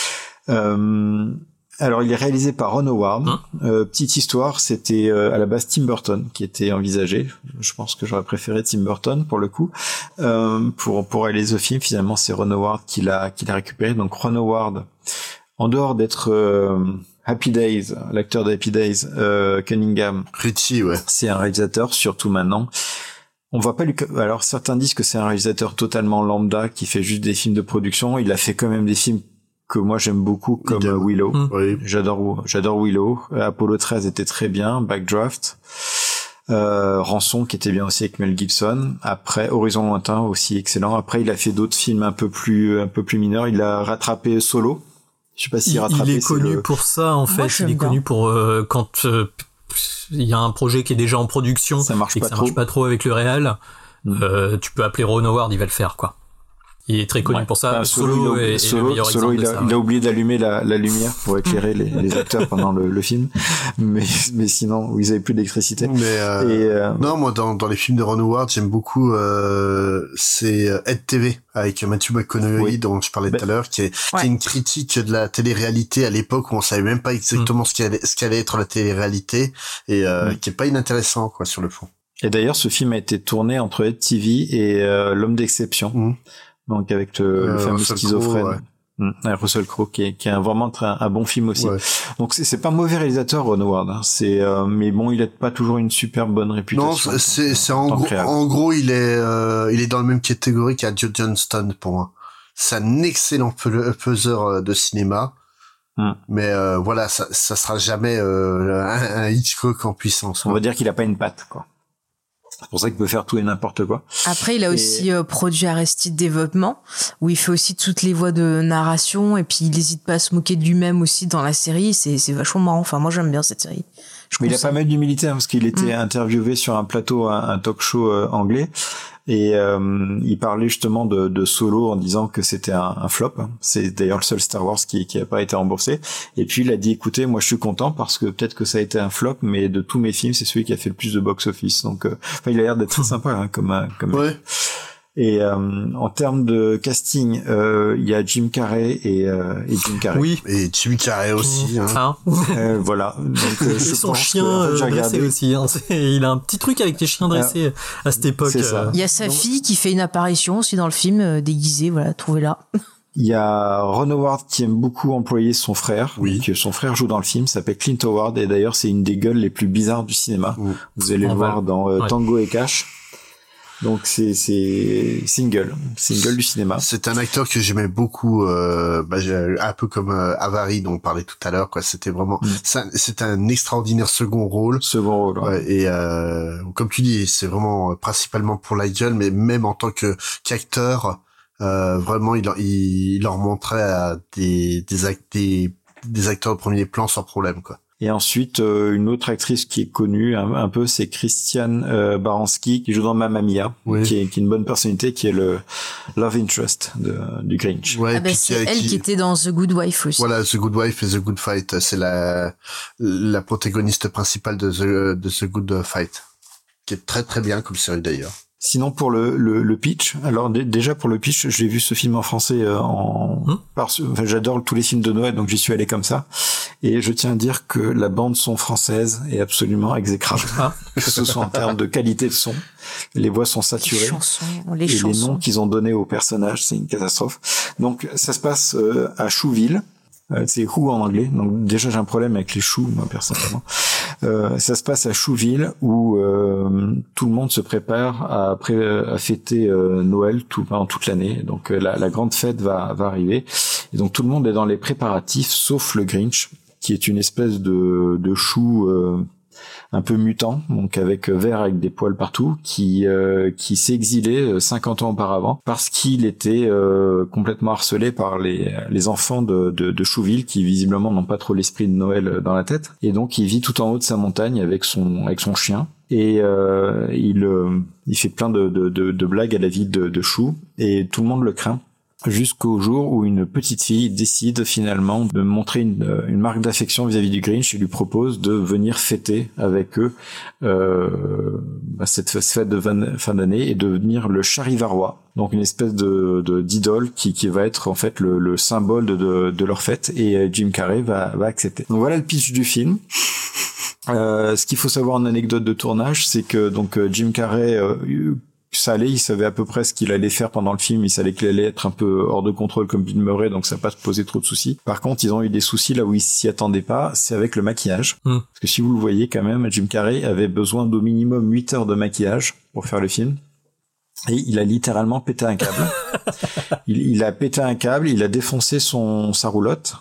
Alors, il est réalisé par Ron Howard. Petite histoire, c'était à la base Tim Burton qui était envisagé. Je pense que j'aurais préféré Tim Burton pour le coup. Pour réaliser le film, finalement, c'est Ron Howard qui l'a récupéré. Donc Ron Howard, en dehors d'être Happy Days, l'acteur de Happy Days, Cunningham, Ritchie, ouais. C'est un réalisateur, surtout maintenant. On va pas lui. Alors certains disent que c'est un réalisateur totalement lambda qui fait juste des films de production. Il a fait quand même des films que moi j'aime beaucoup comme Willow. Oui. J'adore Willow. Apollo 13 était très bien. Backdraft. Rançon qui était bien aussi avec Mel Gibson. Après Horizon lointain aussi excellent. Après il a fait d'autres films un peu plus mineurs. Il a rattrapé Solo. Je sais pas s'il rattrapé. Il est connu pour ça en fait. Il est connu pour quand il y a un projet qui est déjà en production, ça marche pas trop avec le réal. Tu peux appeler Ron Howard, il va le faire quoi. Il est très connu pour ça. Solo, il a oublié d'allumer la lumière pour éclairer les acteurs pendant le film. Mais sinon, ils avaient plus d'électricité. Non, moi, dans les films de Ron Howard, j'aime beaucoup, c'est Ed TV avec Matthew McConaughey dont je parlais tout à l'heure, qui est une critique de la télé-réalité à l'époque où on savait même pas exactement ce qu'allait être la télé-réalité et qui est pas inintéressant, quoi, sur le fond. Et d'ailleurs, ce film a été tourné entre Ed TV et L'Homme d'exception. Donc avec le fameux schizophrène, Russell Crowe, qui est vraiment un bon film aussi. Donc c'est pas mauvais réalisateur Ron Howard, hein. Mais bon, il a pas toujours une super bonne réputation. Non, c'est en gros il est dans la même catégorie qu'à Joe Johnston pour moi. C'est un excellent faiseur de cinéma. Mais voilà, ça sera jamais un Hitchcock en puissance. On va dire qu'il a pas une patte, quoi. C'est pour ça qu'il peut faire tout et n'importe quoi. Après, il a aussi produit Arrested Development, où il fait aussi toutes les voix de narration, et puis il n'hésite pas à se moquer de lui-même aussi dans la série. C'est vachement marrant. Enfin, moi, j'aime bien cette série. Mais il a pas mal d'humilité, hein, parce qu'il était interviewé sur un plateau, un talk show anglais, et il parlait justement de Solo en disant que c'était un flop. C'est d'ailleurs le seul Star Wars qui a pas été remboursé. Et puis il a dit, écoutez, moi je suis content parce que peut-être que ça a été un flop, mais de tous mes films, c'est celui qui a fait le plus de box-office. Donc, il a l'air d'être très sympa, hein, comme. Ouais. Et en termes de casting, il y a Jim Carrey et Jim Carrey. Oui. Et Jim Carrey aussi. Hein. Voilà. Donc, et son chien dressé aussi. Hein. Il a un petit truc avec les chiens dressés à cette époque. C'est ça. Il y a sa fille qui fait une apparition aussi dans le film, déguisée, voilà, trouvez-la. Il y a Ron Howard qui aime beaucoup employer son frère. Oui. Donc, son frère joue dans le film, s'appelle Clint Howard, et d'ailleurs c'est une des gueules les plus bizarres du cinéma. Vous allez le voir dans Tango et Cash. Donc c'est single du cinéma. C'est un acteur que j'aimais beaucoup, un peu comme Avary dont on parlait tout à l'heure, quoi. C'était vraiment, c'est un extraordinaire second rôle. Ouais. Et comme tu dis, c'est vraiment principalement pour la gueule, mais même en tant qu'acteur. Vraiment, il leur montrait à des acteurs de premier plan sans problème, quoi. Et ensuite, une autre actrice qui est connue un peu, c'est Christiane Baranski, qui joue dans Mamma Mia, qui est une bonne personnalité, qui est le love interest du Grinch. Ouais, c'est elle qui était dans The Good Wife aussi. Voilà, The Good Wife et The Good Fight, c'est la protagoniste principale de The Good Fight, qui est très très bien comme série d'ailleurs. Sinon pour le pitch, alors déjà pour le pitch, j'ai vu ce film en français j'adore tous les films de Noël, donc j'y suis allé comme ça, et je tiens à dire que la bande son française est absolument exécrable, que ce soit en termes de qualité de son, les voix sont saturées, les noms qu'ils ont donnés aux personnages, c'est une catastrophe. Donc ça se passe à Chouville. C'est Who en anglais, donc déjà j'ai un problème avec les choux, moi personnellement. Ça se passe à Chouville où tout le monde se prépare à fêter Noël pendant toute l'année. Donc la grande fête va arriver, et donc tout le monde est dans les préparatifs, sauf le Grinch, qui est une espèce de chou un peu mutant, donc avec des poils partout, qui s'est exilé 50 ans auparavant parce qu'il était complètement harcelé par les enfants de Chouville, qui visiblement n'ont pas trop l'esprit de Noël dans la tête, et donc il vit tout en haut de sa montagne avec son chien, et il fait plein de blagues à la vie de Chou, et tout le monde le craint. Jusqu'au jour où une petite fille décide finalement de montrer une marque d'affection vis-à-vis du Grinch et lui propose de venir fêter avec eux cette fête de fin d'année, et de devenir le charivarois, donc une espèce d'idole qui va être en fait le symbole de leur fête, et Jim Carrey va accepter. Donc voilà le pitch du film. Ce qu'il faut savoir en anecdote de tournage, c'est que donc Jim Carrey ça allait, il savait à peu près ce qu'il allait faire pendant le film, il savait qu'il allait être un peu hors de contrôle comme Bill Murray, donc ça n'a pas posé trop de soucis. Par contre, ils ont eu des soucis là où ils s'y attendaient pas, c'est avec le maquillage. Parce que si vous le voyez quand même, Jim Carrey avait besoin d'au minimum 8 heures de maquillage pour faire le film. Et il a littéralement pété un câble. il a pété un câble, il a défoncé sa roulotte,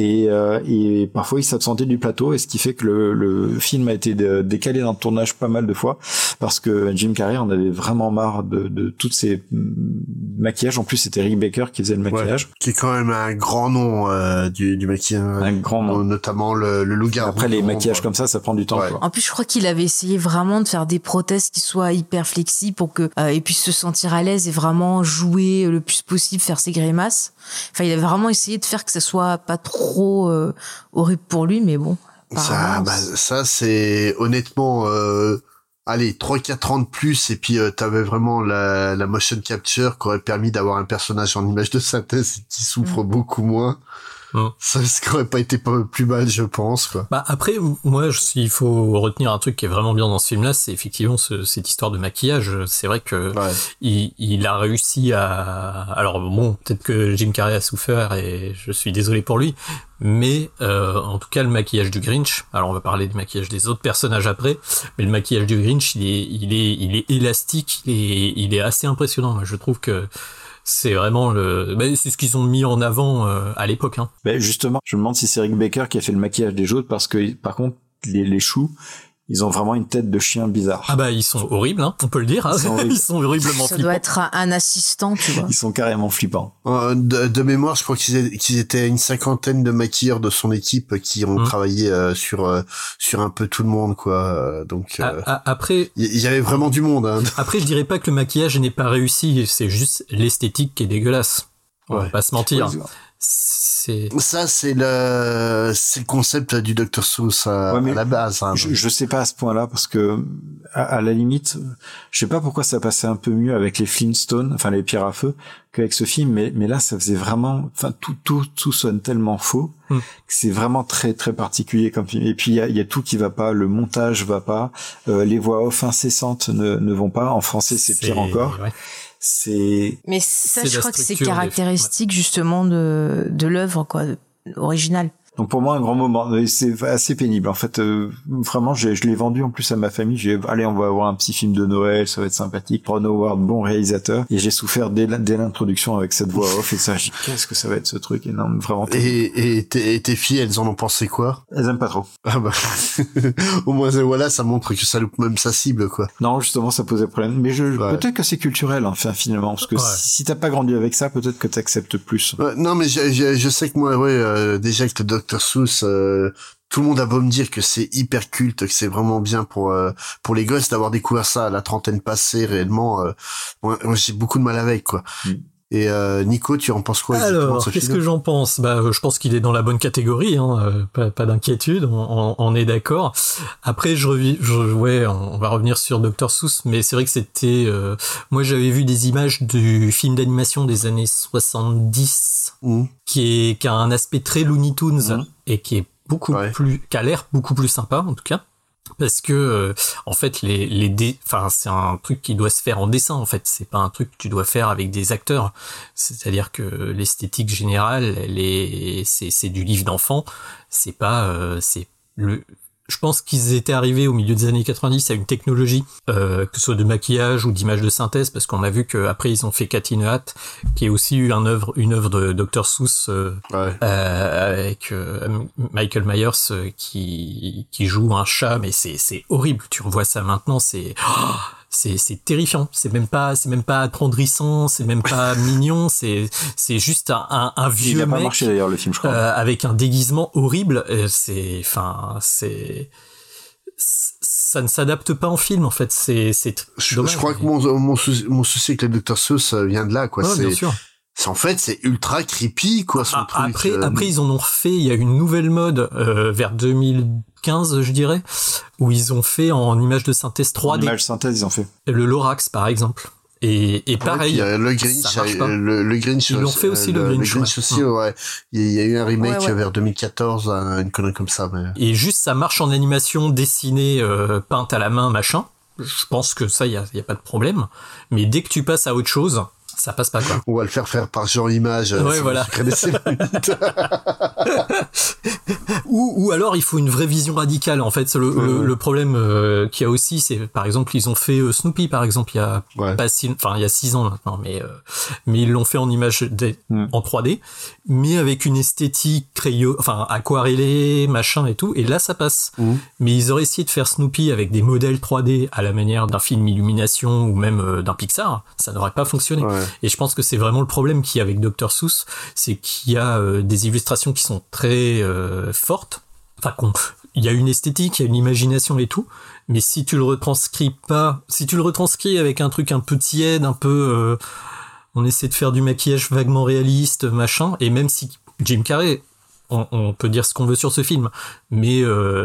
et parfois il s'absentait du plateau, et ce qui fait que le film a été décalé dans le tournage pas mal de fois, parce que Jim Carrey en avait vraiment marre de toutes ces maquillages. En plus, c'était Rick Baker qui faisait le maquillage. Qui est quand même un grand nom du maquillage. Un grand nom. Notamment le loup-garou. Après, les maquillages comme ça prend du temps. Quoi. En plus, je crois qu'il avait essayé vraiment de faire des prothèses qui soient hyper flexibles pour que il puisse se sentir à l'aise et vraiment jouer le plus possible, faire ses grimaces. Enfin, il avait vraiment essayé de faire que ça soit pas trop horrible pour lui, mais bon. Ça c'est honnêtement, allez, 3-4 ans de plus, et puis t'avais vraiment la motion capture qui aurait permis d'avoir un personnage en image de synthèse qui souffre beaucoup moins. Ça aurait pas été plus mal, je pense, quoi. Après, moi, s'il faut retenir un truc qui est vraiment bien dans ce film-là, c'est effectivement cette histoire de maquillage. C'est vrai que il a réussi alors bon, peut-être que Jim Carrey a souffert et je suis désolé pour lui, mais en tout cas le maquillage du Grinch. Alors on va parler du maquillage des autres personnages après, mais le maquillage du Grinch, il est élastique, il est assez impressionnant. Moi, je trouve que c'est vraiment c'est ce qu'ils ont mis en avant à l'époque. Justement, je me demande si c'est Rick Baker qui a fait le maquillage des autres, parce que par contre les choux, ils ont vraiment une tête de chien bizarre. Ils sont horribles, on peut le dire. Ils sont horriblement flippants. Ça doit être un assistant, tu vois. Ils sont carrément flippants. De mémoire, je crois qu'ils étaient une 50aine de maquilleurs de son équipe qui ont travaillé sur un peu tout le monde, quoi. Donc après, il y avait vraiment du monde. Après, je dirais pas que le maquillage n'est pas réussi, c'est juste l'esthétique qui est dégueulasse. On va pas se mentir. Ça, c'est le concept du Dr. Seuss à la base. Hein. Je sais pas à ce point-là parce que à la limite, je sais pas pourquoi ça passait un peu mieux avec les Flintstones, enfin les Pierres à feu, qu'avec ce film. Mais là, ça faisait vraiment, enfin tout sonne tellement faux que c'est vraiment très très particulier comme film. Et puis il y a tout qui va pas, le montage va pas, les voix off incessantes ne vont pas. En français, c'est pire encore. Ouais. Mais ça, je crois que c'est caractéristique justement de l'œuvre, quoi, originale. Donc pour moi un grand moment, c'est assez pénible en fait. Vraiment, je l'ai vendu en plus à ma famille. Allez, on va avoir un petit film de Noël, ça va être sympathique. Ron Howard, bon réalisateur. Et j'ai souffert dès l'introduction avec cette voix off et ça. J'ai dit, qu'est-ce que ça va être ce truc? Et non, vraiment. Et tes filles, elles en ont pensé quoi? Elles aiment pas trop. Ah bah. Au moins voilà, ça montre que ça loupe même sa cible, quoi. Non, justement, ça posait problème. Mais peut-être que c'est culturel, enfin finalement, parce que si t'as pas grandi avec ça, peut-être que t'acceptes plus. Non, mais je sais que moi, déjà que le Dr. Seuss, tout le monde a beau me dire que c'est hyper culte, que c'est vraiment bien pour les gosses d'avoir découvert ça à la trentaine passée réellement. Moi, j'ai beaucoup de mal avec, quoi. Et Nico, tu en penses quoi? Alors, qu'est-ce que j'en pense? Je pense qu'il est dans la bonne catégorie, hein, pas d'inquiétude, on est d'accord. Après, on va revenir sur Dr. Seuss, mais c'est vrai que c'était, moi j'avais vu des images du film d'animation des années 70, qui a un aspect très Looney Tunes et qui est qui a l'air beaucoup plus sympa en tout cas. Parce que en fait c'est un truc qui doit se faire en dessin en fait, c'est pas un truc que tu dois faire avec des acteurs. C'est-à-dire que l'esthétique générale, c'est du livre d'enfant, je pense qu'ils étaient arrivés au milieu des années 90 à une technologie, que ce soit de maquillage ou d'image de synthèse, parce qu'on a vu qu'après ils ont fait Cat in a Hat, qui est aussi une œuvre de Dr. Seuss, avec Michael Myers qui joue un chat, mais c'est horrible. Tu revois ça maintenant, c'est terrifiant. C'est même pas attendrissant, c'est même pas mignon, c'est juste un vieux mec. Il a pas marché d'ailleurs le film, je crois. Avec un déguisement horrible. Ça ne s'adapte pas en film en fait. C'est dommage. Je crois que mon souci avec le Dr. Seuss vient de là, quoi. Ouais, bien sûr. C'est ultra creepy, quoi, son truc. Après, ils en ont refait, il y a une nouvelle mode, vers 2015, je dirais, où ils ont fait en image de synthèse 3D. En image synthèse, ils ont fait. Le Lorax, par exemple. Et pareil. Le Grinch, le Grinch. Ils l'ont fait aussi, le Grinch aussi, ouais. Il y a eu un remake vers 2014, une connerie comme ça, mais. Et juste, ça marche en animation dessinée, peinte à la main, machin. Je pense que ça, il y a pas de problème. Mais dès que tu passes à autre chose, ça passe pas, quoi. On va le faire par Jean Image. Ouais, voilà. ou alors il faut une vraie vision radicale. En fait, le problème qu'il y a aussi, c'est par exemple ils ont fait Snoopy par exemple il y a il y a 6 ans maintenant, mais ils l'ont fait en image en 3D, mais avec une esthétique aquarellée, machin et tout. Et là ça passe. Mais ils auraient essayé de faire Snoopy avec des modèles 3D à la manière d'un film Illumination ou même d'un Pixar, ça n'aurait pas fonctionné. Et je pense que c'est vraiment le problème qu'il y a avec Dr. Seuss, c'est qu'il y a des illustrations qui sont très fortes. Enfin, il y a une esthétique, il y a une imagination et tout, mais si tu le retranscris avec un truc un peu tiède, un peu, on essaie de faire du maquillage vaguement réaliste, machin, et même si Jim Carrey, on peut dire ce qu'on veut sur ce film, mais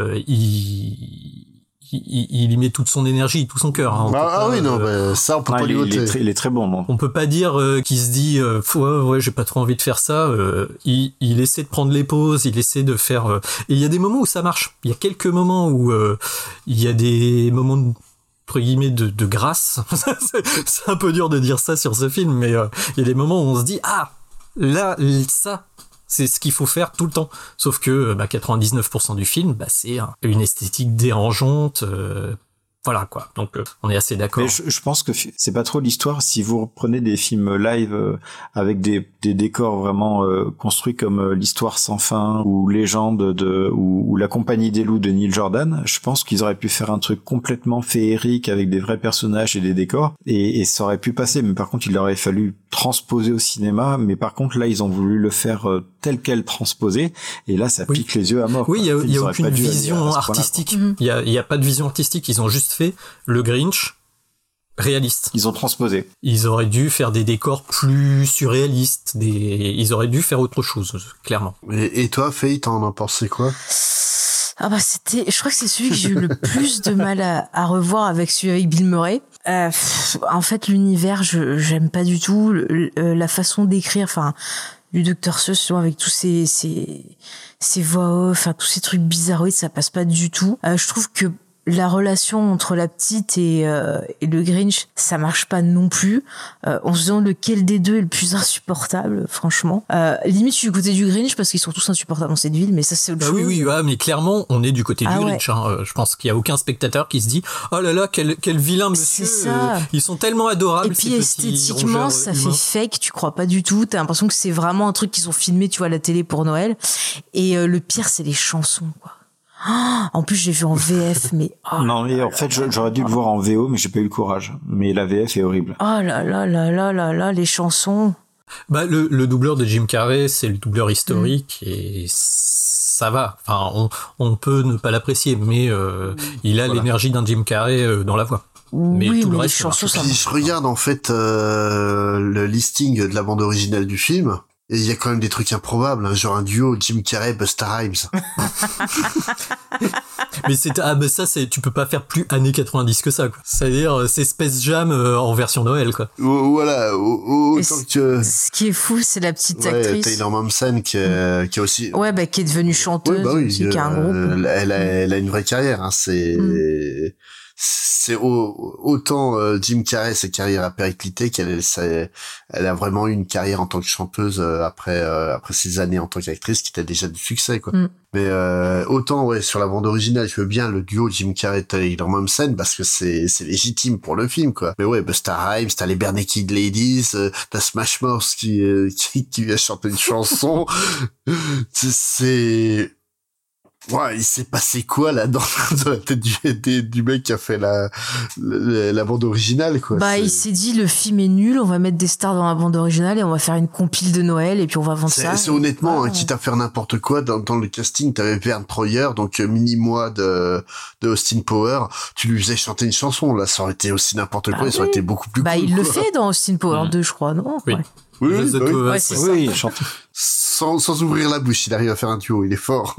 il y met toute son énergie, tout son cœur. Hein. Ça on peut pas lui ôter. Il est très bon. Non. On peut pas dire qu'il se dit j'ai pas trop envie de faire ça. Il essaie de prendre les pauses, il essaie de faire. Et il y a des moments où ça marche. Il y a quelques moments où il y a des moments entre guillemets de grâce. C'est un peu dur de dire ça sur ce film, mais il y a des moments où on se dit là ça. C'est ce qu'il faut faire tout le temps. Sauf que 99% du film, c'est une esthétique dérangeante. Voilà quoi. Donc on est assez d'accord. Mais je pense que c'est pas trop l'histoire. Si vous reprenez des films live avec des décors vraiment construits comme l'Histoire sans fin ou Légende ou La Compagnie des loups de Neil Jordan, je pense qu'ils auraient pu faire un truc complètement féerique avec des vrais personnages et des décors et ça aurait pu passer. Mais par contre, il aurait fallu transposer au cinéma. Mais par contre, là, ils ont voulu le faire tel quel transposé et là, ça pique les yeux à mort. Oui, il y a aucune vision artistique. Il y a pas de vision artistique. Ils ont juste fait le Grinch réaliste. Ils ont transposé. Ils auraient dû faire des décors plus surréalistes, ils auraient dû faire autre chose, clairement. Et toi, Faye, t'en as pensé quoi? Ah bah je crois que c'est celui que j'ai eu le plus de mal à revoir avec celui avec Bill Murray. En fait, l'univers, j'aime pas du tout la façon d'écrire, enfin, du Dr. Seuss, avec tous ces voix off, enfin, tous ces trucs bizarroïdes, ça passe pas du tout. Je trouve que la relation entre la petite et le Grinch, ça marche pas non plus. On se demande lequel des deux est le plus insupportable, franchement. Limite, je suis du côté du Grinch parce qu'ils sont tous insupportables dans cette ville, mais ça, c'est autre chose. Oui, mais clairement, on est du côté du Grinch. Hein. Je pense qu'il y a aucun spectateur qui se dit « Oh là là, quel vilain monsieur !» Ils sont tellement adorables. Et puis, esthétiquement, ça fait fake, tu crois pas du tout. T'as l'impression que c'est vraiment un truc qu'ils ont filmé, tu vois, à la télé pour Noël. Et le pire, c'est les chansons, quoi. En plus, j'ai vu en VF, mais... non, mais en fait, j'aurais dû le voir en VO, mais j'ai pas eu le courage. Mais la VF est horrible. Oh là là là là là là, les chansons... Bah, le doubleur de Jim Carrey, c'est le doubleur historique, et ça va. Enfin, on peut ne pas l'apprécier, mais il a l'énergie d'un Jim Carrey dans la voix. Mais oui, tout mais le reste, les chansons, ça Puis je regarde, en fait, le listing de la bande originale du film... Et il y a quand même des trucs improbables, hein, genre un duo Jim Carrey, Busta Rhymes. Mais ça, tu peux pas faire plus années 90 que ça, quoi. C'est-à-dire, c'est Space Jam en version Noël, quoi. Voilà, autant que... Ce qui est fou, c'est la petite actrice. Taylor Momsen, qui a aussi... Ouais, bah, qui est devenue chanteuse, aussi, qui a un groupe. Elle a une vraie carrière, hein, c'est autant Jim Carrey, sa carrière a périclité elle a vraiment eu une carrière en tant que chanteuse après ses années en tant qu'actrice qui était déjà du succès, quoi. Mais autant sur la bande originale, je veux bien le duo Jim Carrey Taylor Momsen parce que c'est légitime pour le film, quoi. Mais ouais, Busta Rhymes, t'as les Bare Naked Ladies, t'as Smash Mouth qui vient chanter une chanson. C'est ouais, il s'est passé quoi là dans la tête du mec qui a fait la bande originale, quoi. Bah, il s'est dit, le film est nul, on va mettre des stars dans la bande originale et on va faire une compile de Noël et puis on va vendre ça. C'est honnêtement, quitte à faire n'importe quoi, dans le casting, t'avais Vern Troyer, donc mini-moi de Austin Power, tu lui faisais chanter une chanson, là, ça aurait été aussi n'importe quoi, et ça aurait été beaucoup plus cool. Il le fait dans Austin Power 2, je crois, non? Oui. Ouais. Oui, il chante. Sans ouvrir la bouche, il arrive à faire un duo, il est fort.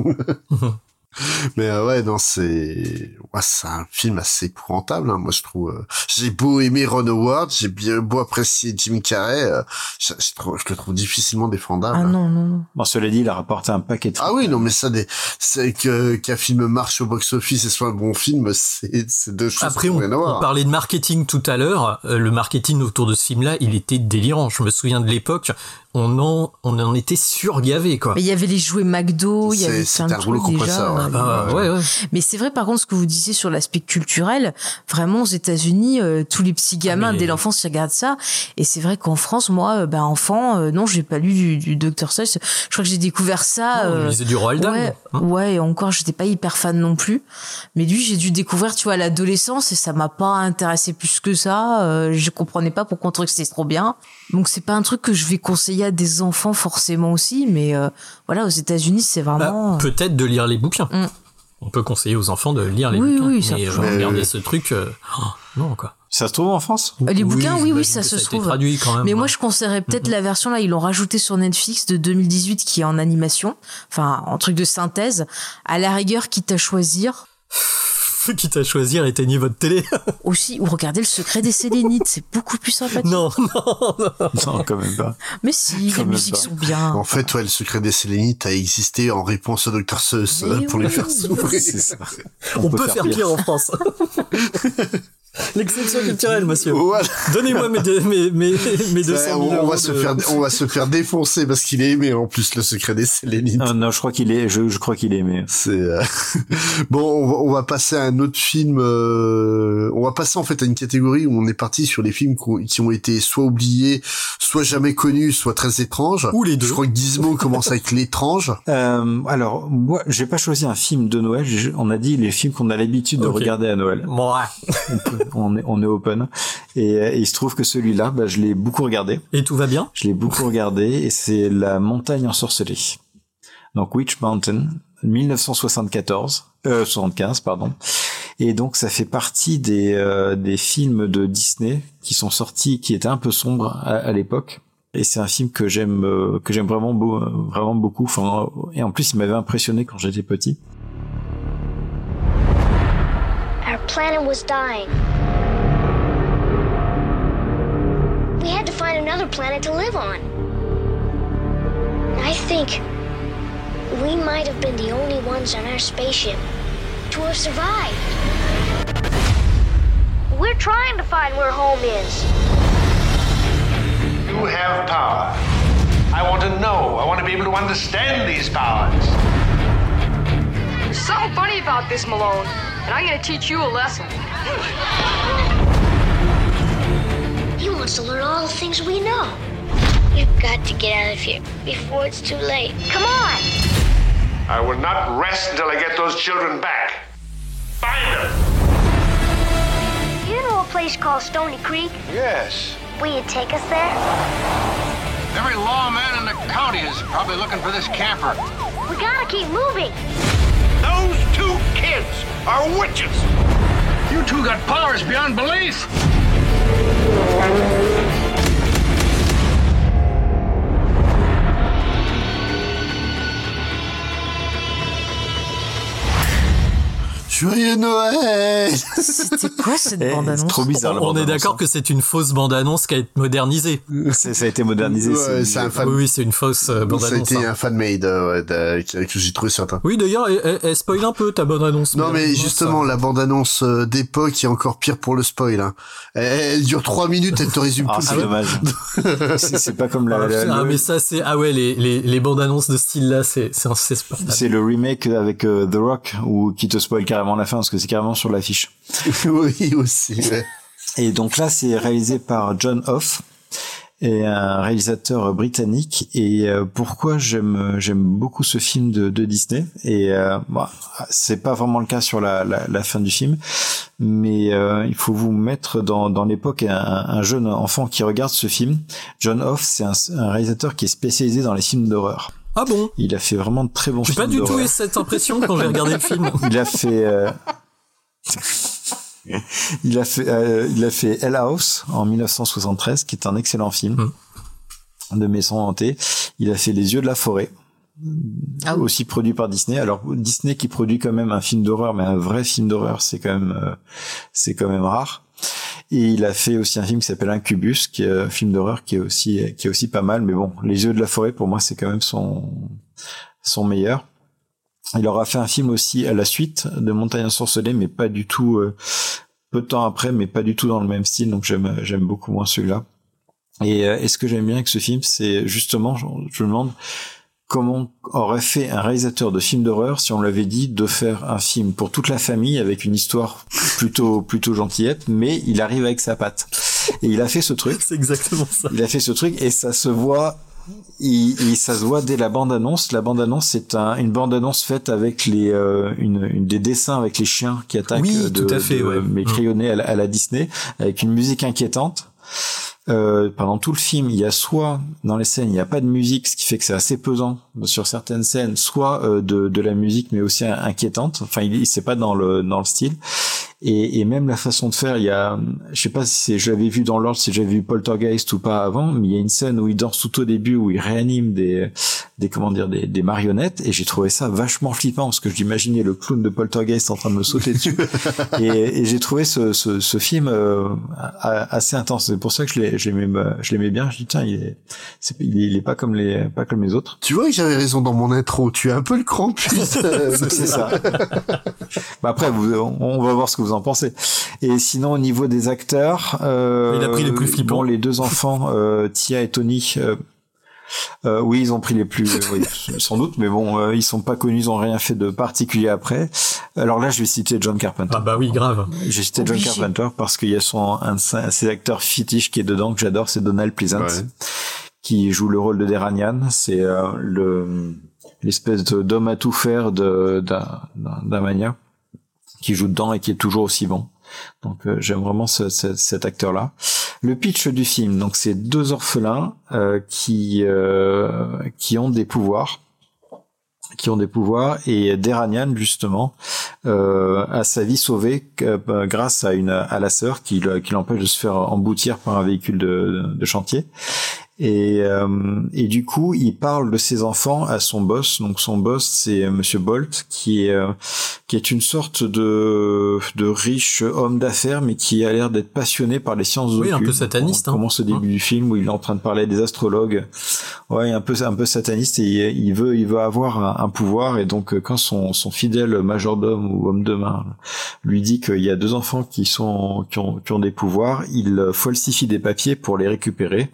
Mais ouais, non, c'est un film assez épouvantable, hein, moi je trouve. J'ai beau aimer Ron Howard, j'ai bien beau apprécier Jim Carrey, je le trouve difficilement défendable. Ah non. Bon, cela dit, il a rapporté un paquet de Ah oui, non, mais ça, c'est qu'un film marche au box-office et soit un bon film, c'est deux choses. Après, on parlait de marketing tout à l'heure. Le marketing autour de ce film-là, il était délirant. Je me souviens de l'époque, on en était surgavé, quoi. Mais il y avait les jouets McDo, il y avait plein de trucs déjà. Ouais. Mais c'est vrai, par contre, ce que vous disiez sur l'aspect culturel, vraiment aux États-Unis, tous les petits gamins dès l'enfance ils regardent ça. Et c'est vrai qu'en France, moi, enfant, non, j'ai pas lu du Dr. Seuss. Je crois que j'ai découvert ça. On lisait du Roald Dahl. Ouais, et encore, j'étais pas hyper fan non plus. Mais lui, j'ai dû découvrir, tu vois, à l'adolescence et ça m'a pas intéressé plus que ça. Je comprenais pas pourquoi on trouvait que c'était trop bien. Donc c'est pas un truc que je vais conseiller à des enfants forcément aussi, mais voilà, aux États-Unis, c'est vraiment. Peut-être de lire les bouquins. On peut conseiller aux enfants de lire les bouquins. Oui, ça mais regarder ce truc, non, quoi. Ça se trouve en France? Les bouquins, oui, ça se trouve. Traduit quand même. Mais moi, je conseillerais peut-être la version, là, ils l'ont rajouté sur Netflix de 2018, qui est en animation. Enfin, en truc de synthèse. À la rigueur, quitte à choisir. Quitte à choisir, éteignez votre télé. Aussi, ou regardez Le Secret des Sélénites, c'est beaucoup plus sympathique. Non, quand même pas. Mais si, les musiques sont bien. En fait, Le Secret des Sélénites a existé en réponse au Dr. Seuss pour lui faire souffrir. C'est ça. On peut faire pire en France. L'exception culturelle, monsieur. Voilà. Donnez-moi mes 200 000 euros. On va se faire défoncer parce qu'il est aimé en plus, Le Secret des Sélénites. Non, je crois qu'il est aimé. C'est bon, on va passer à un autre film. On va passer en fait à une catégorie où on est parti sur les films qui ont été soit oubliés, soit jamais connus, soit très étranges. Ou les deux. Je crois que Gizmo commence avec l'étrange. Alors moi, j'ai pas choisi un film de Noël. On a dit les films qu'on a l'habitude de regarder à Noël. On est open. Et il se trouve que celui-là, je l'ai beaucoup regardé. Et tout va bien? Je l'ai beaucoup regardé et c'est La Montagne ensorcelée. Donc Witch Mountain, 75, pardon. Et donc ça fait partie des films de Disney qui sont sortis, qui étaient un peu sombres à l'époque. Et c'est un film que j'aime vraiment beaucoup. Enfin, et en plus il m'avait impressionné quand j'étais petit. Our planet was dying. We had to find another planet to live on. I think we might have been the only ones on our spaceship to have survived. We're trying to find where home is. You have power. I want to know. I want to be able to understand these powers. There's something funny about this, Malone, and I'm gonna teach you a lesson. He wants to learn all the things we know. You've got to get out of here before it's too late. Come on! I will not rest until I get those children back. Find them! You know a place called Stony Creek? Yes. Will you take us there? Every lawman in the county is probably looking for this camper. We gotta keep moving. Those two kids are witches. You two got powers beyond belief. Joyeux Noël! C'était quoi cette bande-annonce? C'est trop bizarre. On est d'accord que c'est une fausse bande-annonce qui a été modernisée. Ça a été modernisé. Ouais, c'est un fan. Oui, c'est une fausse bande-annonce. Ça a été un fan-made que j'ai trouvé certain. Oui, d'ailleurs, elle spoil un peu ta bande-annonce. Non, mais justement, la bande-annonce d'époque est encore pire pour le spoil. Hein. Elle dure 3 minutes, elle te résume tout. C'est dommage. c'est pas comme mais ça, c'est les bandes-annonces de ce style-là, c'est insupportable. C'est le remake avec The Rock qui te spoil carrément la fin parce que c'est carrément sur l'affiche. Oui, aussi. Ouais. Et donc là, c'est réalisé par John Hoff, et un réalisateur britannique. Et pourquoi j'aime beaucoup ce film de Disney, et c'est pas vraiment le cas sur la fin du film, mais il faut vous mettre dans l'époque. Un jeune enfant qui regarde ce film, John Hoff, c'est un réalisateur qui est spécialisé dans les films d'horreur. Ah bon? Il a fait vraiment de très bons films d'horreur. J'ai pas du tout eu cette impression quand j'ai regardé le film. Il a fait Hell House en 1973, qui est un excellent film de maison hantée. Il a fait Les Yeux de la forêt, aussi produit par Disney. Alors Disney qui produit quand même un film d'horreur, mais un vrai film d'horreur, c'est quand même rare. Et il a fait aussi un film qui s'appelle Incubus, qui est un film d'horreur qui est aussi pas mal. Mais bon, Les Yeux de la forêt, pour moi, c'est quand même son meilleur. Il aura fait un film aussi à la suite de Montagne ensorcelée, mais pas du tout, peu de temps après, mais pas du tout dans le même style. Donc j'aime beaucoup moins celui-là. Et ce que j'aime bien avec ce film, c'est justement, je me demande comment aurait fait un réalisateur de film d'horreur si on lui avait dit de faire un film pour toute la famille avec une histoire plutôt gentillette, mais il arrive avec sa patte. Et il a fait ce truc. C'est exactement ça. Il a fait ce truc et ça se voit. Ça se voit dès la bande-annonce. La bande-annonce, c'est une bande-annonce faite avec des dessins avec les chiens qui attaquent, tout à fait, mais crayonnés à la Disney, avec une musique inquiétante. Pendant tout le film, il y a soit dans les scènes il n'y a pas de musique, ce qui fait que c'est assez pesant sur certaines scènes, soit de la musique mais aussi inquiétante. Enfin, c'est pas dans le style. Et même la façon de faire, il y a, je sais pas si je l'avais vu dans l'ordre, si j'avais vu Poltergeist ou pas avant, mais il y a une scène où il danse tout au début, où il réanime des marionnettes, et j'ai trouvé ça vachement flippant, parce que j'imaginais le clown de Poltergeist en train de me sauter dessus. et j'ai trouvé ce film assez intense. C'est pour ça que je l'aimais bien. Je dis tiens, il est pas comme les autres. Tu vois que j'avais raison dans mon intro. Tu es un peu le Krampus. C'est ça. Après, on va voir ce que vous en pensez. Et sinon, au niveau des acteurs, il a pris les plus flippants. Bon, les deux enfants, Tia et Tony, oui, ils ont pris les plus, oui, sans doute, mais bon, ils sont pas connus, ils ont rien fait de particulier après. Alors là, je vais citer John Carpenter. Ah bah oui, grave. J'ai cité John Carpenter parce qu'il y a un de ses acteurs fétiches qui est dedans, que j'adore, c'est Donald Pleasance, qui joue le rôle de Deranian. C'est l'espèce d'homme à tout faire d'un mania, qui joue dedans et qui est toujours aussi bon. Donc j'aime vraiment cet acteur-là. Le pitch du film, donc c'est deux orphelins qui ont des pouvoirs, et Deranian justement a sa vie sauvée grâce à la sœur qui l'empêche de se faire emboutir par un véhicule de chantier. Et du coup, il parle de ses enfants à son boss. Donc son boss, c'est Monsieur Bolt, qui est une sorte de riche homme d'affaires, mais qui a l'air d'être passionné par les sciences occultes. Oui, un peu sataniste. On commence au début du film où il est en train de parler des astrologues. Ouais, un peu sataniste, et il veut avoir un pouvoir. Et donc, quand son fidèle majordome ou homme de main lui dit qu'il y a 2 enfants qui ont des pouvoirs, il falsifie des papiers pour les récupérer,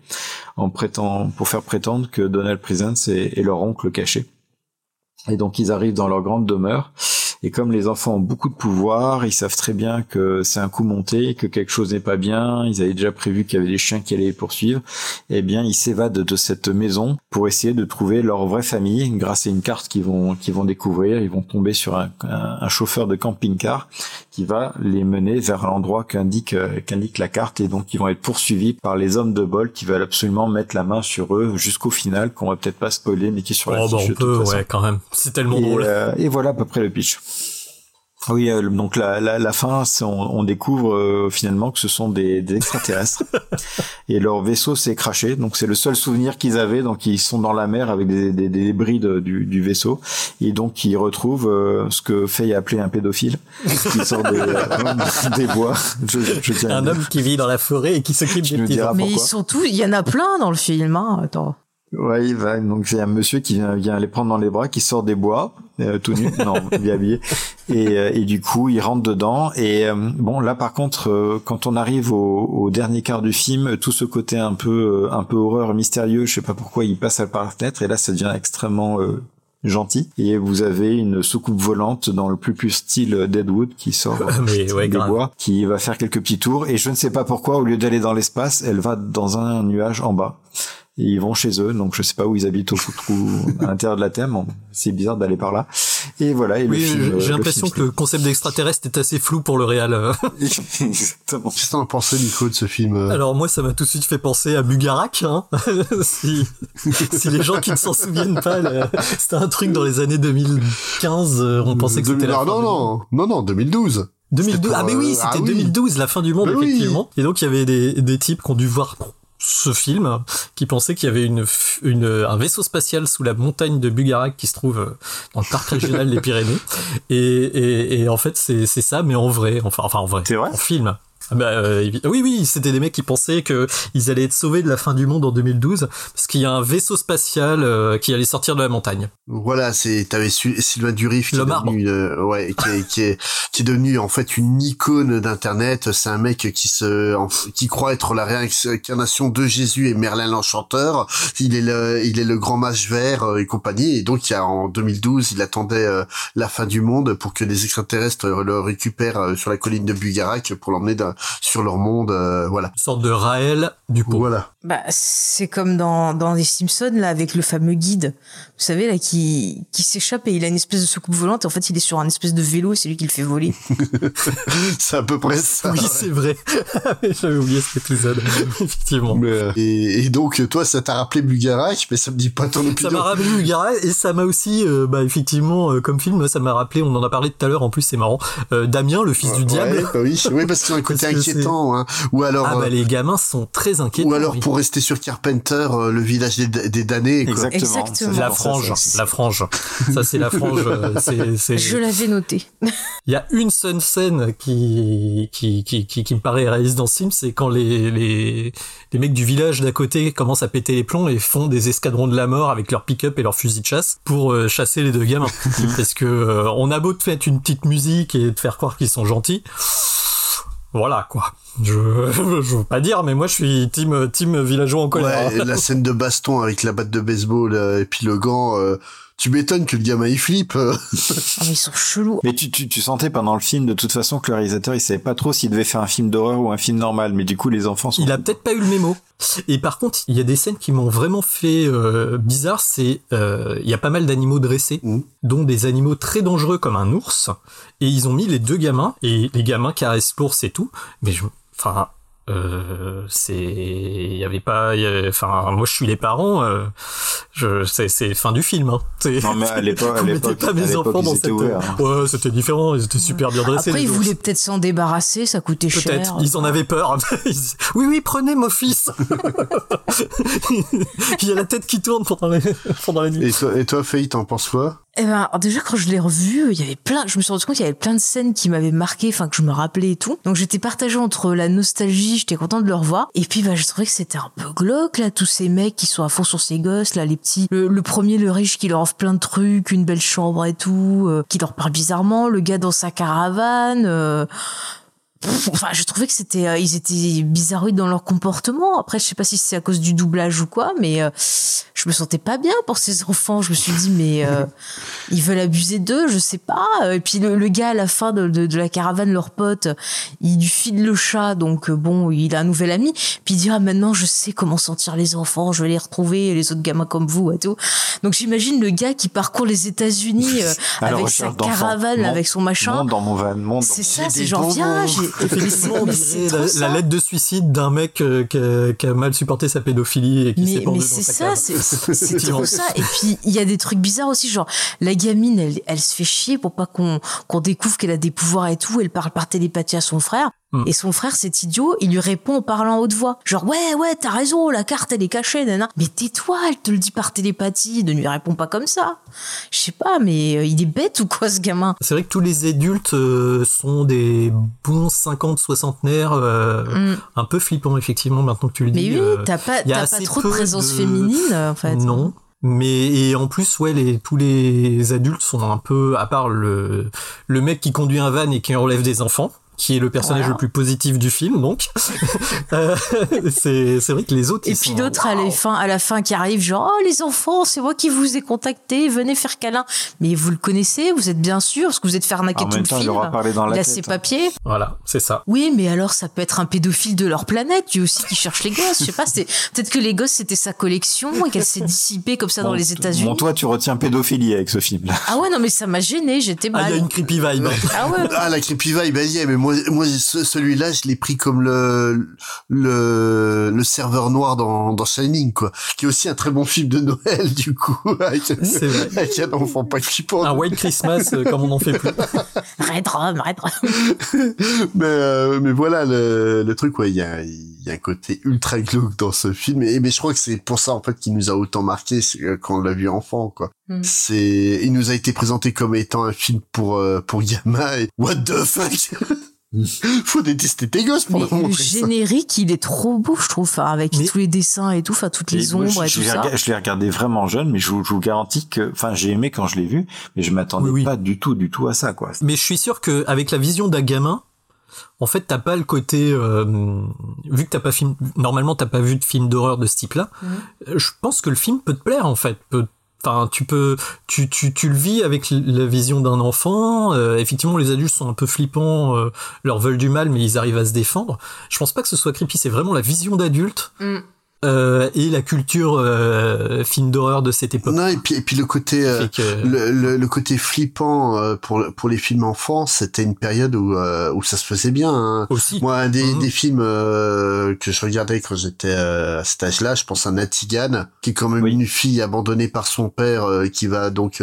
pour faire prétendre que Donald Pleasence est leur oncle caché. Et donc ils arrivent dans leur grande demeure, et comme les enfants ont beaucoup de pouvoir, ils savent très bien que c'est un coup monté, que quelque chose n'est pas bien, ils avaient déjà prévu qu'il y avait des chiens qui allaient les poursuivre, et bien ils s'évadent de cette maison pour essayer de trouver leur vraie famille grâce à une carte qu'ils vont découvrir. Ils vont tomber sur un chauffeur de camping-car qui va les mener vers l'endroit qu'indique la carte, et donc ils vont être poursuivis par les hommes de Bolt qui veulent absolument mettre la main sur eux jusqu'au final, qu'on va peut-être pas spoiler, mais qui est sur la fiche de toute façon. Ouais, quand même. C'est tellement drôle. Et voilà à peu près le pitch. Oui, donc la fin, on découvre finalement que ce sont des extraterrestres et leur vaisseau s'est crashé. Donc c'est le seul souvenir qu'ils avaient. Donc ils sont dans la mer avec des débris du vaisseau, et donc ils retrouvent ce que Faye a appelé un pédophile qui sort des bois. Un homme qui vit dans la forêt et qui s'occupe des petits. Mais ils sont tous, il y en a plein dans le film. Hein. Attends. Ouais, donc il y a un monsieur qui vient les prendre dans les bras, qui sort des bois, tout nu, non, il est habillé, et du coup il rentre dedans, et bon là par contre quand on arrive au dernier quart du film, tout ce côté un peu horreur mystérieux, je sais pas pourquoi il passe par la fenêtre, et là ça devient extrêmement gentil, et vous avez une soucoupe volante dans le plus pur style Deadwood qui sort des bois, qui va faire quelques petits tours, et je ne sais pas pourquoi, au lieu d'aller dans l'espace, elle va dans un nuage en bas. Et ils vont chez eux, donc je sais pas où ils habitent à l'intérieur de la Terre, mais c'est bizarre d'aller par là. Et voilà. Et j'ai l'impression que le concept d'extraterrestre est assez flou pour le réal. Exactement. Qu'est-ce que t'en as pensé, Nico, de ce film? Alors moi, ça m'a tout de suite fait penser à Bugarak, hein. si les gens qui ne s'en souviennent pas, c'était un truc dans les années 2015, on pensait que c'était la fin non, 2012. 2012. Ah mais oui, c'était 2012, la fin du monde, effectivement. Et donc il y avait des types qui ont dû voir ce film, qui pensait qu'il y avait un vaisseau spatial sous la montagne de Bugarak qui se trouve dans le parc régional des Pyrénées, et en fait c'est ça, mais en vrai, enfin en vrai, c'est vrai, en film. Oui, c'était des mecs qui pensaient que ils allaient être sauvés de la fin du monde en 2012 parce qu'il y a un vaisseau spatial qui allait sortir de la montagne. Voilà, t'avais Sylvain Durif qui est devenu, qui est devenu en fait une icône d'internet. C'est un mec qui croit être la réincarnation de Jésus et Merlin l'Enchanteur. Il est le grand mage vert et compagnie. Et donc en 2012, il attendait la fin du monde pour que des extraterrestres le récupèrent sur la colline de Bugarak pour l'emmener sur leur monde, voilà. Une sorte de Raël du pot. Voilà. Bah, c'est comme dans les Simpsons, là, avec le fameux guide. Vous savez, là, qui s'échappe et il a une espèce de soucoupe volante, et en fait, il est sur un espèce de vélo et c'est lui qui le fait voler. C'est à peu près ça. Oui, c'est vrai. J'avais oublié cet épisode. Effectivement. Et donc, toi, ça t'a rappelé Bugarak, mais ça me dit pas ton opinion. Ça m'a rappelé Bugarak, et ça m'a aussi, effectivement, comme film, ça m'a rappelé, on en a parlé tout à l'heure, en plus, c'est marrant, Damien, le fils du diable. Oui, parce qu'il y a un côté inquiétant, hein. Ou alors. les gamins sont très inquiétants. Ou alors, pour rester sur Carpenter, le village des damnés, quoi. Exactement. La frange. Ça, c'est la frange. Je l'avais noté. Il y a une seule scène qui me paraît réaliste dans ce film, c'est quand les mecs du village d'à côté commencent à péter les plombs et font des escadrons de la mort avec leur pick-up et leur fusil de chasse pour chasser les deux gamins. Parce que on a beau te faire une petite musique et te faire croire qu'ils sont gentils. Voilà, quoi. Je veux pas dire, mais moi je suis team villageois en colère. Ouais, la scène de baston avec la batte de baseball et puis le gant, tu m'étonnes que le gamin il flippe. Ah, mais ils sont chelous. Mais tu sentais pendant le film de toute façon que le réalisateur il savait pas trop s'il devait faire un film d'horreur ou un film normal, mais du coup les enfants sont... Il a peut-être pas eu le mémo. Et par contre, il y a des scènes qui m'ont vraiment fait bizarre, c'est il y a pas mal d'animaux dressés, dont des animaux très dangereux comme un ours, et ils ont mis les deux gamins, et les gamins caressent l'ours et tout, mais Il y avait pas, enfin, moi je suis les parents, c'est fin du film, hein. Non, mais à l'époque, pas mes enfants dans cette, ouais, c'était différent, ils étaient super bien dressés. Après, ils voulaient peut-être s'en débarrasser, ça coûtait cher. Peut-être, ils en avaient peur. Oui, prenez mon fils. Il y a la tête qui tourne pendant la nuit. Et toi, Faye, t'en penses quoi? Eh ben, déjà, quand je l'ai revu, je me suis rendu compte qu'il y avait plein de scènes qui m'avaient marqué, enfin, que je me rappelais et tout. Donc, j'étais partagée entre la nostalgie, j'étais contente de le revoir. Et puis, je trouvais que c'était un peu glauque, là, tous ces mecs qui sont à fond sur ces gosses, là, les petits. Le premier, le riche, qui leur offre plein de trucs, une belle chambre et tout, qui leur parle bizarrement, le gars dans sa caravane, enfin, je trouvais que ils étaient bizarroïdes dans leur comportement. Après, je sais pas si c'est à cause du doublage ou quoi, mais je me sentais pas bien pour ces enfants. Je me suis dit, mais ils veulent abuser d'eux, je sais pas. Et puis le gars à la fin de la caravane, leur pote, il lui file le chat, donc bon, il a un nouvel ami. Puis il dit, maintenant, je sais comment sentir les enfants, je vais les retrouver, les autres gamins comme vous et tout. Donc j'imagine le gars qui parcourt les États-Unis avec sa caravane, avec son machin. Monte dans mon van, c'est ça, c'est genre, viens, effectivement, la lettre de suicide d'un mec qui a mal supporté sa pédophilie et qui s'est pendu dans sa cave. C'est trop ça. Et puis il y a des trucs bizarres aussi, genre la gamine, elle se fait chier pour pas qu'on découvre qu'elle a des pouvoirs et tout. Elle parle par télépathie à son frère. Et son frère, cet idiot, il lui répond en parlant à haute voix. Genre, ouais, t'as raison, la carte, elle est cachée, nana. Mais tais-toi, elle te le dit par télépathie, ne lui réponds pas comme ça. Je sais pas, mais il est bête ou quoi, ce gamin? C'est vrai que tous les adultes sont des bons 50 soixantenaires, un peu flippants, effectivement, maintenant que tu le dis. Mais oui, t'as pas trop de présence féminine, en fait. Non. Mais en plus, ouais, tous les adultes sont un peu, à part le mec qui conduit un van et qui enlève des enfants, qui est le personnage le plus positif du film, donc. C'est vrai que les autres, et puis l'autre, à la fin, qui arrive, genre, oh, les enfants, c'est moi qui vous ai contacté, venez faire câlin. Mais vous le connaissez, vous êtes bien sûr, parce que vous êtes fait arnaquer tout le film. Il a ses papiers. Voilà, c'est ça. Oui, mais alors, ça peut être un pédophile de leur planète, lui aussi, qui cherche les gosses. Je sais pas, peut-être que les gosses, c'était sa collection et qu'elle s'est dissipée comme ça dans les États-Unis. Bon, toi, tu retiens pédophilie avec ce film-là. Ah ouais, non, mais ça m'a gêné, j'étais mal. Ah, il y a une creepy vibe. Ah ouais. Ah, la creepy vibe, elle y est, mais moi, celui-là, je l'ai pris comme le serveur noir dans Shining, quoi. Qui est aussi un très bon film de Noël, du coup. Avec un enfant pas flippant. Un White Christmas, comme on n'en fait plus. Red Rum. Mais voilà, le truc, ouais, il y a un côté ultra glauque dans ce film. Mais je crois que c'est pour ça, en fait, qu'il nous a autant marqué quand on l'a vu enfant, quoi. Il nous a été présenté comme étant un film pour gamins et what the fuck? Faut détester tes gosses pour nous montrer ça. Le générique, il est trop beau, je trouve, avec tous les dessins et tout, enfin, toutes les ombres et tout ça. Je l'ai regardé vraiment jeune, mais je vous garantis que, enfin, j'ai aimé quand je l'ai vu, mais je m'attendais pas du tout à ça, quoi. Mais je suis sûr que, avec la vision d'un gamin, en fait, t'as pas le côté, vu que normalement t'as pas vu de film d'horreur de ce type-là, je pense que le film peut te plaire, en fait, Enfin, tu le vis avec la vision d'un enfant. Effectivement, les adultes sont un peu flippants, leur veulent du mal, mais ils arrivent à se défendre. Je pense pas que ce soit creepy, c'est vraiment la vision d'adulte. Et la culture film d'horreur de cette époque. Non, et puis le côté le côté flippant pour les films enfants, c'était une période où ça se faisait bien, hein. Aussi. Moi, un des films que je regardais quand j'étais à cet âge-là, je pense à Natigan, qui est quand même une fille abandonnée par son père, qui va donc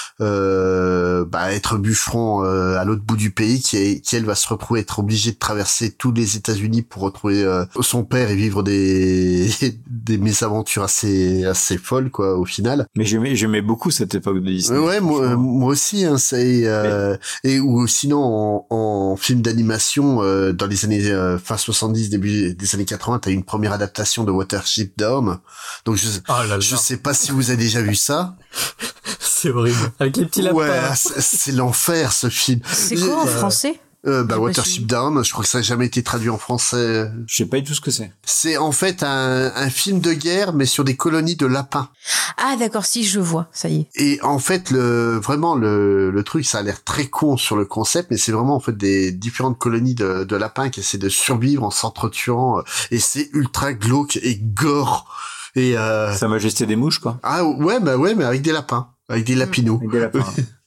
être bûcheron à l'autre bout du pays, qui elle va se retrouver être obligée de traverser tous les États-Unis pour retrouver son père et vivre des mésaventures assez folles, quoi, au final. Mais j'aimais beaucoup cette époque de Disney. Ouais, moi aussi, hein, et ou sinon en film d'animation dans les années fin 70, début des années 80, t'as eu une première adaptation de Watership Down. Donc je sais pas si vous avez déjà vu ça. C'est horrible. Avec les petits lapins. Ouais, c'est l'enfer, ce film. C'est quoi en français? Watership Down, je crois que ça n'a jamais été traduit en français. Je sais pas du tout ce que c'est. C'est en fait un film de guerre, mais sur des colonies de lapins. Ah d'accord, si je vois, ça y est. Et en fait, vraiment le truc, ça a l'air très con sur le concept, mais c'est vraiment en fait des différentes colonies de lapins qui essaient de survivre en s'entretuant, et c'est ultra glauque et gore. Et Sa Majesté des mouches, quoi. Ah ouais, mais avec des lapins, avec des lapinous. Avec des lapins.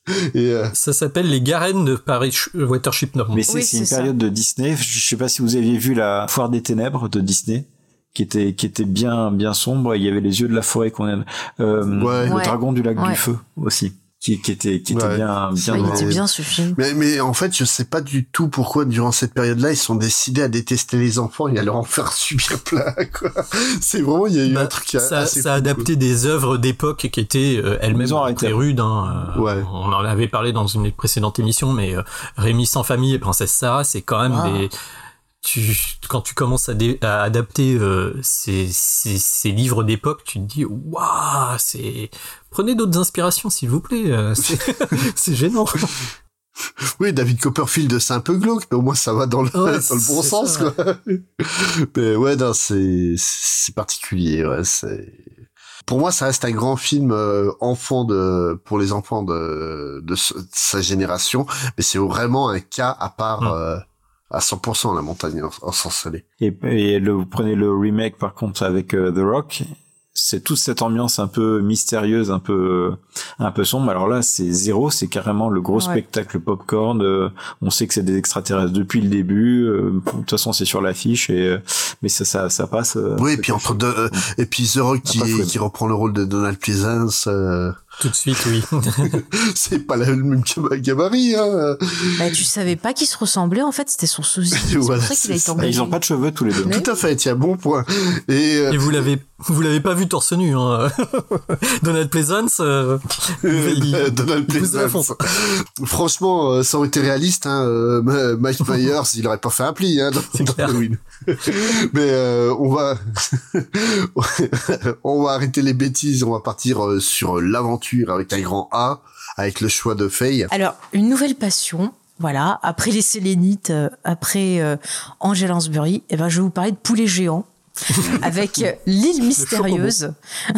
Et ça s'appelle les Garennes de Paris Watership Down. Mais c'est une période de Disney. Je sais pas si vous aviez vu la Foire des Ténèbres de Disney, qui était bien sombre. Il y avait les yeux de la forêt qu'on aime. Le Dragon du lac du feu aussi. Qui était bien il était bien ce film. Mais en fait, je sais pas du tout pourquoi durant cette période-là, ils sont décidés à détester les enfants et à leur en faire subir plein, quoi. C'est vraiment, il y a eu un truc assez ça a adapté des œuvres d'époque qui étaient elles-mêmes très rudes, hein. On en avait parlé dans une précédente émission, mais Rémi sans famille et Princesse Sarah, c'est quand même quand tu commences à adapter ces livres d'époque, tu te dis waouh, prenez d'autres inspirations s'il vous plaît, c'est gênant. Oui, David Copperfield, c'est un peu glauque, mais au moins ça va dans le bon sens, quoi. Mais ouais, non, c'est particulier, ouais, pour moi, ça reste un grand film pour les enfants de sa génération, mais c'est vraiment un cas à part. À 100% la montagne ensorcelée. Et vous prenez le remake par contre avec The Rock, c'est toute cette ambiance un peu mystérieuse, un peu sombre. Alors là, c'est carrément le gros spectacle popcorn. On sait que c'est des extraterrestres depuis le début. De toute façon, c'est sur l'affiche mais ça passe. Oui, et puis et puis The Rock qui reprend le rôle de Donald Pleasance. Tout de suite, oui. C'est pas le même gabarit, hein. Bah, tu savais pas qu'ils se ressemblaient, en fait, c'était son sosie. C'est pour ça qu'il a été engagé. Ils ont pas de cheveux tous les deux. Tout à fait, tiens, bon point. Et vous l'avez pas vu torse nu, hein. Donald Pleasance, Donald Pleasance. Franchement, ça aurait été réaliste, hein. Mike Myers, il aurait pas fait un pli, hein, dans Halloween. Mais on va arrêter les bêtises, on va partir sur l'aventure avec un grand A, avec le choix de Faye. Alors, une nouvelle passion, voilà, après les Sélénites, après Angel Lansbury, je vais vous parler de Poulet géant, avec l'île mystérieuse.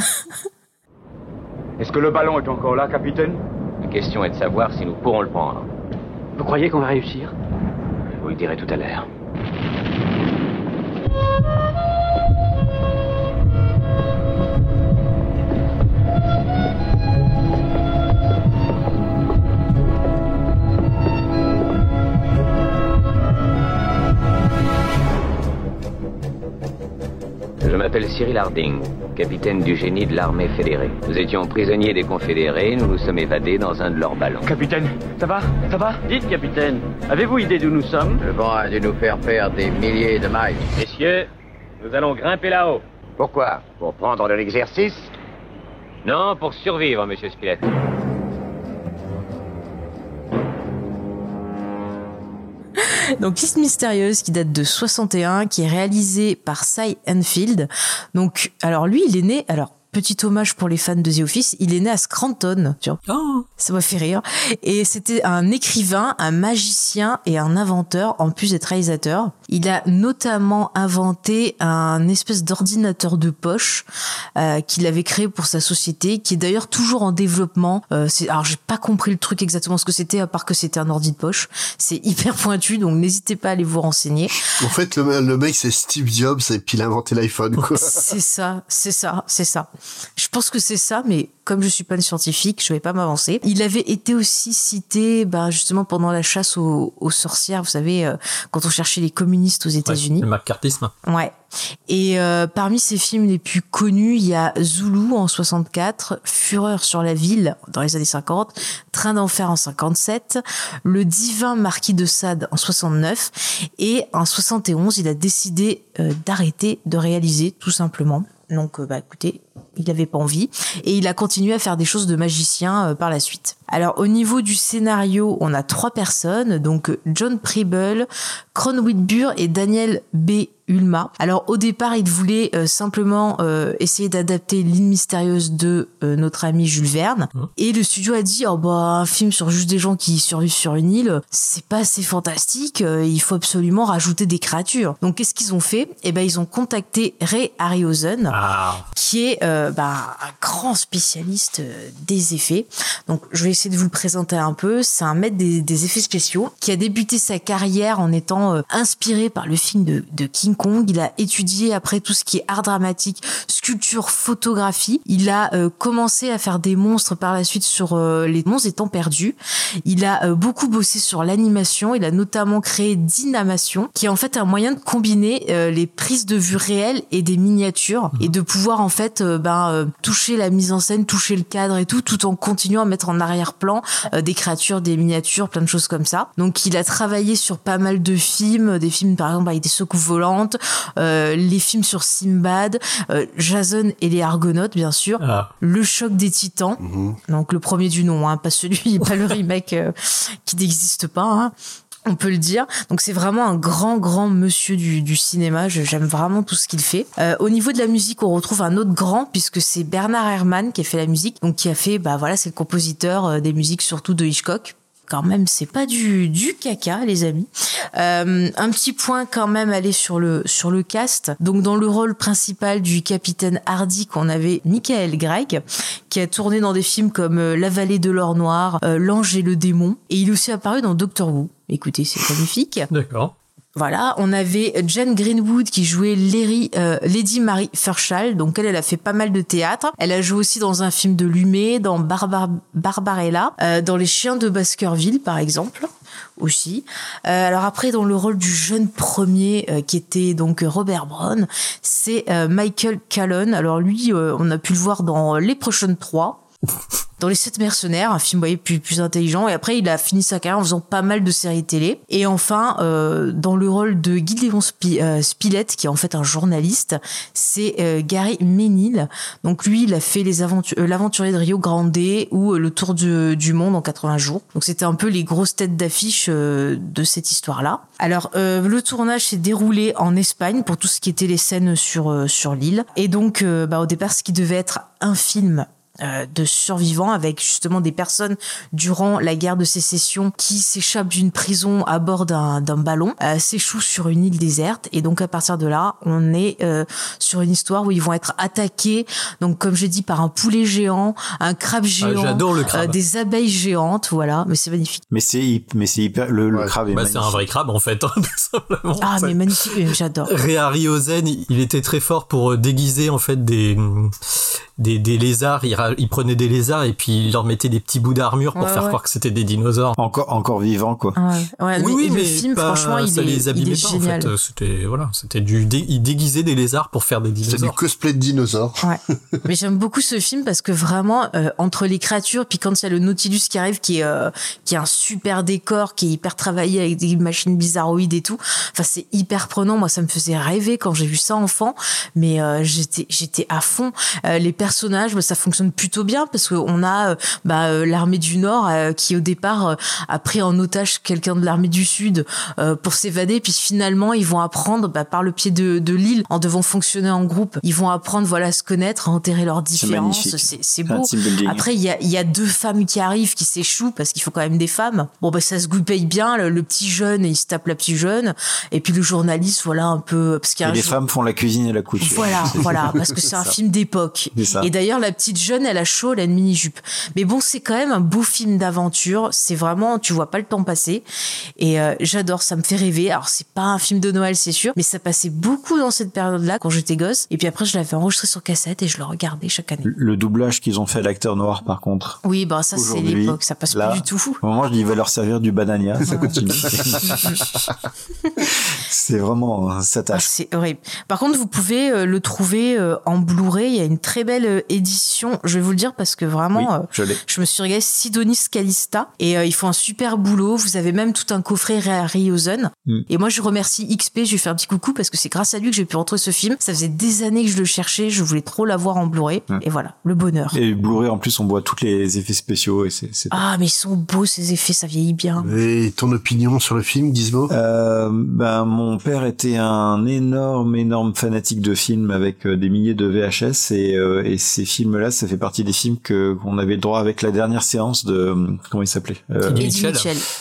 Est-ce que le ballon est encore là, capitaine? La question est de savoir si nous pourrons le prendre. Vous croyez qu'on va réussir? Je vous le dirai tout à l'heure. Je m'appelle Cyril Harding, capitaine du génie de l'armée fédérée. Nous étions prisonniers des confédérés, nous nous sommes évadés dans un de leurs ballons. Capitaine, ça va? Dites, capitaine, avez-vous idée d'où nous sommes? Le vent a dû nous faire perdre des milliers de miles. Messieurs, nous allons grimper là-haut. Pourquoi? Pour prendre de l'exercice? Non, pour survivre, monsieur Spilett. Donc, Liste mystérieuse qui date de 61, qui est réalisée par Cy Enfield. Donc, alors lui, il est né, petit hommage pour les fans de The Office, il est né à Scranton, tu vois. Oh. Ça m'a fait rire. Et c'était un écrivain, un magicien et un inventeur, en plus d'être réalisateur. Il a notamment inventé un espèce d'ordinateur de poche qu'il avait créé pour sa société, qui est d'ailleurs toujours en développement. Alors, j'ai pas compris le truc exactement ce que c'était, à part que c'était un ordi de poche. C'est hyper pointu, donc n'hésitez pas à aller vous renseigner. En fait, le mec, c'est Steve Jobs, et puis il a inventé l'iPhone, quoi. C'est ça. Je pense que c'est ça, mais comme je suis pas une scientifique, je vais pas m'avancer. Il avait été aussi cité, justement pendant la chasse aux sorcières, vous savez, quand on cherchait les communistes aux États-Unis. Le macartisme. Ouais. Et parmi ses films les plus connus, il y a Zulu en 64, Fureur sur la ville dans les années 50, Train d'enfer en 57, Le divin marquis de Sade en 69, et en 71, il a décidé d'arrêter de réaliser, tout simplement. Donc, écoutez, il avait pas envie. Et il a continué à faire des choses de magicien par la suite. Alors, au niveau du scénario, on a 3 personnes. Donc, John Preble, Cron Whitbur et Daniel B. Ulma. Alors, au départ, il voulait simplement essayer d'adapter l'île mystérieuse de notre ami Jules Verne. Et le studio a dit, un film sur juste des gens qui survivent sur une île, c'est pas assez fantastique, il faut absolument rajouter des créatures. Donc, qu'est-ce qu'ils ont fait? Ils ont contacté Ray Harryhausen, qui est un grand spécialiste des effets. Donc, je vais essayer de vous le présenter un peu. C'est un maître des effets spéciaux qui a débuté sa carrière en étant inspiré par le film de King Kong. Il a étudié après tout ce qui est art dramatique, sculpture, photographie. Il a commencé à faire des monstres par la suite sur les monstres des temps perdus. Il a beaucoup bossé sur l'animation. Il a notamment créé Dynamation, qui est en fait un moyen de combiner les prises de vue réelles et des miniatures et de pouvoir en fait toucher la mise en scène, toucher le cadre et tout en continuant à mettre en arrière-plan des créatures, des miniatures, plein de choses comme ça. Donc il a travaillé sur pas mal de films, des films par exemple avec des soucoupes volantes, les films sur Sinbad, Jason et les Argonautes bien sûr, Le Choc des Titans, donc le premier du nom, pas celui, pas le remake qui n'existe pas, on peut le dire. Donc c'est vraiment un grand monsieur du cinéma. J'aime vraiment tout ce qu'il fait. Au niveau de la musique, on retrouve un autre grand, puisque c'est Bernard Herrmann qui a fait la musique, donc qui a fait, c'est le compositeur des musiques surtout de Hitchcock. Quand même, c'est pas du caca, les amis. Un petit point quand même, aller sur le cast. Donc, dans le rôle principal du capitaine Hardy, qu'on avait Michael Gregg, qui a tourné dans des films comme La Vallée de l'Or Noir, L'Ange et le Démon. Et il est aussi apparu dans Doctor Who. Écoutez, c'est magnifique. D'accord. Voilà, on avait Jane Greenwood qui jouait Lady Mary Fairchild, donc elle a fait pas mal de théâtre. Elle a joué aussi dans un film de Lumet, dans Barbarella, dans Les Chiens de Baskerville par exemple aussi. Alors après, dans le rôle du jeune premier qui était donc Robert Brown, c'est Michael Callan. Alors lui, on a pu le voir dans Leprechaun 3. Dans Les 7 mercenaires, un film plus intelligent, et après il a fini sa carrière en faisant pas mal de séries télé. Et enfin, dans le rôle de Gideon Spilett, qui est en fait un journaliste, c'est Gary Menil. Donc lui, il a fait l'aventurier de Rio Grande ou le tour du monde en 80 jours. Donc c'était un peu les grosses têtes d'affiche de cette histoire-là. Alors le tournage s'est déroulé en Espagne pour tout ce qui était les scènes sur l'île. Et donc au départ, ce qui devait être un film de survivants avec justement des personnes durant la guerre de sécession qui s'échappent d'une prison à bord d'un ballon, s'échouent sur une île déserte, et donc à partir de là on est sur une histoire où ils vont être attaqués, donc comme j'ai dit, par un poulet géant, un crabe géant, j'adore le crabe. Des abeilles géantes, voilà, mais c'est magnifique. Mais c'est hyper, le crabe est magnifique. C'est un vrai crabe en fait, tout simplement. Mais magnifique, j'adore. Ray Harryhausen, il était très fort pour déguiser en fait des lézards. Il prenait des lézards et puis il leur mettait des petits bouts d'armure pour faire croire que c'était des dinosaures. Encore vivants, quoi. Oui, mais le film, franchement, ça les abîmait pas, génial. en fait. C'était il déguisait des lézards pour faire des dinosaures. C'est du cosplay de dinosaures. Ouais. Mais j'aime beaucoup ce film parce que vraiment, entre les créatures, puis quand il y a le Nautilus qui arrive, qui est un super décor, qui est hyper travaillé avec des machines bizarroïdes et tout. Enfin, c'est hyper prenant. Moi, ça me faisait rêver quand j'ai vu ça enfant. Mais j'étais à fond. Les personnages, ça fonctionne plutôt bien parce qu'on a l'armée du Nord qui au départ a pris en otage quelqu'un de l'armée du Sud pour s'évader, puis finalement ils vont apprendre par le pied de l'île, en devant fonctionner en groupe, ils vont apprendre à se connaître, à enterrer leurs différences. C'est beau. Après il y a deux femmes qui arrivent, qui s'échouent parce qu'il faut quand même des femmes. Ça se goupille bien, le petit jeune, il se tape la petite jeune, et puis le journaliste, voilà, un peu parce qu'il y a les femmes font la cuisine et la couture. Voilà, parce que c'est un film d'époque. Et d'ailleurs la petite jeune, elle a chaud, elle a une mini-jupe. Mais bon, c'est quand même un beau film d'aventure. C'est vraiment, tu vois pas le temps passer. Et j'adore, ça me fait rêver. Alors, c'est pas un film de Noël, c'est sûr, mais ça passait beaucoup dans cette période-là, quand j'étais gosse. Et puis après, je l'avais enregistré sur cassette et je le regardais chaque année. Le doublage qu'ils ont fait à l'acteur noir, par contre. Oui, ça, c'est l'époque. Ça passe plus du tout. Au moment, je dis, il va leur servir du banania. Ça continue. C'est vraiment, ça tâche. C'est horrible. Par contre, vous pouvez le trouver en Blu-ray. Il y a une très belle édition. Je vais vous le dire parce que vraiment, je me suis régalée. Sidonie Scalista, et ils font un super boulot. Vous avez même tout un coffret Ray Harryhausen. Et moi, je remercie XP. Je lui fais un petit coucou parce que c'est grâce à lui que j'ai pu retrouver ce film. Ça faisait des années que je le cherchais. Je voulais trop l'avoir en Blu-ray. Et voilà, le bonheur. Et Blu-ray, en plus, on voit tous les effets spéciaux et c'est... mais ils sont beaux, ces effets. Ça vieillit bien. Et ton opinion sur le film, Gizmo? Mon père était un énorme fanatique de films avec des milliers de VHS, et ces films-là, ça fait partie des films qu'on avait le droit avec la dernière séance de, comment il s'appelait? Eddie Mitchell.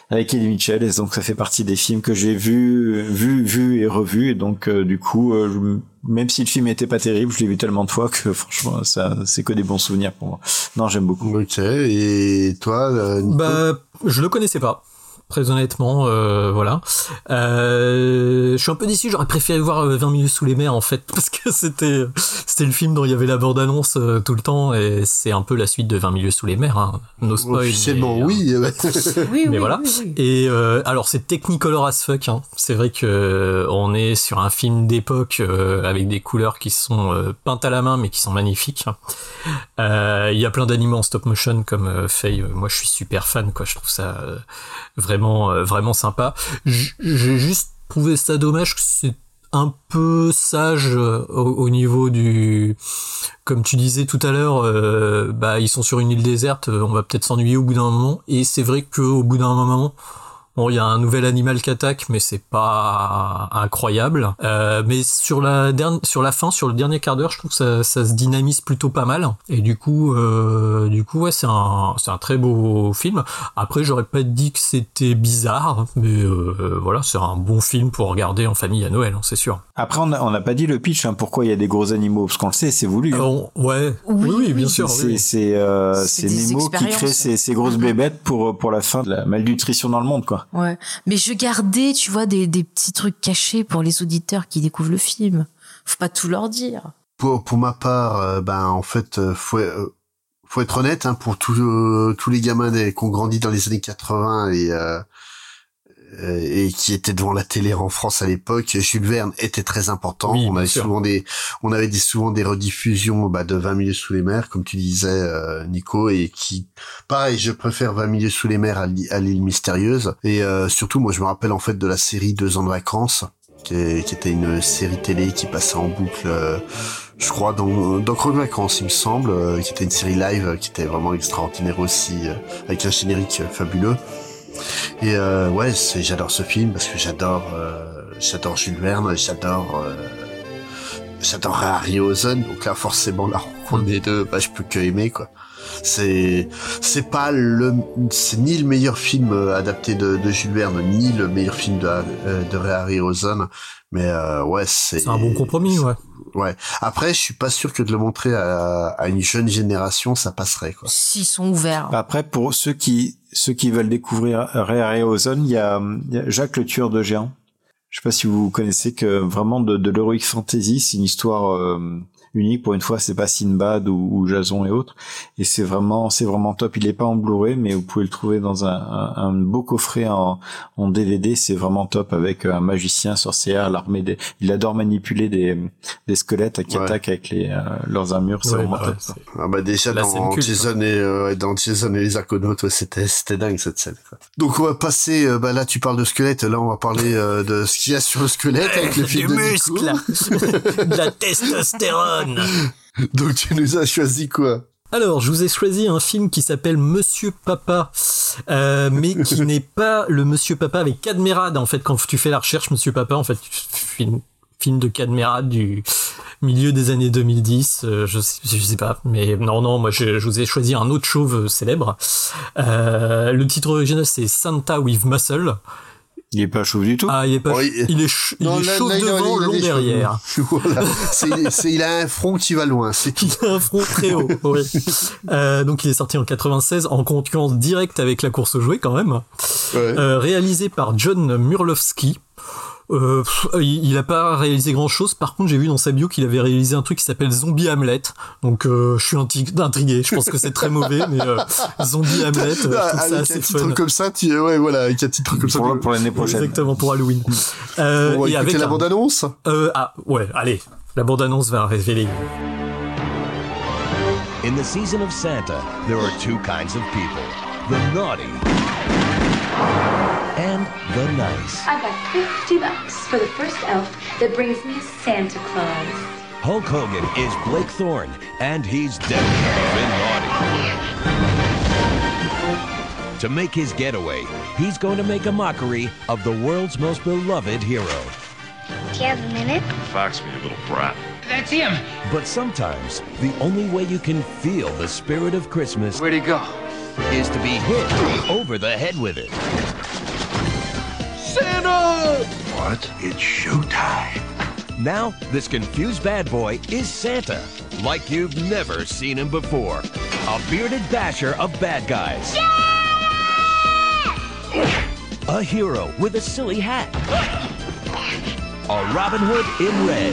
avec Eddie Mitchell, et donc ça fait partie des films que j'ai vu et revu, et donc du coup, même si le film était pas terrible, je l'ai vu tellement de fois que franchement, ça, c'est que des bons souvenirs pour moi. Non, j'aime beaucoup. Ok, et toi, Nico? Je le connaissais pas. Très honnêtement, voilà. Je suis un peu déçu, j'aurais préféré voir 20 milieux sous les mers, en fait, parce que c'était le film dont il y avait la bande-annonce tout le temps, et c'est un peu la suite de 20 milieux sous les mers, hein. No spoil. Officiellement, oui. Mais voilà. Oui. Et alors, c'est Technicolor as fuck, hein. C'est vrai que on est sur un film d'époque avec des couleurs qui sont peintes à la main, mais qui sont magnifiques. Il y a plein d'animaux en stop motion, comme Faye. Moi, je suis super fan, quoi. Je trouve ça vraiment sympa. J'ai juste trouvé ça dommage que c'est un peu sage au niveau du, comme tu disais tout à l'heure, ils sont sur une île déserte, on va peut-être s'ennuyer au bout d'un moment, et c'est vrai qu'au bout d'un moment, bon, il y a un nouvel animal qui attaque, mais c'est pas incroyable. Mais sur la fin, sur le dernier quart d'heure, je trouve que ça se dynamise plutôt pas mal. Et du coup, ouais, c'est un très beau film. Après, j'aurais pas dit que c'était bizarre, mais voilà, c'est un bon film pour regarder en famille à Noël, hein, c'est sûr. Après, on n'a pas dit le pitch, hein, pourquoi il y a des gros animaux, parce qu'on le sait, c'est voulu. Ouais. Oui, bien sûr. C'est Nemo qui crée ces grosses bébêtes pour la fin de la malnutrition dans le monde, quoi. Ouais, mais je gardais, tu vois, des petits trucs cachés pour les auditeurs qui découvrent le film. Faut pas tout leur dire. Pour ma part, en fait, faut être honnête, hein, pour tous les gamins qui ont grandi dans les années 80 et qui étaient devant la télé en France à l'époque, Jules Verne était très important. Oui, on avait souvent des rediffusions de 20 milieux sous les mers, comme tu disais, Nico, et qui, pareil, je préfère 20 milieux sous les mers à l'île mystérieuse. Et surtout, moi, je me rappelle en fait de la série 2 ans de vacances, qui était une série télé qui passait en boucle, je crois, dans Creux de vacances, il me semble, qui était une série live, qui était vraiment extraordinaire aussi, avec un générique fabuleux. Et ouais, j'adore ce film parce que j'adore Jules Verne, j'adore Harryhausen, donc là forcément la rencontre des deux, je peux que aimer, quoi. C'est ni le meilleur film adapté de Jules Verne, ni le meilleur film de Harryhausen, mais ouais, c'est un bon compromis, ouais. Ouais. Après, je suis pas sûr que de le montrer à une jeune génération, ça passerait, quoi. S'ils sont ouverts. Après, pour ceux qui veulent découvrir Ray Harryhausen, il y a Jacques le tueur de géants. Je sais pas si vous connaissez, que vraiment de l'heroic fantasy, c'est une histoire unique. Pour une fois, c'est pas Sinbad ou Jason et autres. Et c'est vraiment top. Il est pas en Blu-ray, mais vous pouvez le trouver dans un beau coffret en DVD. C'est vraiment top, avec un magicien, sorcière, l'armée il adore manipuler des squelettes qui attaquent avec leurs armures. C'est vraiment top. Déjà dans Jason et les Argonautes, c'était dingue cette scène, quoi. Donc on va passer, là tu parles de squelette, là on va parler de ce qu'il y a sur le squelette avec le film de Nico. De la testostérone. Donc tu nous as choisi quoi? Alors, je vous ai choisi un film qui s'appelle Monsieur Papa, mais qui n'est pas le Monsieur Papa avec Cadmerade. En fait, quand tu fais la recherche Monsieur Papa, en fait, film de Cadmerade du milieu des années 2010, je sais pas, mais non, moi je vous ai choisi un autre chauve célèbre. Le titre original c'est Santa with Muscle. Il est pas chauve du tout. Ah, il est pas. Il est chauve devant, long derrière. Voilà. Il a un front qui va loin. Il a un front très haut. Oui. Donc il est sorti en 96 en concurrence directe avec La course aux jouets quand même. Ouais. Réalisé par John Murlowski. Il a pas réalisé grand chose. Par contre, j'ai vu dans sa bio qu'il avait réalisé un truc qui s'appelle Zombie Hamlet. Donc, je suis intrigué. Je pense que c'est très mauvais, mais Zombie Hamlet, je trouve ça assez fun. Comme ça, avec un titre comme ça pour l'année prochaine. Exactement, pour Halloween. Et avec la bande-annonce. Allez, la bande-annonce va révéler. In the season of Santa, there are two kinds of people: the naughty and the nice. I got $50 for the first elf that brings me a Santa Claus. Hulk Hogan is Blake Thorne, and he's definitely naughty. To make his getaway, he's going to make a mockery of the world's most beloved hero. Do you have a minute? Fox me, a little brat. That's him. But sometimes, the only way you can feel the spirit of Christmas... Where'd he go? ...is to be hit over the head with it. Santa! What? It's showtime. Now, this confused bad boy is Santa, like you've never seen him before. A bearded basher of bad guys. A hero with a silly hat. A Robin Hood in red.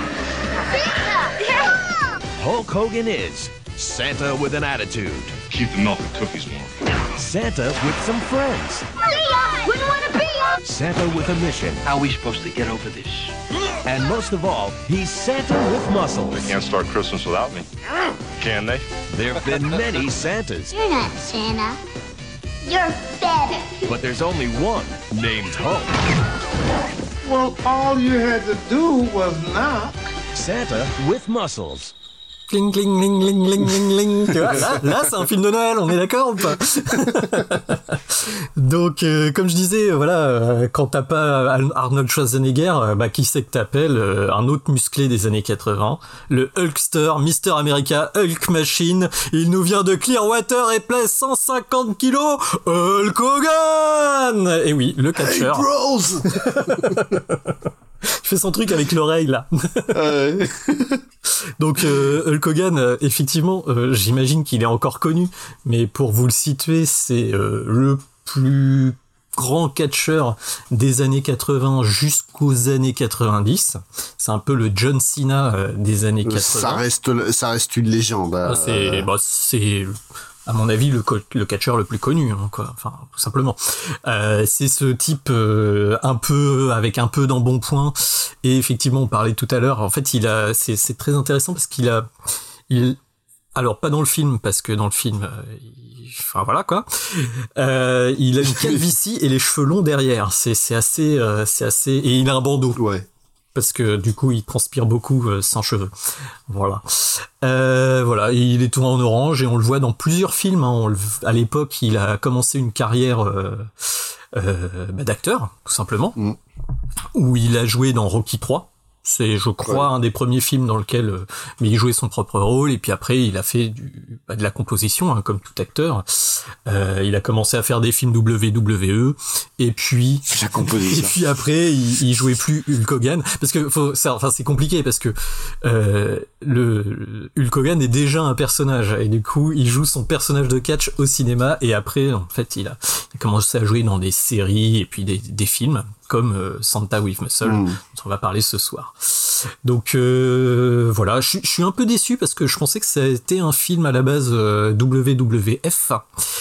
Hulk Hogan is Santa with an attitude. Keep the milk and cookies warm. Santa with some friends. Wouldn't want to be up. Santa with a mission. How are we supposed to get over this? And most of all, he's Santa with muscles. They can't start Christmas without me. Can they? There have been many Santas. You're not Santa. You're better. But there's only one named Hulk. Well, all you had to do was knock. Santa with muscles. Cling, cling, cling, cling, cling, cling, cling. Tu vois, là, c'est un film de Noël, on est d'accord ou pas? Donc, comme je disais, voilà, quand t'as pas Arnold Schwarzenegger, qui c'est que t'appelles? Un autre musclé des années 80, le Hulkster, Mister America, Hulk Machine. Il nous vient de Clearwater et pèse 150 kilos, Hulk Hogan! Et oui, le catcheur. Hey bros! Il fait son truc avec l'oreille, là. Donc, Hulk Hogan, effectivement, j'imagine qu'il est encore connu, mais pour vous le situer, c'est le plus grand catcheur des années 80 jusqu'aux années 90. C'est un peu le John Cena des années 80. Ça reste une légende. C'est à mon avis le catcheur le plus connu, hein, quoi. Enfin, tout simplement. C'est ce type un peu avec un peu d'embonpoint. Et effectivement, on parlait tout à l'heure. En fait, c'est très intéressant parce alors pas dans le film, parce que dans le film, enfin voilà quoi. Il a une calvitie et les cheveux longs derrière. C'est assez, et il a un bandeau. Ouais. Parce que du coup il transpire beaucoup sans cheveux. Voilà. Voilà, il est tout en orange et on le voit dans plusieurs films. Hein. À l'époque, il a commencé une carrière d'acteur, tout simplement, où il a joué dans Rocky 3. C'est, je crois, un des premiers films dans lequel mais il jouait son propre rôle, et puis après il a fait de la composition, hein, comme tout acteur. Il a commencé à faire des films WWE, et puis la composition. Et puis après il jouait plus Hulk Hogan, parce que c'est compliqué parce que le Hulk Hogan est déjà un personnage, et du coup il joue son personnage de catch au cinéma, et après en fait il a commencé à jouer dans des séries et puis des films comme Santa with Muscle, dont on va parler ce soir. Donc voilà, je suis un peu déçu parce que je pensais que ça était un film à la base WWF,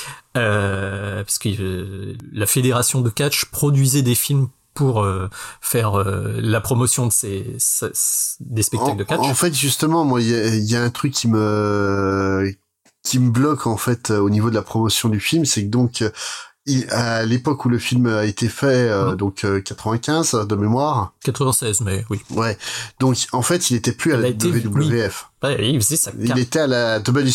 parce que la fédération de catch produisait des films pour faire la promotion de des spectacles de catch. En fait, justement, moi, il y a un truc qui me bloque en fait au niveau de la promotion du film, c'est que donc à l'époque où le film a été fait, donc 95 de mémoire. 96, mais oui. Ouais. Donc en fait, il était plus à la WWF. Oui. Ouais, il faisait ça. Il était à la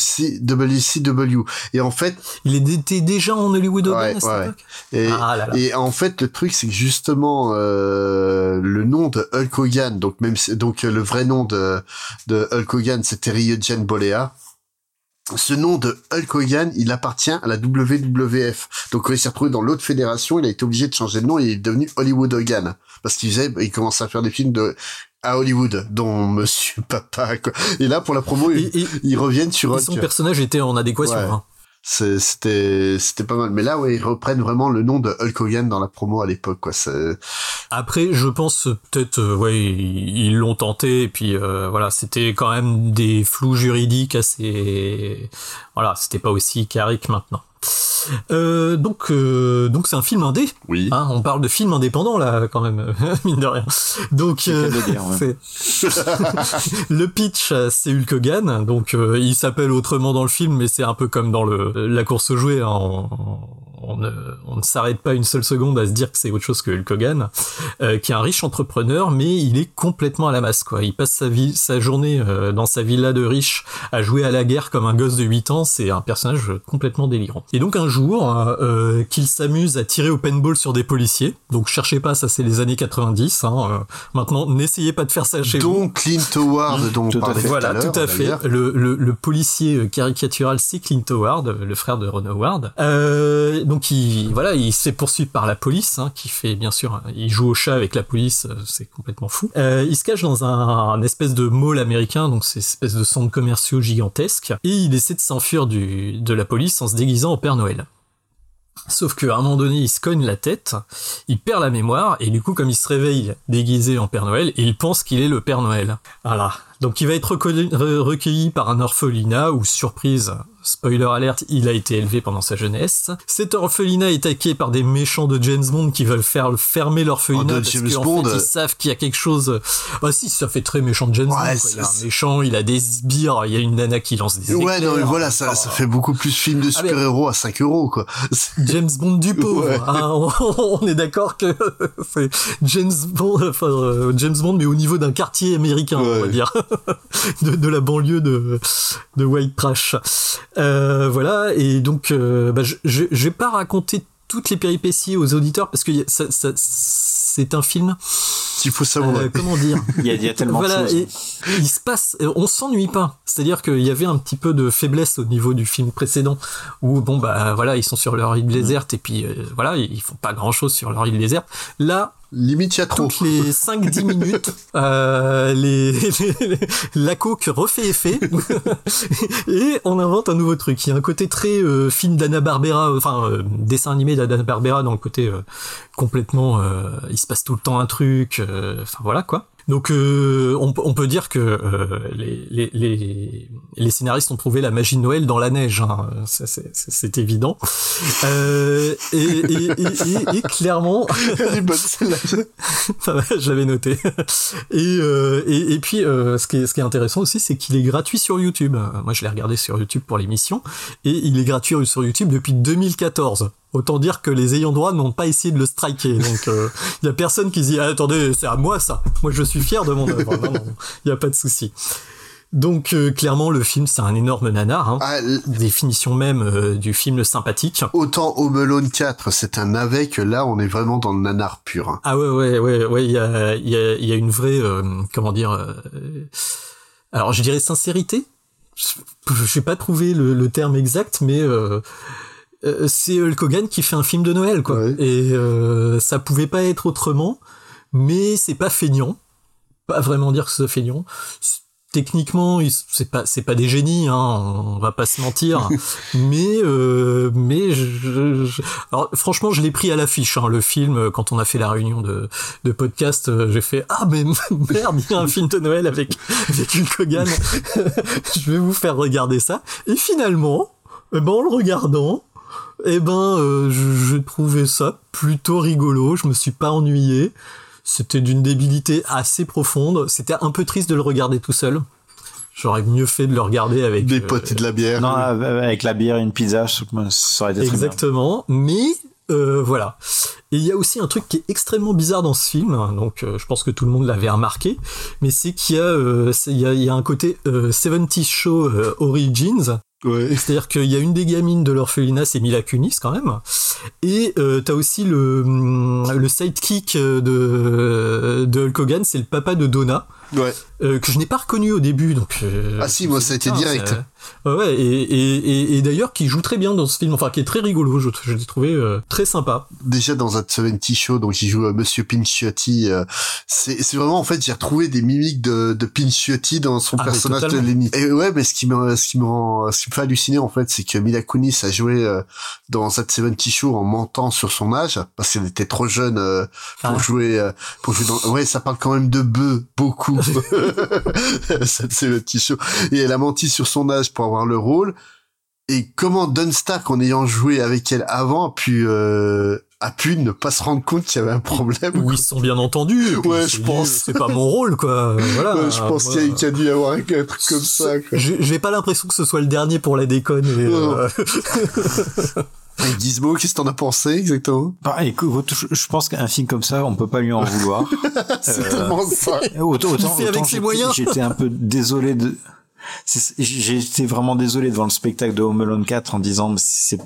WCW. Et en fait, il était déjà en Hollywood Hogan à cette époque. Et en fait, le truc, c'est que justement le nom de Hulk Hogan, donc le vrai nom de Hulk Hogan, c'était Eugene Bollea. Ce nom de Hulk Hogan, il appartient à la WWF. Donc quand il s'est retrouvé dans l'autre fédération, il a été obligé de changer de nom et il est devenu Hollywood Hogan. Parce il commençait à faire des films à Hollywood, dont Monsieur Papa, quoi. Et là, pour la promo, ils reviennent sur Hulk. Son personnage était en adéquation, hein. C'était pas mal. Mais là, ouais, ils reprennent vraiment le nom de Hulk Hogan dans la promo à l'époque, quoi. Après, je pense peut-être, ils l'ont tenté, et puis voilà, c'était quand même des flous juridiques assez, voilà, c'était pas aussi carré que maintenant. Donc c'est un film indé. Oui. Hein, on parle de film indépendant là quand même, mine de rien. Donc le pitch, c'est Hulk Hogan. Donc il s'appelle autrement dans le film, mais c'est un peu comme dans la course aux jouets. Hein, on ne s'arrête pas une seule seconde à se dire que c'est autre chose que Hulk Hogan, qui est un riche entrepreneur, mais il est complètement à la masse, quoi. Il passe sa journée dans sa villa de riche à jouer à la guerre comme un gosse de 8 ans. C'est un personnage complètement délirant. Et donc un jour, qu'il s'amuse à tirer au paintball sur des policiers. Donc cherchez pas, ça c'est les années 90. Maintenant, n'essayez pas de faire ça chez vous. Donc Clint Howard, dont on parlait tout à l'heure. Voilà, tout à fait. Le policier caricatural, c'est Clint Howard, le frère de Ron Howard. Donc il se fait poursuivre par la police, qui fait bien sûr, il joue au chat avec la police, c'est complètement fou. Il se cache dans un espèce de mall américain, donc c'est une espèce de centre commerciaux gigantesque, et il essaie de s'enfuir de la police en se déguisant en Père Noël. Sauf qu'à un moment donné, il se cogne la tête, il perd la mémoire, et du coup, comme il se réveille déguisé en Père Noël, il pense qu'il est le Père Noël. Voilà. Donc il va être recueilli par un orphelinat où, surprise, spoiler alert, il a été élevé pendant sa jeunesse. Cet orphelinat est attaqué par des méchants de James Bond qui veulent faire fermer l'orphelinat parce qu'en fait ils savent qu'il y a quelque chose. Bah si, ça fait très méchant de James Bond. Il y a un méchant, il a des sbires, il y a une nana qui lance des éclairs. Ouais, non mais voilà, ça fait beaucoup plus film de super-héros à 5 € quoi. James Bond du pauvre. Ouais. On est d'accord que c'est James Bond, mais au niveau d'un quartier américain, on va dire. de la banlieue de White Trash. Voilà, et donc je vais pas raconter toutes les péripéties aux auditeurs parce que c'est un film. Il faut savoir. Comment dire ? Il y a tellement de choses. Et il se passe, on s'ennuie pas. C'est-à-dire qu'il y avait un petit peu de faiblesse au niveau du film précédent où ils sont sur leur île déserte et puis ils font pas grand-chose sur leur île déserte. Là, limite, il y a trop. Toutes les 5-10 minutes, la coke refait effet et on invente un nouveau truc. Il y a un côté très film d'Hanna-Barbera, dessin animé d'Hanna-Barbera dans le côté complètement, il se passe tout le temps un truc, voilà quoi. Donc on peut dire que les scénaristes ont trouvé la magie de Noël dans la neige, c'est évident. Et clairement, j'avais noté. Et puis ce qui est intéressant aussi, c'est qu'il est gratuit sur YouTube. Moi, je l'ai regardé sur YouTube pour l'émission, et il est gratuit sur YouTube depuis 2014. Autant dire que les ayants droit n'ont pas essayé de le striker. Donc, y a personne qui se dit, attendez, c'est à moi ça. Moi, je suis fier de mon œuvre. Non, y a pas de souci. Donc, clairement, le film, c'est un énorme nanar. Définition même du film sympathique. Autant Home Alone 4, c'est un navet, que là, on est vraiment dans le nanar pur. Ah ouais, il y a une vraie, alors, je dirais sincérité. Je vais pas trouver le terme exact, mais c'est Hulk Hogan qui fait un film de Noël, quoi. Ouais. Et ça pouvait pas être autrement, mais c'est pas feignant. Pas vraiment dire que c'est feignant. Techniquement, c'est pas des génies, on va pas se mentir. mais alors franchement, je l'ai pris à l'affiche, le film, quand on a fait la réunion de podcast, j'ai fait mais merde, il y a un film de Noël avec Hulk Hogan. Je vais vous faire regarder ça. Et finalement, en le regardant, je trouvais ça plutôt rigolo, je me suis pas ennuyé. C'était d'une débilité assez profonde. C'était un peu triste de le regarder tout seul. J'aurais mieux fait de le regarder avec des potes et de la bière. Non, avec la bière et une pizza, ça aurait été très bien. Exactement. Mais voilà. Et il y a aussi un truc qui est extrêmement bizarre dans ce film. Donc, je pense que tout le monde l'avait remarqué. Mais c'est qu'il y a un côté 70s Show Origins. Ouais. C'est-à-dire qu'il y a une des gamines de l'orphelinat, c'est Mila Kunis quand même, et t'as aussi le sidekick de Hulk Hogan, c'est le papa de Donna, que je n'ai pas reconnu au début, donc. Si, moi ça a été direct. Ouais, et d'ailleurs qui joue très bien dans ce film, enfin qui est très rigolo, je l'ai trouvé très sympa. Déjà dans un 70 Show, donc il joue Monsieur Pinchiotti, c'est vraiment, en fait, j'ai retrouvé des mimiques de Pinchiotti dans son personnage de Lenny. Et ouais, mais ce qui me fait halluciner, en fait, c'est que Mila Kunis a joué dans That 70 Show en mentant sur son âge, parce qu'elle était trop jeune pour jouer dans... Ouais, ça parle quand même de bœufs, beaucoup. That 70 Show. Et elle a menti sur son âge pour avoir le rôle. Et comment Don Stark, en ayant joué avec elle avant, a pu ne pas se rendre compte qu'il y avait un problème. Oui, ils se sont bien entendus. Ouais, je pense. C'est pas mon rôle, quoi. Voilà. Ouais, je pense qu'il y a dû y avoir un truc comme ça, quoi. J'ai pas l'impression que ce soit le dernier pour la déconne. Et Gizmo, qu'est-ce que t'en as pensé, exactement? Écoute, je pense qu'un film comme ça, on peut pas lui en vouloir. C'est tellement ça. Autant avec ses moyens. J'étais un peu désolé J'ai été vraiment désolé devant le spectacle de Home Alone 4 en disant c'est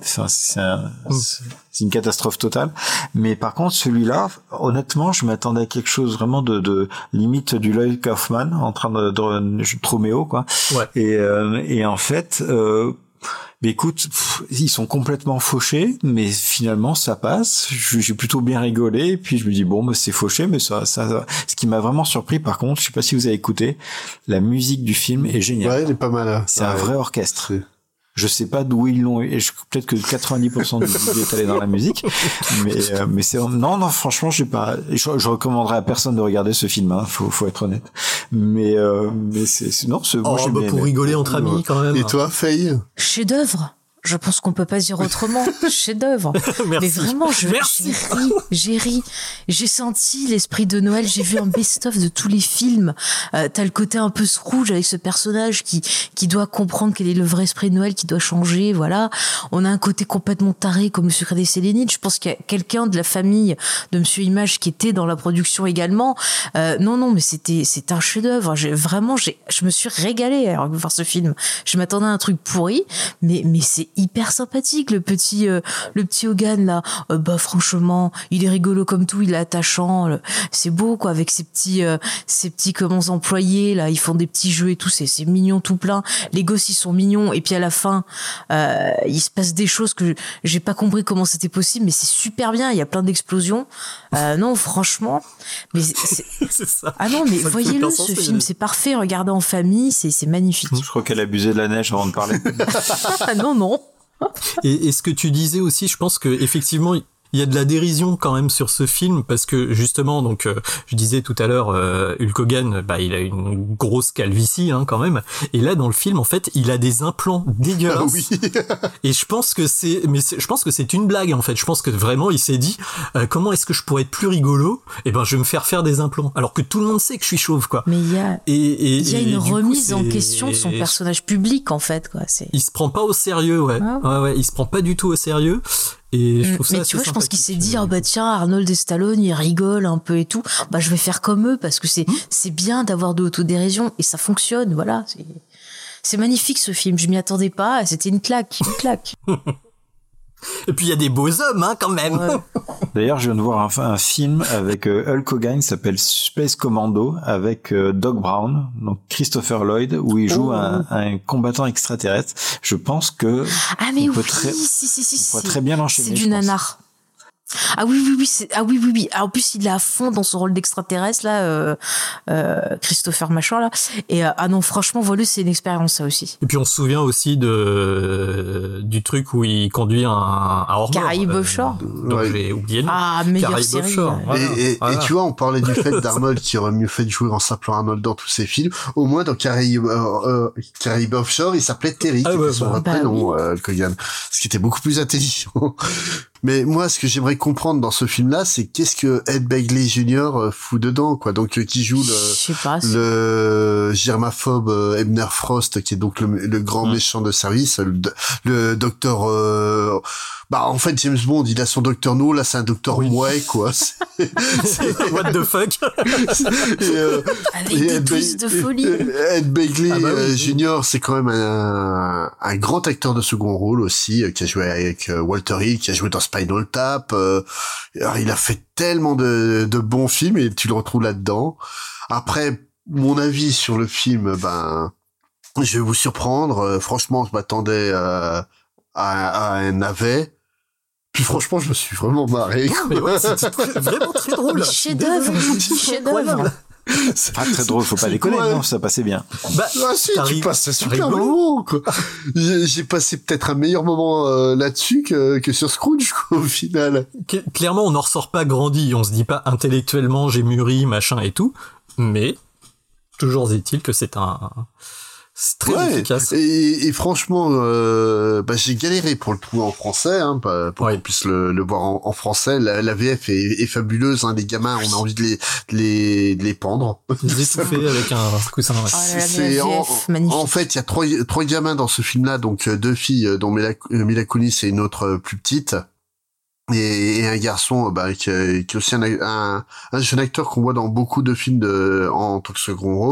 une catastrophe totale. Mais par contre, celui-là, honnêtement, je m'attendais à quelque chose vraiment de limite du Lloyd Kaufman en train de Troméo, quoi. Ouais. Et en fait, mais écoute, ils sont complètement fauchés, mais finalement ça passe. J'ai plutôt bien rigolé, et puis je me dis bon, bah, c'est fauché, mais ça. Ce qui m'a vraiment surpris, par contre, je sais pas si vous avez écouté, la musique du film est géniale. Ouais, elle est pas mal. C'est un vrai orchestre. Je sais pas d'où ils l'ont, et peut-être que 90% du budget est allé dans la musique, mais c'est, non, franchement, je recommanderais à personne de regarder ce film, hein, faut être honnête. Mais moi, j'ai bien pour aimé. rigoler entre amis, quand même. Et toi, Faye? Chef-d'œuvre. Je pense qu'on peut pas dire autrement. Chef-d'œuvre. Mais vraiment, j'ai ri. J'ai senti l'esprit de Noël. J'ai vu un best-of de tous les films. T'as le côté un peu Scrooge avec ce personnage qui doit comprendre quel est le vrai esprit de Noël, qui doit changer. Voilà. On a un côté complètement taré comme le secret des Sélénites. Je pense qu'il y a quelqu'un de la famille de Monsieur Image qui était dans la production également. Non, mais c'est un chef-d'œuvre. Je me suis régalée à voir ce film. Je m'attendais à un truc pourri, mais c'est hyper sympathique, le petit Hogan là. Franchement, il est rigolo comme tout, il est attachant, c'est beau quoi, avec ses petits employés là, ils font des petits jeux et tout, c'est mignon tout plein. Les gosses ils sont mignons, et puis à la fin il se passe des choses que j'ai pas compris comment c'était possible, mais c'est super bien, il y a plein d'explosions. Non, franchement, mais c'est ça. Ah non, mais voyez-le, ce film, c'est parfait, regardez en famille, c'est magnifique. Je crois qu'elle abusait de la neige avant de parler. Non. Et ce que tu disais aussi, je pense que effectivement il y a de la dérision quand même sur ce film, parce que justement, donc je disais tout à l'heure, Hulk Hogan, il a une grosse calvitie quand même, et là dans le film en fait il a des implants dégueulasses. Ah oui. Et je pense que c'est une blague en fait. Je pense que vraiment il s'est dit comment est-ce que je pourrais être plus rigolo, et je vais me faire des implants, alors que tout le monde sait que je suis chauve quoi. Mais il y a une remise en coup, question de son personnage public en fait quoi. Il se prend pas au sérieux, ouais, il se prend pas du tout au sérieux. Et je trouve ça mais tu vois, je pense qu'il s'est dit tiens, Arnold et Stallone ils rigolent un peu et tout, je vais faire comme eux, parce que c'est bien d'avoir de l'autodérision et ça fonctionne, voilà, c'est magnifique ce film, je m'y attendais pas, c'était une claque. Et puis il y a des beaux hommes quand même. Ouais. D'ailleurs, je viens de voir un film avec Hulk Hogan qui s'appelle Space Commando, avec Doc Brown, donc Christopher Lloyd, où il joue un combattant extraterrestre. Je pense que mais on peut très bien l'enchaîner. C'est du nanar. Ah oui. Alors, en plus, il est à fond dans son rôle d'extraterrestre là, Christopher Machin là. Et non, franchement, voilà, c'est une expérience ça aussi. Et puis on se souvient aussi du truc où il conduit un hors-bord. Caraïbes Offshore. Donc j'ai oublié. Meilleure Caraïbes série. Offshore. Voilà. Et tu vois, on parlait du fait d'Arnold qui aurait mieux fait de jouer en s'appelant Arnold dans tous ses films. Au moins dans Caraïbes Offshore, il s'appelait Terry, qui était son vrai prénom, Hogan, ce qui était beaucoup plus intelligent. Mais moi, ce que j'aimerais comprendre dans ce film-là, c'est qu'est-ce que Ed Begley Jr. fout dedans, quoi. Donc, qui joue le germaphobe Ebner Frost, qui est donc le grand méchant de service, le docteur. En fait, James Bond, il a son docteur No, là, c'est un docteur Mouais, quoi. What the fuck? Avec des twists de folie. Ed Begley Jr., c'est quand même un grand acteur de second rôle aussi, qui a joué avec Walter Hill, qui a joué dans Spinal Tap. Alors, il a fait tellement de bons films et tu le retrouves là-dedans. Après, mon avis sur le film, je vais vous surprendre. Franchement, je m'attendais à un navet. Puis franchement, je me suis vraiment marré. Mais ouais, c'était vraiment très drôle. Chef-d'œuvre. C'est pas très drôle, faut pas déconner, non, ça passait bien. Si, tu passes un super moment, quoi. J'ai passé peut-être un meilleur moment là-dessus que sur Scrooge, quoi, au final. Clairement, on n'en ressort pas grandi, on se dit pas intellectuellement j'ai mûri, machin et tout, mais toujours est-il que c'est très efficace. Et franchement, j'ai galéré pour le trouver en français, pour qu'on puisse le voir en français. La VF est fabuleuse, les gamins, on a envie de les pendre. Les étouffer avec un coussin. En fait, il y a trois gamins dans ce film-là, donc deux filles, dont Mila Kunis et une autre plus petite. Et un garçon qui est aussi un jeune acteur qu'on voit dans beaucoup de films en tant que second rôle.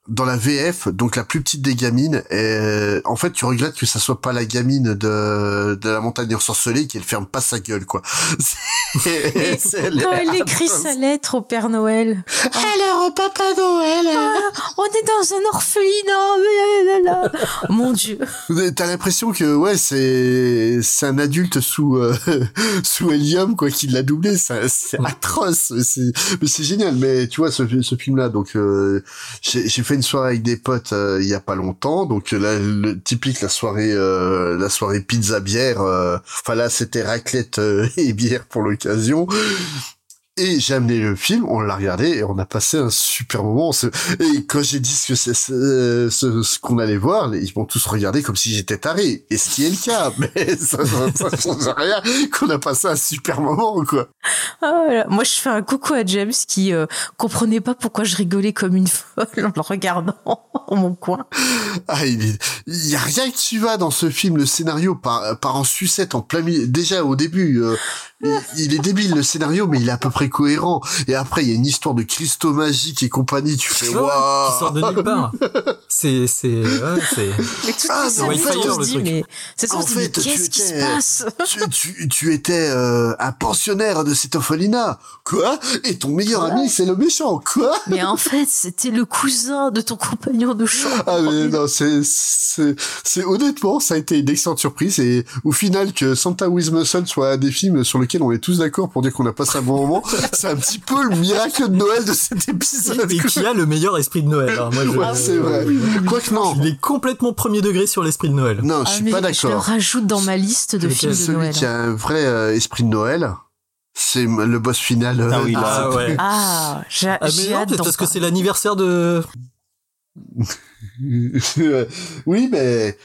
dans la VF, donc la plus petite des gamines, en fait, tu regrettes que ça soit pas la gamine de la montagne ensorcelée qui elle ferme pas sa gueule, quoi. Quand elle écrit sa lettre au Père Noël. Alors, Papa Noël. On est dans un orphelinat. Mon Dieu. T'as l'impression que, ouais, c'est un adulte sous hélium, quoi, qui l'a doublé. C'est atroce. Mais c'est génial. Mais tu vois, ce film-là, donc, j'ai fait une soirée avec des potes il y a pas longtemps, donc là typique la soirée pizza bière, enfin là c'était raclette et bière pour l'occasion. Et j'ai amené le film, on l'a regardé et on a passé un super moment. Et quand j'ai dit ce qu'on allait voir, ils m'ont tous regardé comme si j'étais taré. Et ce qui est le cas, mais ça change rien qu'on a passé un super moment, quoi. Ah, voilà. Moi, je fais un coucou à James qui comprenait pas pourquoi je rigolais comme une folle en le regardant en mon coin. Ah, il y a rien qui va dans ce film. Le scénario part en sucette en plein milieu. Déjà au début, il est débile le scénario, mais il est à peu près cohérent. Et après, il y a une histoire de cristaux magiques et compagnie. Tu fais waouh, qui sort de nulle part. C'est. Mais tout ça, mais c'est ça. En fait, qu'est-ce qui se passe? Tu étais un pensionnaire de cet orphelinat. Quoi? Et ton meilleur ami, c'est le méchant. Quoi? Mais en fait, c'était le cousin de ton compagnon de chambre. Ah mais non, c'est honnêtement, ça a été une excellente surprise. Et au final, que Santa with Muscle soit un des films sur lequel on est tous d'accord pour dire qu'on a passé un bon moment, c'est un petit peu le miracle de Noël de cet épisode. Et qui a le meilleur esprit de Noël. Alors moi, c'est vrai. Quoique non. Il est complètement premier degré sur l'esprit de Noël. Non, je suis pas d'accord. Je le rajoute dans ma liste de films de Noël. Celui qui a un vrai esprit de Noël, c'est le boss final. Ah oui, là. Ouais. J'ai hâte parce que c'est l'anniversaire de... Oui, mais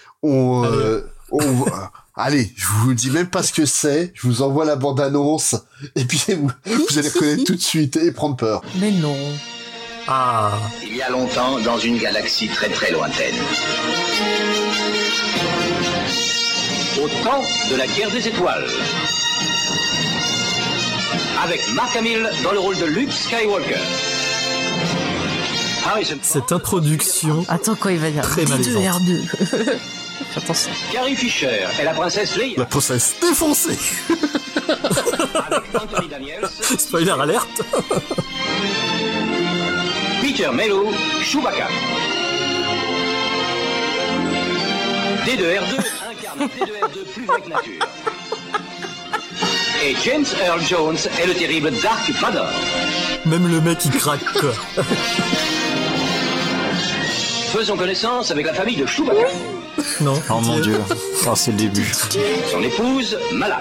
allez, je vous dis même pas ce que c'est, je vous envoie la bande-annonce, et puis vous allez reconnaître tout de suite et prendre peur. Mais non. Ah. Il y a longtemps, dans une galaxie très très lointaine. Au temps de la guerre des étoiles. Avec Mark Hamill dans le rôle de Luke Skywalker. Cette introduction. Attends, quoi il va dire? Très malaisante. R2. Attention. Carrie Fisher est la princesse Leia. La princesse défoncée. Avec Anthony Daniels. Spoiler alerte. Peter Mello, Chewbacca. D2R2 incarne D2R2 plus vrai que nature. Et James Earl Jones est le terrible Dark Vador. Même le mec il craque, quoi. Faisons connaissance avec la famille de Chewbacca. Non. Oh mon Dieu. Oh, c'est le début. Son épouse, malade.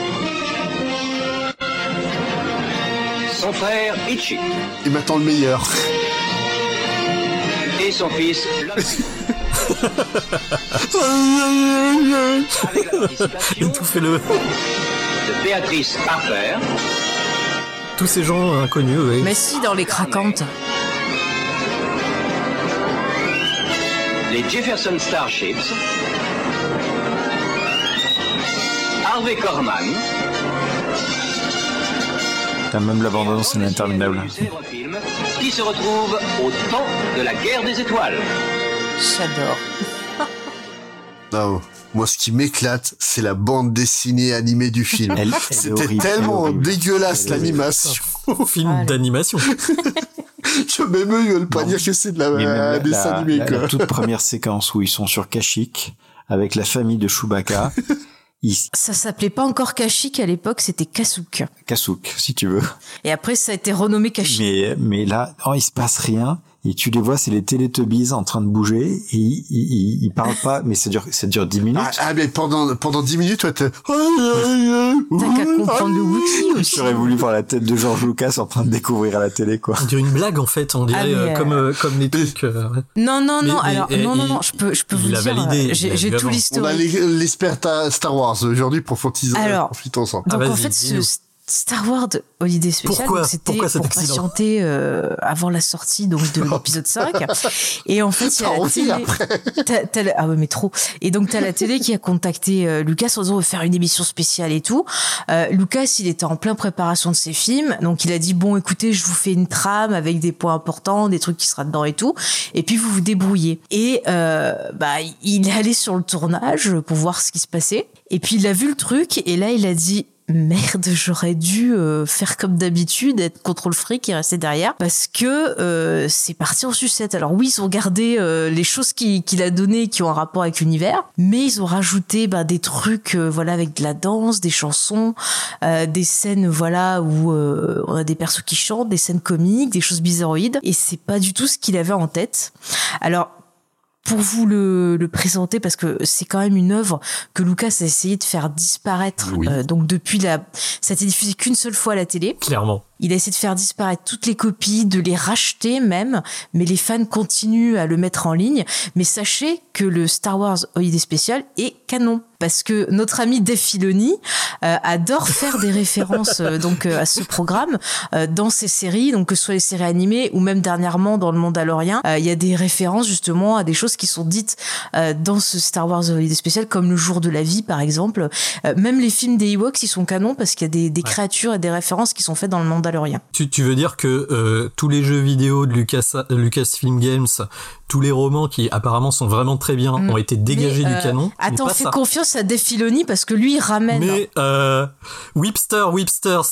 Son frère, Itchy. Il m'attend le meilleur. Et son fils, avec la participation Étouffez-le. de Béatrice Harper. Tous ces gens inconnus, oui. Mais si, dans les craquantes. Les Jefferson Starships. Harvey Korman. T'as même l'abandon, c'est interminable. Film qui se retrouve au temps de la guerre des étoiles. J'adore. Non, moi ce qui m'éclate, c'est la bande dessinée animée du film. C'était tellement dégueulasse l'animation. Film d'animation. Je même eux, ils veulent pas dire que c'est de la dessin animé, quoi. La toute première séquence où ils sont sur Kashyyyk avec la famille de Chewbacca. Ça s'appelait pas encore Kashyyyk à l'époque, c'était Kashyyyk. Kashyyyk, si tu veux. Et après, ça a été renommé Kashyyyk. Mais là, il se passe rien. Et tu les vois, c'est les Teletubbies en train de bouger, et ils parlent pas, mais ça dure 10 minutes. Ah, mais pendant 10 minutes, toi, t'as qu'à comprendre le wiki aussi. J'aurais voulu voir la tête de George Lucas en train de découvrir à la télé, quoi. On dirait une blague, en fait, on dirait, comme les trucs, Non, je peux vous dire, validé, j'ai tout l'historique. On a l'expert Star Wars aujourd'hui pour profiter ensemble. Donc, en fait, Star Wars Holiday Special, Pourquoi pour cet accident patienter avant la sortie donc de l'épisode 5. Et en fait, il y a la télé. Ah ouais, mais trop. Et donc, t'as la télé qui a contacté Lucas en disant on veut faire une émission spéciale et tout. Lucas, il était en pleine préparation de ses films, donc il a dit bon, écoutez, je vous fais une trame avec des points importants, des trucs qui sera dedans et tout, et puis vous vous débrouillez. Et il est allé sur le tournage pour voir ce qui se passait. Et puis il a vu le truc et là il a dit merde, j'aurais dû faire comme d'habitude, être contrôle fric et rester derrière, parce que c'est parti en sucette. Alors oui, ils ont gardé les choses qu'il a données qui ont un rapport avec l'univers, mais ils ont rajouté des trucs voilà, avec de la danse, des chansons, des scènes voilà où on a des persos qui chantent, des scènes comiques, des choses bizarroïdes, et c'est pas du tout ce qu'il avait en tête. Alors pour vous le présenter, parce que c'est quand même une œuvre que Lucas a essayé de faire disparaître. Oui. Donc depuis ça a été diffusé qu'une seule fois à la télé. Clairement. Il a essayé de faire disparaître toutes les copies, de les racheter même, mais les fans continuent à le mettre en ligne. Mais sachez que le Star Wars Holiday Special est canon, parce que notre ami Dave Filoni adore faire des références donc à ce programme dans ses séries, donc que ce soit les séries animées ou même dernièrement dans le Mandalorian, il y a des références justement à des choses qui sont dites dans ce Star Wars Holiday Special, comme le jour de la vie par exemple. Même les films des Ewoks, ils sont canons parce qu'il y a des créatures et des références qui sont faites dans le Mandalorian. Tu veux dire que tous les jeux vidéo de Lucasfilm Games, tous les romans qui apparemment sont vraiment très bien ont été dégagés du canon. Attends, fais confiance à Dave Filoni parce que lui il ramène. Mais Whipster, oui,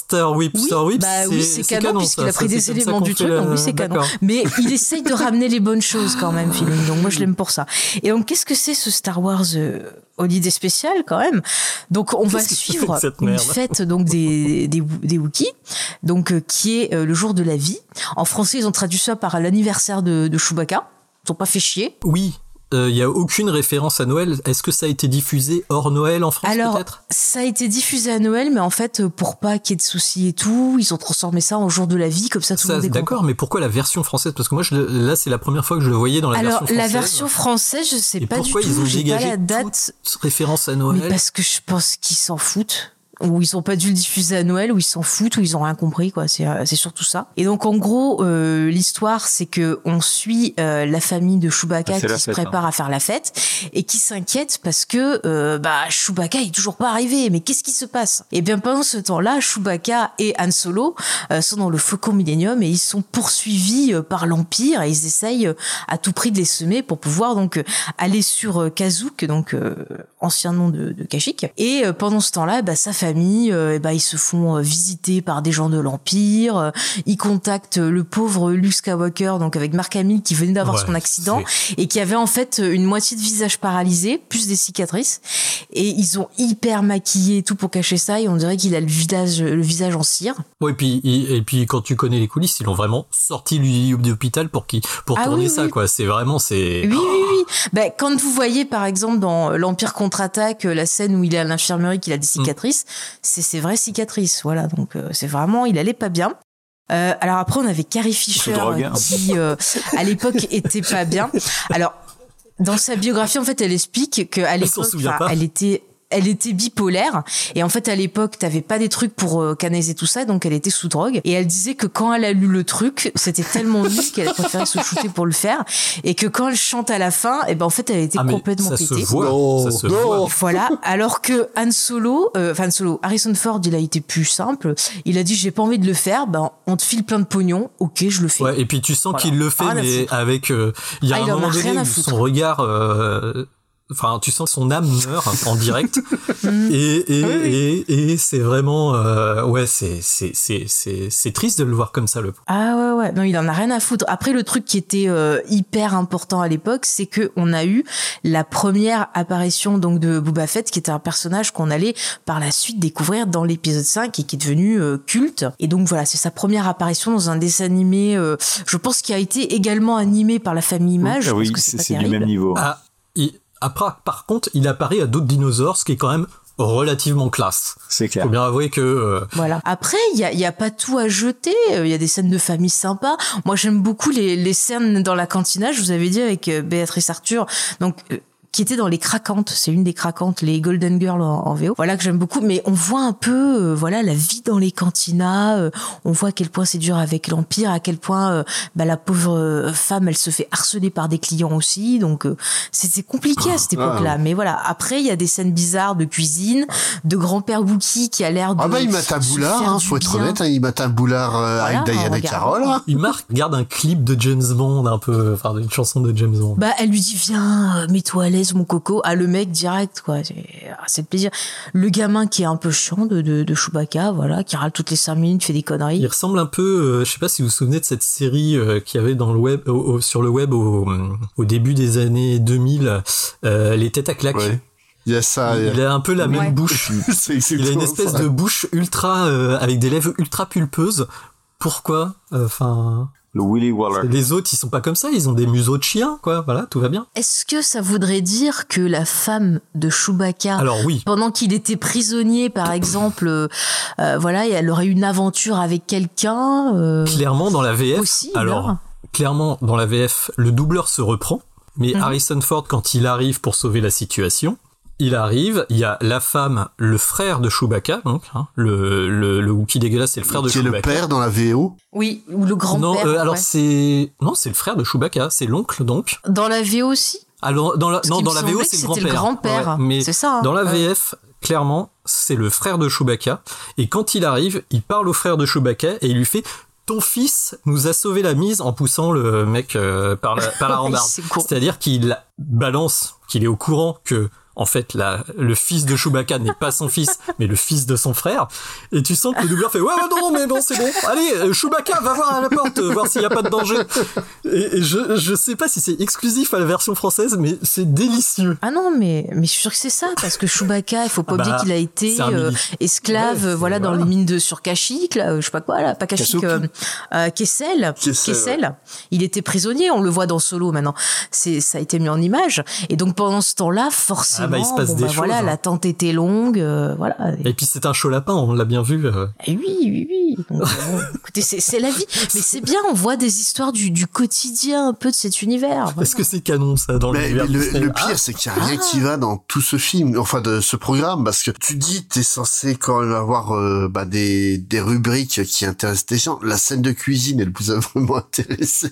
c'est canon puisqu'il a pris des éléments du truc, donc oui c'est canon. Mais il essaye de ramener les bonnes choses quand même, Filoni. Donc moi je l'aime pour ça. Et donc qu'est-ce que c'est ce Star Wars Holiday Special quand même? Donc on va suivre une fête donc des Wookiees, donc qui est le jour de la vie. En français ils ont traduit ça par l'anniversaire de Chewbacca. Ils ont pas fait chier. Oui. Il y a aucune référence à Noël. Est-ce que ça a été diffusé hors Noël en France? Alors, peut-être? Ça a été diffusé à Noël, mais en fait, pour pas qu'il y ait de soucis et tout, ils ont transformé ça en jour de la vie, comme ça tout le monde est d'accord, mais pourquoi la version française? Parce que moi, là, c'est la première fois que je le voyais dans la version française. Alors, la version française, je sais pas du tout. Pourquoi ils ont dégagé pas la date. Toute référence à Noël? Mais parce que je pense qu'ils s'en foutent. Ou ils ont pas dû le diffuser à Noël, ou ils s'en foutent, ou ils ont rien compris, quoi. C'est surtout ça. Et donc, en gros, l'histoire, c'est que on suit la famille de Chewbacca qui se prépare à faire la fête et qui s'inquiète parce que Chewbacca est toujours pas arrivé. Mais qu'est-ce qui se passe? Et bien, pendant ce temps-là, Chewbacca et Han Solo sont dans le Faucon Millenium et ils sont poursuivis par l'Empire et ils essayent à tout prix de les semer pour pouvoir donc aller sur Kashyyyk, donc ancien nom de Kashyyyk. Et pendant ce temps-là, sa famille, ils se font visiter par des gens de l'Empire. Ils contactent le pauvre Luke Skywalker, donc avec Mark Hamill qui venait d'avoir son accident et qui avait en fait une moitié de visage paralysé, plus des cicatrices. Et ils ont hyper maquillé tout pour cacher ça et on dirait qu'il a le visage en cire. Ouais, et puis quand tu connais les coulisses, ils l'ont vraiment sorti de l'hôpital pour tourner ça, quoi. C'est vraiment, Oui. Quand vous voyez par exemple dans l'Empire contre-attaque la scène où il est à l'infirmerie, qu'il a des cicatrices, c'est ses vraies cicatrices, voilà. Donc c'est vraiment, il allait pas bien. Alors après on avait Carrie Fisher qui à l'époque était pas bien. Alors dans sa biographie en fait elle explique qu'à l'époque elle était bipolaire et en fait à l'époque t'avais pas des trucs pour canaliser tout ça, donc elle était sous drogue et elle disait que quand elle a lu le truc c'était tellement nul qu'elle a préféré se shooter pour le faire et que quand elle chante à la fin en fait elle était complètement pétée. Ça se voit. Voilà, alors que Harrison Ford il a été plus simple, il a dit j'ai pas envie de le faire, on te file plein de pognon, ok je le fais. Ouais, et puis tu sens qu'il le fait mais avec il y a un moment donné où son regard tu sens que son âme meurt en direct et c'est vraiment c'est triste de le voir comme ça, le coup. Ah ouais, non, il en a rien à foutre. Après, le truc qui était hyper important à l'époque, c'est que on a eu la première apparition donc de Boba Fett, qui était un personnage qu'on allait par la suite découvrir dans l'épisode 5 et qui est devenu culte. Et donc voilà, c'est sa première apparition dans un dessin animé, je pense, qui a été également animé par la famille Image. Oui, c'est du même niveau. Après, par contre, il apparaît à d'autres dinosaures, ce qui est quand même relativement classe. C'est clair. Faut bien avouer que... Voilà. Après, il y a pas tout à jeter. Il y a des scènes de famille sympas. Moi, j'aime beaucoup les scènes dans la cantina, je vous avais dit, avec Béatrice Arthur. Donc, qui était dans les Craquantes. C'est une des Craquantes, les Golden Girls en VO. Voilà, que j'aime beaucoup. Mais on voit un peu, voilà, la vie dans les cantinas. On voit à quel point c'est dur avec l'Empire, à quel point la pauvre femme, elle se fait harceler par des clients aussi. Donc, c'était compliqué à cette époque-là. Mais voilà, après, il y a des scènes bizarres de cuisine, de grand-père Wookie qui a l'air de... il mate un boulard, faut être honnête, il mate un boulard avec Diana Carroll. Il regarde un clip de James Bond, un peu, enfin, une chanson de James Bond. Elle lui dit, viens, mets-toi à l'aise, mon coco. Le mec, direct, quoi. C'est le plaisir. Le gamin qui est un peu chiant de Chewbacca, voilà, qui râle toutes les 5 minutes, fait des conneries. Il ressemble un peu, je sais pas si vous vous souvenez de cette série qu'il y avait dans le web, sur le web au début des années 2000, les têtes à claques. Ouais. Il y a ça. Il a un peu la même bouche. Il a une espèce de bouche ultra, avec des lèvres ultra pulpeuses. Pourquoi? Le Willy Waller. Les autres, ils sont pas comme ça, ils ont des museaux de chiens, quoi. Voilà, tout va bien. Est-ce que ça voudrait dire que la femme de Chewbacca, pendant qu'il était prisonnier, par exemple, elle aurait eu une aventure avec quelqu'un Clairement, dans la VF, aussi, clairement, dans la VF, le doubleur se reprend, mais Harrison Ford, quand il arrive pour sauver la situation, il arrive, il y a la femme, le frère de Chewbacca, donc, le Wookie dégueulasse, c'est le frère de Chewbacca. C'est le père dans la VO? Oui, ou le grand-père. Non, c'est le frère de Chewbacca, c'est l'oncle, donc. Dans la VO aussi? Alors, dans la VO, c'est le grand-père. Mais c'est ça. Dans la VF, clairement, c'est le frère de Chewbacca. Et quand il arrive, il parle au frère de Chewbacca et il lui fait, ton fils nous a sauvé la mise en poussant le mec par la rambarde. C'est-à-dire qu'il balance, qu'il est au courant que, en fait, le fils de Chewbacca n'est pas son fils, mais le fils de son frère. Et tu sens que le doubleur fait, mais bon, c'est bon. Allez, Chewbacca, va voir à la porte, voir s'il n'y a pas de danger. Et je sais pas si c'est exclusif à la version française, mais c'est délicieux. Ah non, mais je suis sûr que c'est ça, parce que Chewbacca, il faut pas oublier qu'il a été esclave, dans les mines sur Kashyyyk, là, je sais pas quoi, là, pas Kashyyyk, Kessel. Il était prisonnier, on le voit dans Solo maintenant. Ça a été mis en image. Et donc, pendant ce temps-là, forcément, il se passe des choses, l'attente était longue, voilà. Et puis c'est un chaud lapin, on l'a bien vu. Oui. Donc, écoutez, c'est la vie, mais c'est bien, on voit des histoires du quotidien un peu de cet univers. Voilà. Est-ce que c'est canon ça dans l'univers? Le pire, c'est qu'il n'y a rien qui va dans tout ce film, enfin de ce programme, parce que tu dis t'es censé quand même avoir des rubriques qui intéressent les gens. La scène de cuisine, elle vous a vraiment intéressé?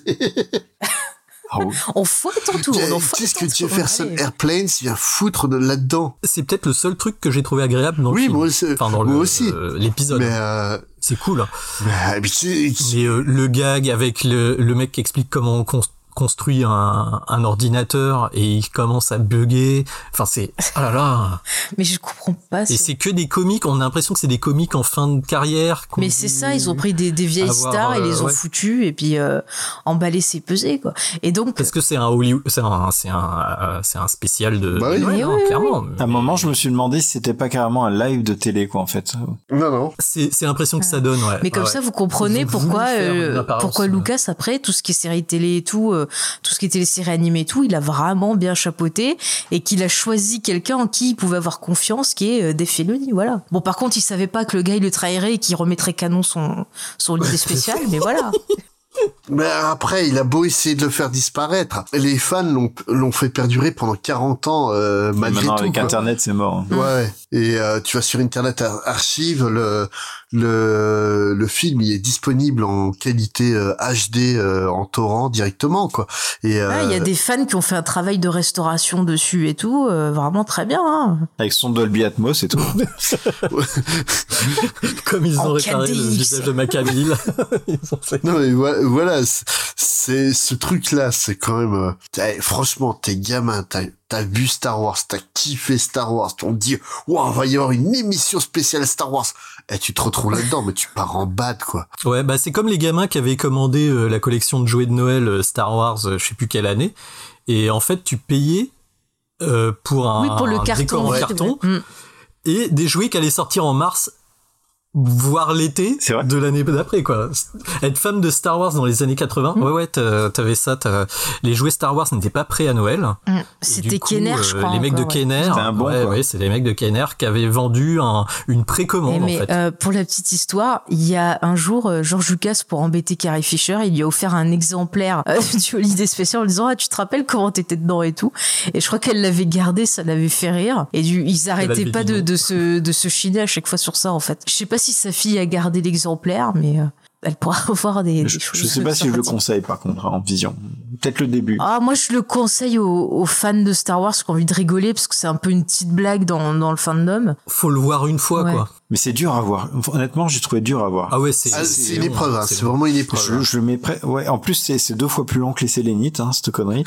On fouette en tout. Qu'est-ce que Jefferson Airplanes vient foutre là-dedans? C'est peut-être le seul truc que j'ai trouvé agréable dans le film. Moi aussi. L'épisode. Mais c'est cool. Mais le gag avec le mec qui explique comment on construit un ordinateur et il commence à bugger. Enfin, c'est... Oh là là. Mais je comprends pas. Et c'est que des comiques. On a l'impression que c'est des comiques en fin de carrière. Mais c'est ça, ils ont pris des vieilles stars et les ont foutues et puis emballé, c'est pesé, quoi. Et donc... Parce que c'est un Hollywood, c'est un spécial de... clairement. À un moment, je me suis demandé si c'était pas carrément un live de télé, quoi, en fait. Non. C'est l'impression que ça donne, ouais. Mais comme ça, vous comprenez pourquoi Lucas, après, tout ce qui est série télé et tout ce qui était les séries animées et tout, il a vraiment bien chapeauté et qu'il a choisi quelqu'un en qui il pouvait avoir confiance, qui est Dave Filoni, voilà. Bon, par contre, il savait pas que le gars, il le trahirait et qu'il remettrait canon son unité spéciale, mais voilà. Mais après, il a beau essayer de le faire disparaître. Les fans l'ont fait perdurer pendant 40 ans, malgré maintenant, tout. Avec Internet, c'est mort. Ouais. Et tu vas sur Internet Archive, le film, il est disponible en qualité HD en torrent directement, quoi. Et il y a des fans qui ont fait un travail de restauration dessus et tout, vraiment très bien, hein. Avec son Dolby Atmos et tout. Comme ils ont réparé le visage de Macaville. Non, mais voilà, c'est ce truc-là, c'est quand même... franchement, t'es gamin, t'as vu Star Wars, t'as kiffé Star Wars, on te dit, wow, va y avoir une émission spéciale Star Wars. Et tu te retrouves là-dedans, mais tu pars en bad, quoi. Ouais, c'est comme les gamins qui avaient commandé la collection de jouets de Noël Star Wars, je sais plus quelle année. Et en fait, tu payais pour un pour le carton, décor en carton et des jouets qui allaient sortir en mars voir l'été de l'année d'après, quoi. Être fan de Star Wars dans les années 80, t'avais ça, les jouets Star Wars n'étaient pas prêts à Noël. C'était Kenner, je crois. Les mecs de Kenner, c'était un bon, c'est les mecs de Kenner qui avaient vendu une précommande, en fait. Pour la petite histoire, il y a un jour, George Lucas, pour embêter Carrie Fisher, il lui a offert un exemplaire du Holiday Special en disant, tu te rappelles comment t'étais dedans et tout. Et je crois qu'elle l'avait gardé, ça l'avait fait rire. Et ils arrêtaient pas de se chiner à chaque fois sur ça, en fait. Je sais pas si sa fille a gardé l'exemplaire, mais elle pourra revoir des choses. Je sais pas si je le conseille, par contre, en vision. Peut-être le début. Moi, je le conseille aux fans de Star Wars qui ont envie de rigoler, parce que c'est un peu une petite blague dans le fandom. Faut le voir une fois, quoi. Mais c'est dur à voir. Honnêtement, j'ai trouvé dur à voir. Ah ouais, c'est une épreuve, c'est vraiment une épreuve. Je le mets en plus, c'est 2 fois plus long que les Sélénites, cette connerie.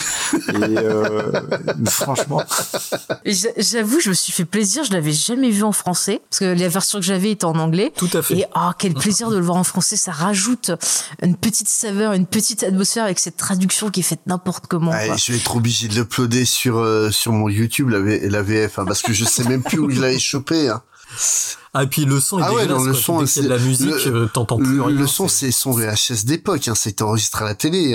Et, franchement. J'avoue, je me suis fait plaisir, je l'avais jamais vu en français, parce que la version que j'avais était en anglais. Tout à fait. Et, quel plaisir de le voir en français, ça rajoute une petite saveur, une petite atmosphère avec cette traduction qui est faite n'importe comment. Je vais être obligé de l'uploader sur mon YouTube, la VF, parce que je sais même plus où je l'avais chopé, Ah, et puis le son est dégueulasse, le son, c'est de la musique, t'entends plus rien. Le son, c'est son VHS d'époque, c'était enregistré à la télé,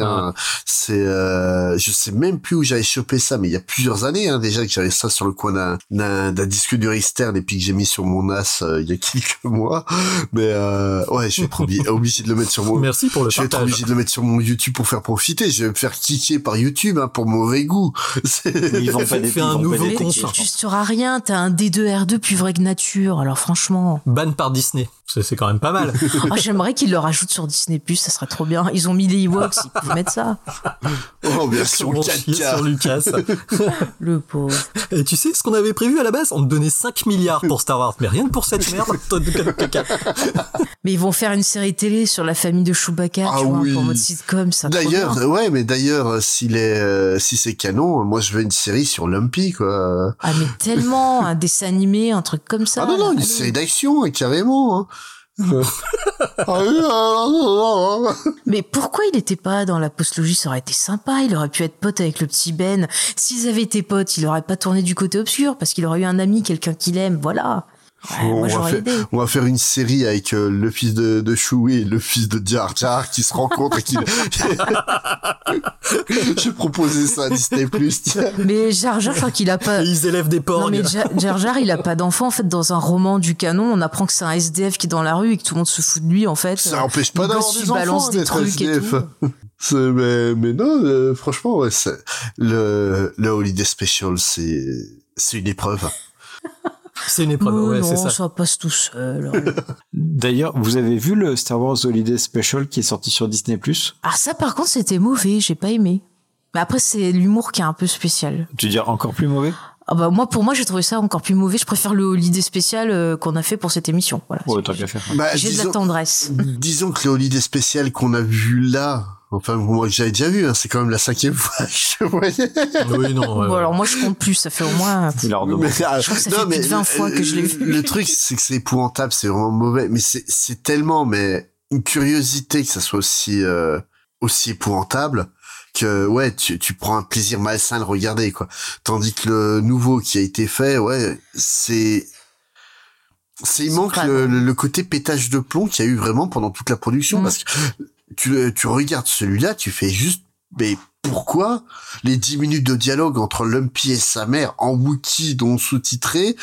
je sais même plus où j'avais chopé ça, mais il y a plusieurs années, déjà, que j'avais ça sur le coin d'un disque dur externe et puis que j'ai mis sur mon NAS, il y a quelques mois. Mais, je vais être obligé de le mettre sur mon, merci pour le je vais être obligé de le mettre sur mon YouTube pour faire profiter. Je vais me faire kicker par YouTube, pour mauvais goût. Ils vont pas faire un nouveau compte. Tu sauras rien, t'as un D2R2 plus vrai que nature, alors franchement. Ban par Disney. C'est quand même pas mal. J'aimerais qu'ils le rajoutent sur Disney+, ça serait trop bien. Ils ont mis les Ewoks, ils peuvent mettre ça. Version 4K. Sur Lucas. Le pauvre. Et tu sais ce qu'on avait prévu à la base? On te donnait 5 milliards pour Star Wars, mais rien que pour cette merde. Mais ils vont faire une série télé sur la famille de Chewbacca, pour mode sitcom, ça. D'ailleurs, si c'est canon, moi je veux une série sur Lumpy, quoi. Mais tellement, un dessin animé, un truc comme ça. Non, une série d'action, carrément, Mais pourquoi il était pas dans la postlogie? Ça aurait été sympa, il aurait pu être pote avec le petit Ben. S'ils avaient été potes, il aurait pas tourné du côté obscur parce qu'il aurait eu un ami, quelqu'un qu'il aime, voilà. On va faire une série avec le fils de Chewie et le fils de Jar Jar qui se rencontrent et qui... J'ai proposé ça à Disney+. Mais Jar Jar, je crois qu'il a pas... Ils élèvent des porcs. Non, mais Jar Jar, il a pas d'enfant. En fait, dans un roman du canon, on apprend que c'est un SDF qui est dans la rue et que tout le monde se fout de lui, en fait. Ça empêche pas d'avoir des enfants d'être SDF. Mais non, franchement, le Holiday Special, c'est une épreuve. C'est une épreuve, c'est ça. Ça passe tout seul. D'ailleurs, vous avez vu le Star Wars Holiday Special qui est sorti sur Disney+? Ça, par contre, c'était mauvais, j'ai pas aimé. Mais après, c'est l'humour qui est un peu spécial. Tu veux dire encore plus mauvais? Pour moi, j'ai trouvé ça encore plus mauvais. Je préfère le Holiday Spécial qu'on a fait pour cette émission. Voilà. Ouais, t'as bien fait. J'ai de la tendresse. Disons que le Holiday Spécial qu'on a vu là, moi j'avais déjà vu, c'est quand même la 5e fois que je voyais. Oui, non. Alors moi je compte plus, ça fait au moins. Je crois que ça fait plus de 20 fois que je l'ai vu. Le truc, c'est que c'est épouvantable, c'est vraiment mauvais, mais c'est tellement, une curiosité que ça soit aussi épouvantable que tu prends un plaisir malsain à le regarder, quoi. Tandis que le nouveau qui a été fait, il manque le côté pétage de plomb qu'il y a eu vraiment pendant toute la production, parce que tu regardes celui-là, tu fais juste, mais pourquoi les 10 minutes de dialogue entre Lumpy et sa mère en Wookiee dont sous-titré?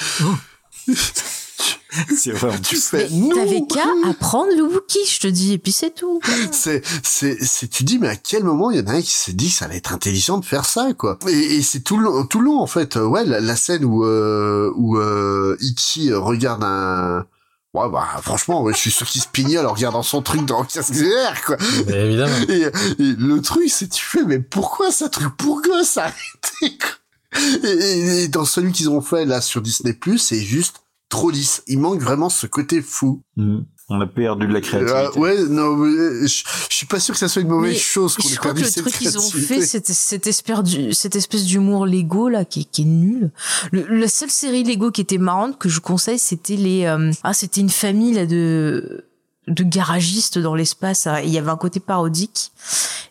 C'est vrai. T'avais qu'à apprendre le Wookiee, je te dis, et puis c'est tout. Tu dis, mais à quel moment il y en a un qui s'est dit que ça allait être intelligent de faire ça, quoi. Et c'est tout le long, en fait. La scène où Ichi regarde un... franchement, je suis sûr qu'il se pignole en regardant son truc dans le casque VR, quoi. Mais évidemment. Et le truc, c'est tu fais, mais pourquoi ça truc pour gosse, arrêtez, quoi. Et dans celui qu'ils ont fait, là, sur Disney+, c'est juste trop lisse. Il manque vraiment ce côté fou. On a perdu de la créativité. Je suis pas sûr que ça soit une mauvaise chose qu'on ait perdu cette créativité. Je crois que le truc qu'ils ont fait, cette espèce d'humour Lego, là, qui est nul. La seule série Lego qui était marrante, que je conseille, c'était c'était une famille, là, de garagistes dans l'espace. Il y avait un côté parodique.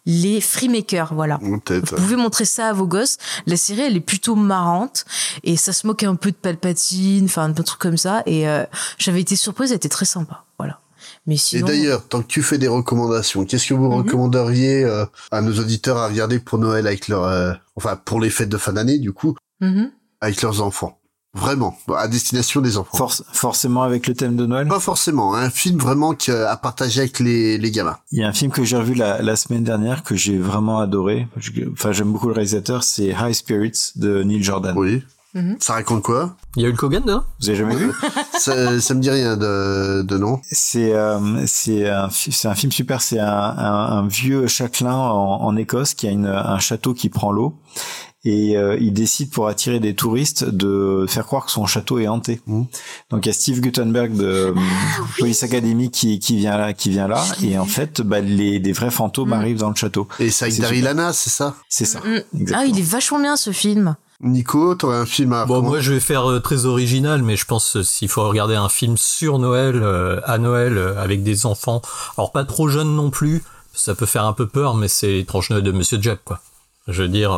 les Freemakers, voilà. Peut-être. Vous pouvez montrer ça à vos gosses. La série, elle est plutôt marrante et ça se moque un peu de Palpatine, enfin un peu de trucs comme ça. Et j'avais été surprise, elle était très sympa, voilà. Mais sinon... Et d'ailleurs, tant que tu fais des recommandations, qu'est-ce que vous recommanderiez à nos auditeurs à regarder pour Noël avec leur, enfin pour les fêtes de fin d'année du coup, avec leurs enfants? Vraiment, à destination des enfants. Forcément avec le thème de Noël? Pas forcément, un film vraiment à partager avec les gamins. Il y a un film que j'ai revu la semaine dernière que j'ai vraiment adoré. Enfin, j'aime beaucoup le réalisateur, c'est High Spirits de Neil Jordan. Oui. Ça raconte quoi? Il y a Hulk Hogan dedans? Vous avez jamais vu? ça me dit rien de nom. C'est un film super. C'est un vieux châtelain en Écosse qui a un château qui prend l'eau. Et il décide, pour attirer des touristes, de faire croire que son château est hanté. Donc il y a Steve Guttenberg de Police Academy qui vient là, et en fait des vrais fantômes arrivent dans le château. Et c'est avec Daryl Hannah, c'est ça? C'est ça. Ah, il est vachement bien ce film. Nico, t'aurais un film à... Bon, moi je vais faire très original, mais je pense s'il faut regarder un film sur Noël, à Noël, avec des enfants, alors pas trop jeunes non plus, ça peut faire un peu peur, mais c'est Étrange Noël de Monsieur Jack, quoi. Je veux dire,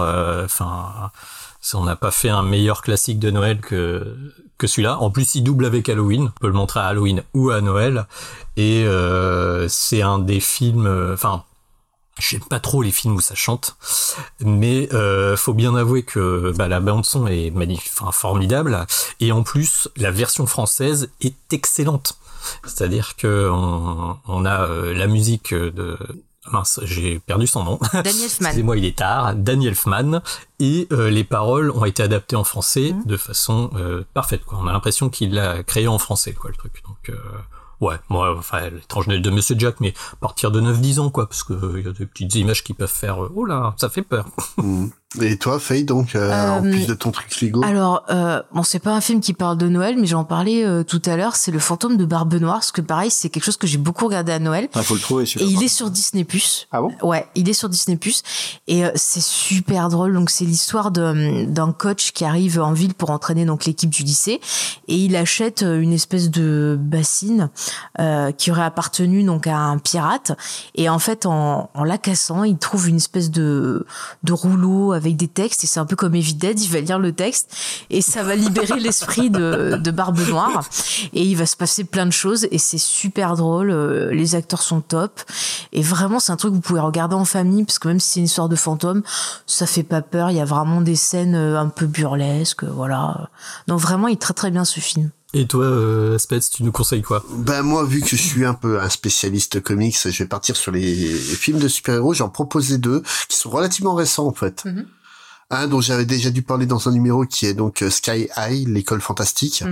on n'a pas fait un meilleur classique de Noël que celui-là. En plus, il double avec Halloween. On peut le montrer à Halloween ou à Noël. Et c'est un des films... j'aime pas trop les films où ça chante, mais faut bien avouer que la bande son est formidable. Et en plus, la version française est excellente. C'est-à-dire que on a la musique de... Mince, j'ai perdu son nom. Daniel Elfman. Excusez-moi, il est tard. Daniel Elfman. Et les paroles ont été adaptées en français de façon parfaite, quoi. On a l'impression qu'il l'a créé en français, quoi, le truc. Donc, ouais, moi, L'étrange Noël de Monsieur Jack, mais à partir de 9-10 ans, quoi, parce que y a des petites images qui peuvent faire, oh là, ça fait peur. Et toi, Faye, donc, en plus de ton truc frigo? Alors, c'est pas un film qui parle de Noël, mais j'en parlais tout à l'heure, c'est Le Fantôme de Barbe Noire, parce que pareil, c'est quelque chose que j'ai beaucoup regardé à Noël. Faut le trouver, et il est sur Disney+. Ah bon? Ouais, il est sur Disney+. Et c'est super drôle. Donc, c'est l'histoire d'un coach qui arrive en ville pour entraîner donc l'équipe du lycée. Et il achète une espèce de bassine qui aurait appartenu donc à un pirate. Et en fait, en la cassant, il trouve une espèce de rouleau avec des textes, et c'est un peu comme Evil Dead, il va lire le texte et ça va libérer l'esprit de Barbe Noire, et il va se passer plein de choses, et c'est super drôle, les acteurs sont top, et vraiment c'est un truc que vous pouvez regarder en famille, parce que même si c'est une histoire de fantôme, ça fait pas peur, il y a vraiment des scènes un peu burlesques, voilà. Donc vraiment il est très très bien ce film. Et toi, Spets, tu nous conseilles quoi? Moi, vu que je suis un peu un spécialiste comics, je vais partir sur les films de super-héros. J'en proposais 2 qui sont relativement récents, en fait. Un dont j'avais déjà dû parler dans un numéro, qui est donc Sky High, l'école fantastique.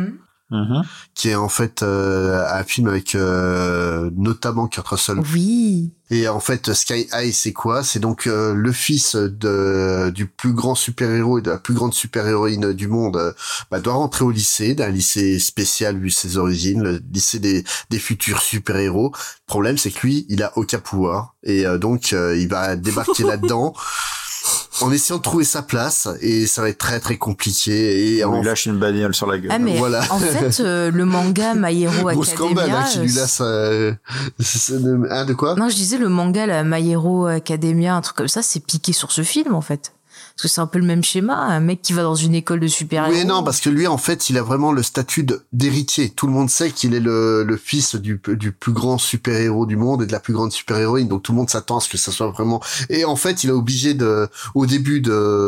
Qui est en fait un film avec notamment Kurt Russell. Oui. Et en fait, Sky High, c'est quoi? C'est donc le fils du plus grand super-héros et de la plus grande super-héroïne du monde doit rentrer au lycée, d'un lycée spécial vu ses origines, le lycée des futurs super-héros. Le problème, c'est que lui, il a aucun pouvoir, et donc il va débarquer là-dedans en essayant de trouver sa place, et ça va être très très compliqué. Et il lâche une bagnole sur la gueule. Ah, mais voilà. En fait, le manga My Hero Academia... scandale, qui lui laisse de quoi? Non, je disais le manga là, My Hero Academia, un truc comme ça, c'est piqué sur ce film en fait. Parce que c'est un peu le même schéma, un mec qui va dans une école de super-héros. Oui, non, parce que lui, en fait, il a vraiment le statut d'héritier. Tout le monde sait qu'il est le fils du plus grand super-héros du monde et de la plus grande super-héroïne. Donc tout le monde s'attend à ce que ça soit vraiment... Et en fait, il est obligé au début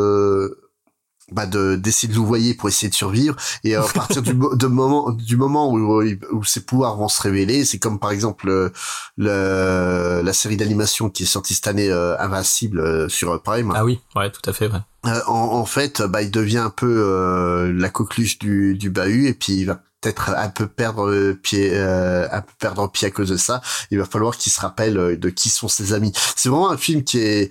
d'essayer de louvoyer pour essayer de survivre, et à partir du moment où ses pouvoirs vont se révéler, c'est comme par exemple la série d'animation qui est sortie cette année, Invincible, sur Prime. Ah oui, ouais, tout à fait, ouais. En fait, il devient un peu la coqueluche du bahut, et puis il va peut-être un peu perdre pied à cause de ça. Il va falloir qu'il se rappelle de qui sont ses amis. C'est vraiment un film qui est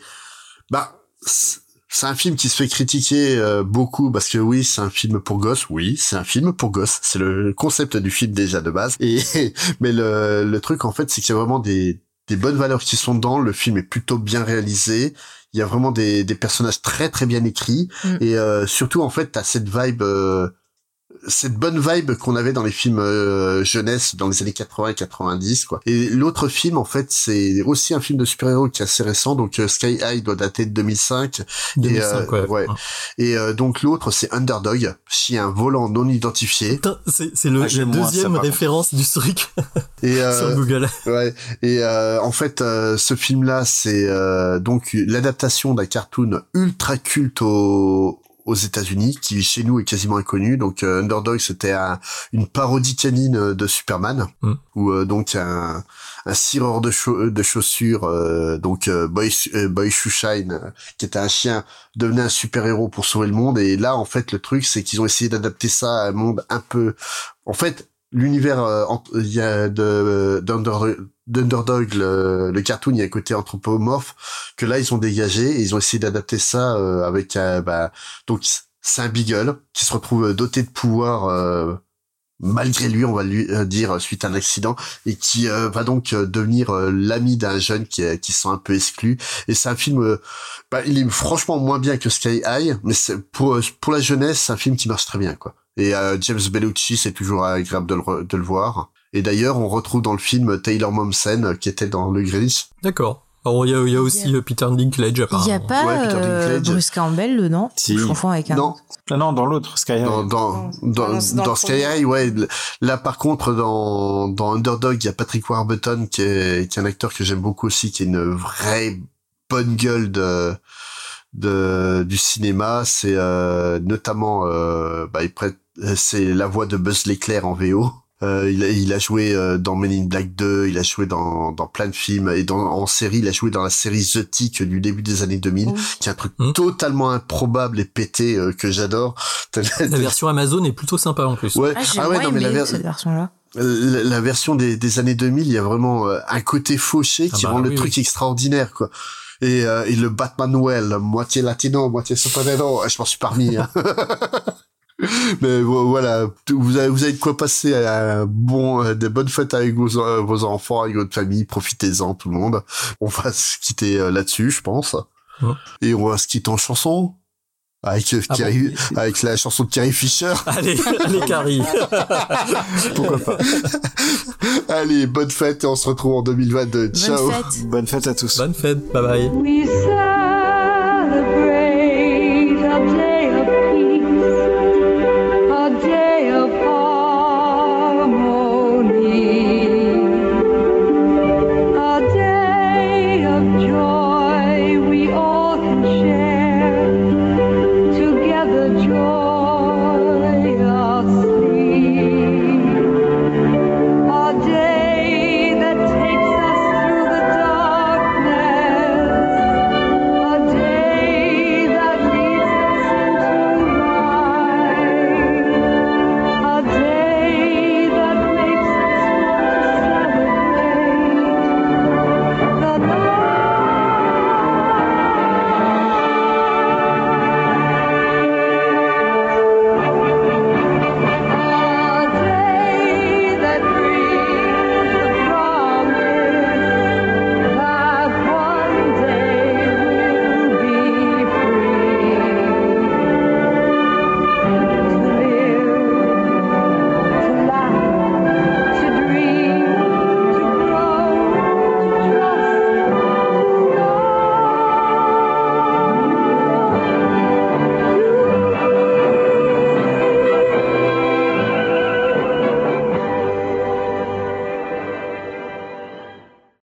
c'est un film qui se fait critiquer beaucoup, parce que oui, c'est un film pour gosses. Oui, c'est un film pour gosses. C'est le concept du film déjà de base. Mais le truc en fait, c'est qu'il y a vraiment des bonnes valeurs qui sont dedans. Le film est plutôt bien réalisé. Il y a vraiment des personnages très très bien écrits. Et surtout en fait, t'as cette vibe cette bonne vibe qu'on avait dans les films jeunesse dans les années 80 et 90 quoi. Et l'autre film en fait c'est aussi un film de super-héros qui est assez récent, donc Sky High doit dater de 2005 ouais. Et donc l'autre c'est Underdog, chien volant non identifié. Putain, c'est la deuxième référence du truc et sur Google. Ouais. Et en fait ce film là c'est donc l'adaptation d'un cartoon ultra culte aux États-Unis, qui chez nous est quasiment inconnu. Donc Underdog, c'était une parodie canine de Superman, où donc un cireur de chaussures, donc Boy Shoeshine, qui était un chien, devenait un super-héros pour sauver le monde. Et là, en fait, le truc, c'est qu'ils ont essayé d'adapter ça à un monde un peu... En fait, l'univers d'Underdog, le cartoon, il y a un côté anthropomorphe que là ils ont dégagé et ils ont essayé d'adapter ça avec donc c'est un Beagle qui se retrouve doté de pouvoirs malgré lui, on va lui dire, suite à un accident, et qui va donc devenir l'ami d'un jeune qui se sent un peu exclu. Et c'est un film, il est franchement moins bien que Sky High, mais c'est pour la jeunesse, c'est un film qui marche très bien quoi. Et James Bellucci, c'est toujours agréable de le voir. Et d'ailleurs, on retrouve dans le film Taylor Momsen, qui était dans Le Grinch. D'accord. Alors, il y a aussi Peter Dinklage, apparemment. Il n'y a pas Bruce Campbell dedans? Si. Je confonds avec un... Non, dans l'autre, Sky High. Dans Sky High, ouais. Là, par contre, dans Underdog, il y a Patrick Warburton, qui est un acteur que j'aime beaucoup aussi, qui est une vraie bonne gueule du cinéma. C'est notamment c'est la voix de Buzz l'éclair en VO. Il a joué dans Men in Black 2, il a joué dans plein de films, et en série, il a joué dans la série The Tick du début des années 2000, qui est un truc totalement improbable et pété que j'adore. La version Amazon est plutôt sympa en plus. Ouais. J'ai moins aimé cette version-là. La version des années 2000, il y a vraiment un côté fauché qui rend le truc extraordinaire, quoi. Et le Batman Noël, moitié latino, moitié super-héros, je m'en suis parmi. Hein. Mais voilà, vous avez de quoi passer des bonnes fêtes avec vos enfants, avec votre famille, profitez-en tout le monde. On va se quitter là-dessus, je pense. Et on va se quitter en chanson. Avec la chanson de Carrie Fisher. Allez Carrie. Pourquoi pas. Allez, bonne fête et on se retrouve en 2022. Ciao. Bonne fête à tous. Bonne fête, bye bye. We celebrate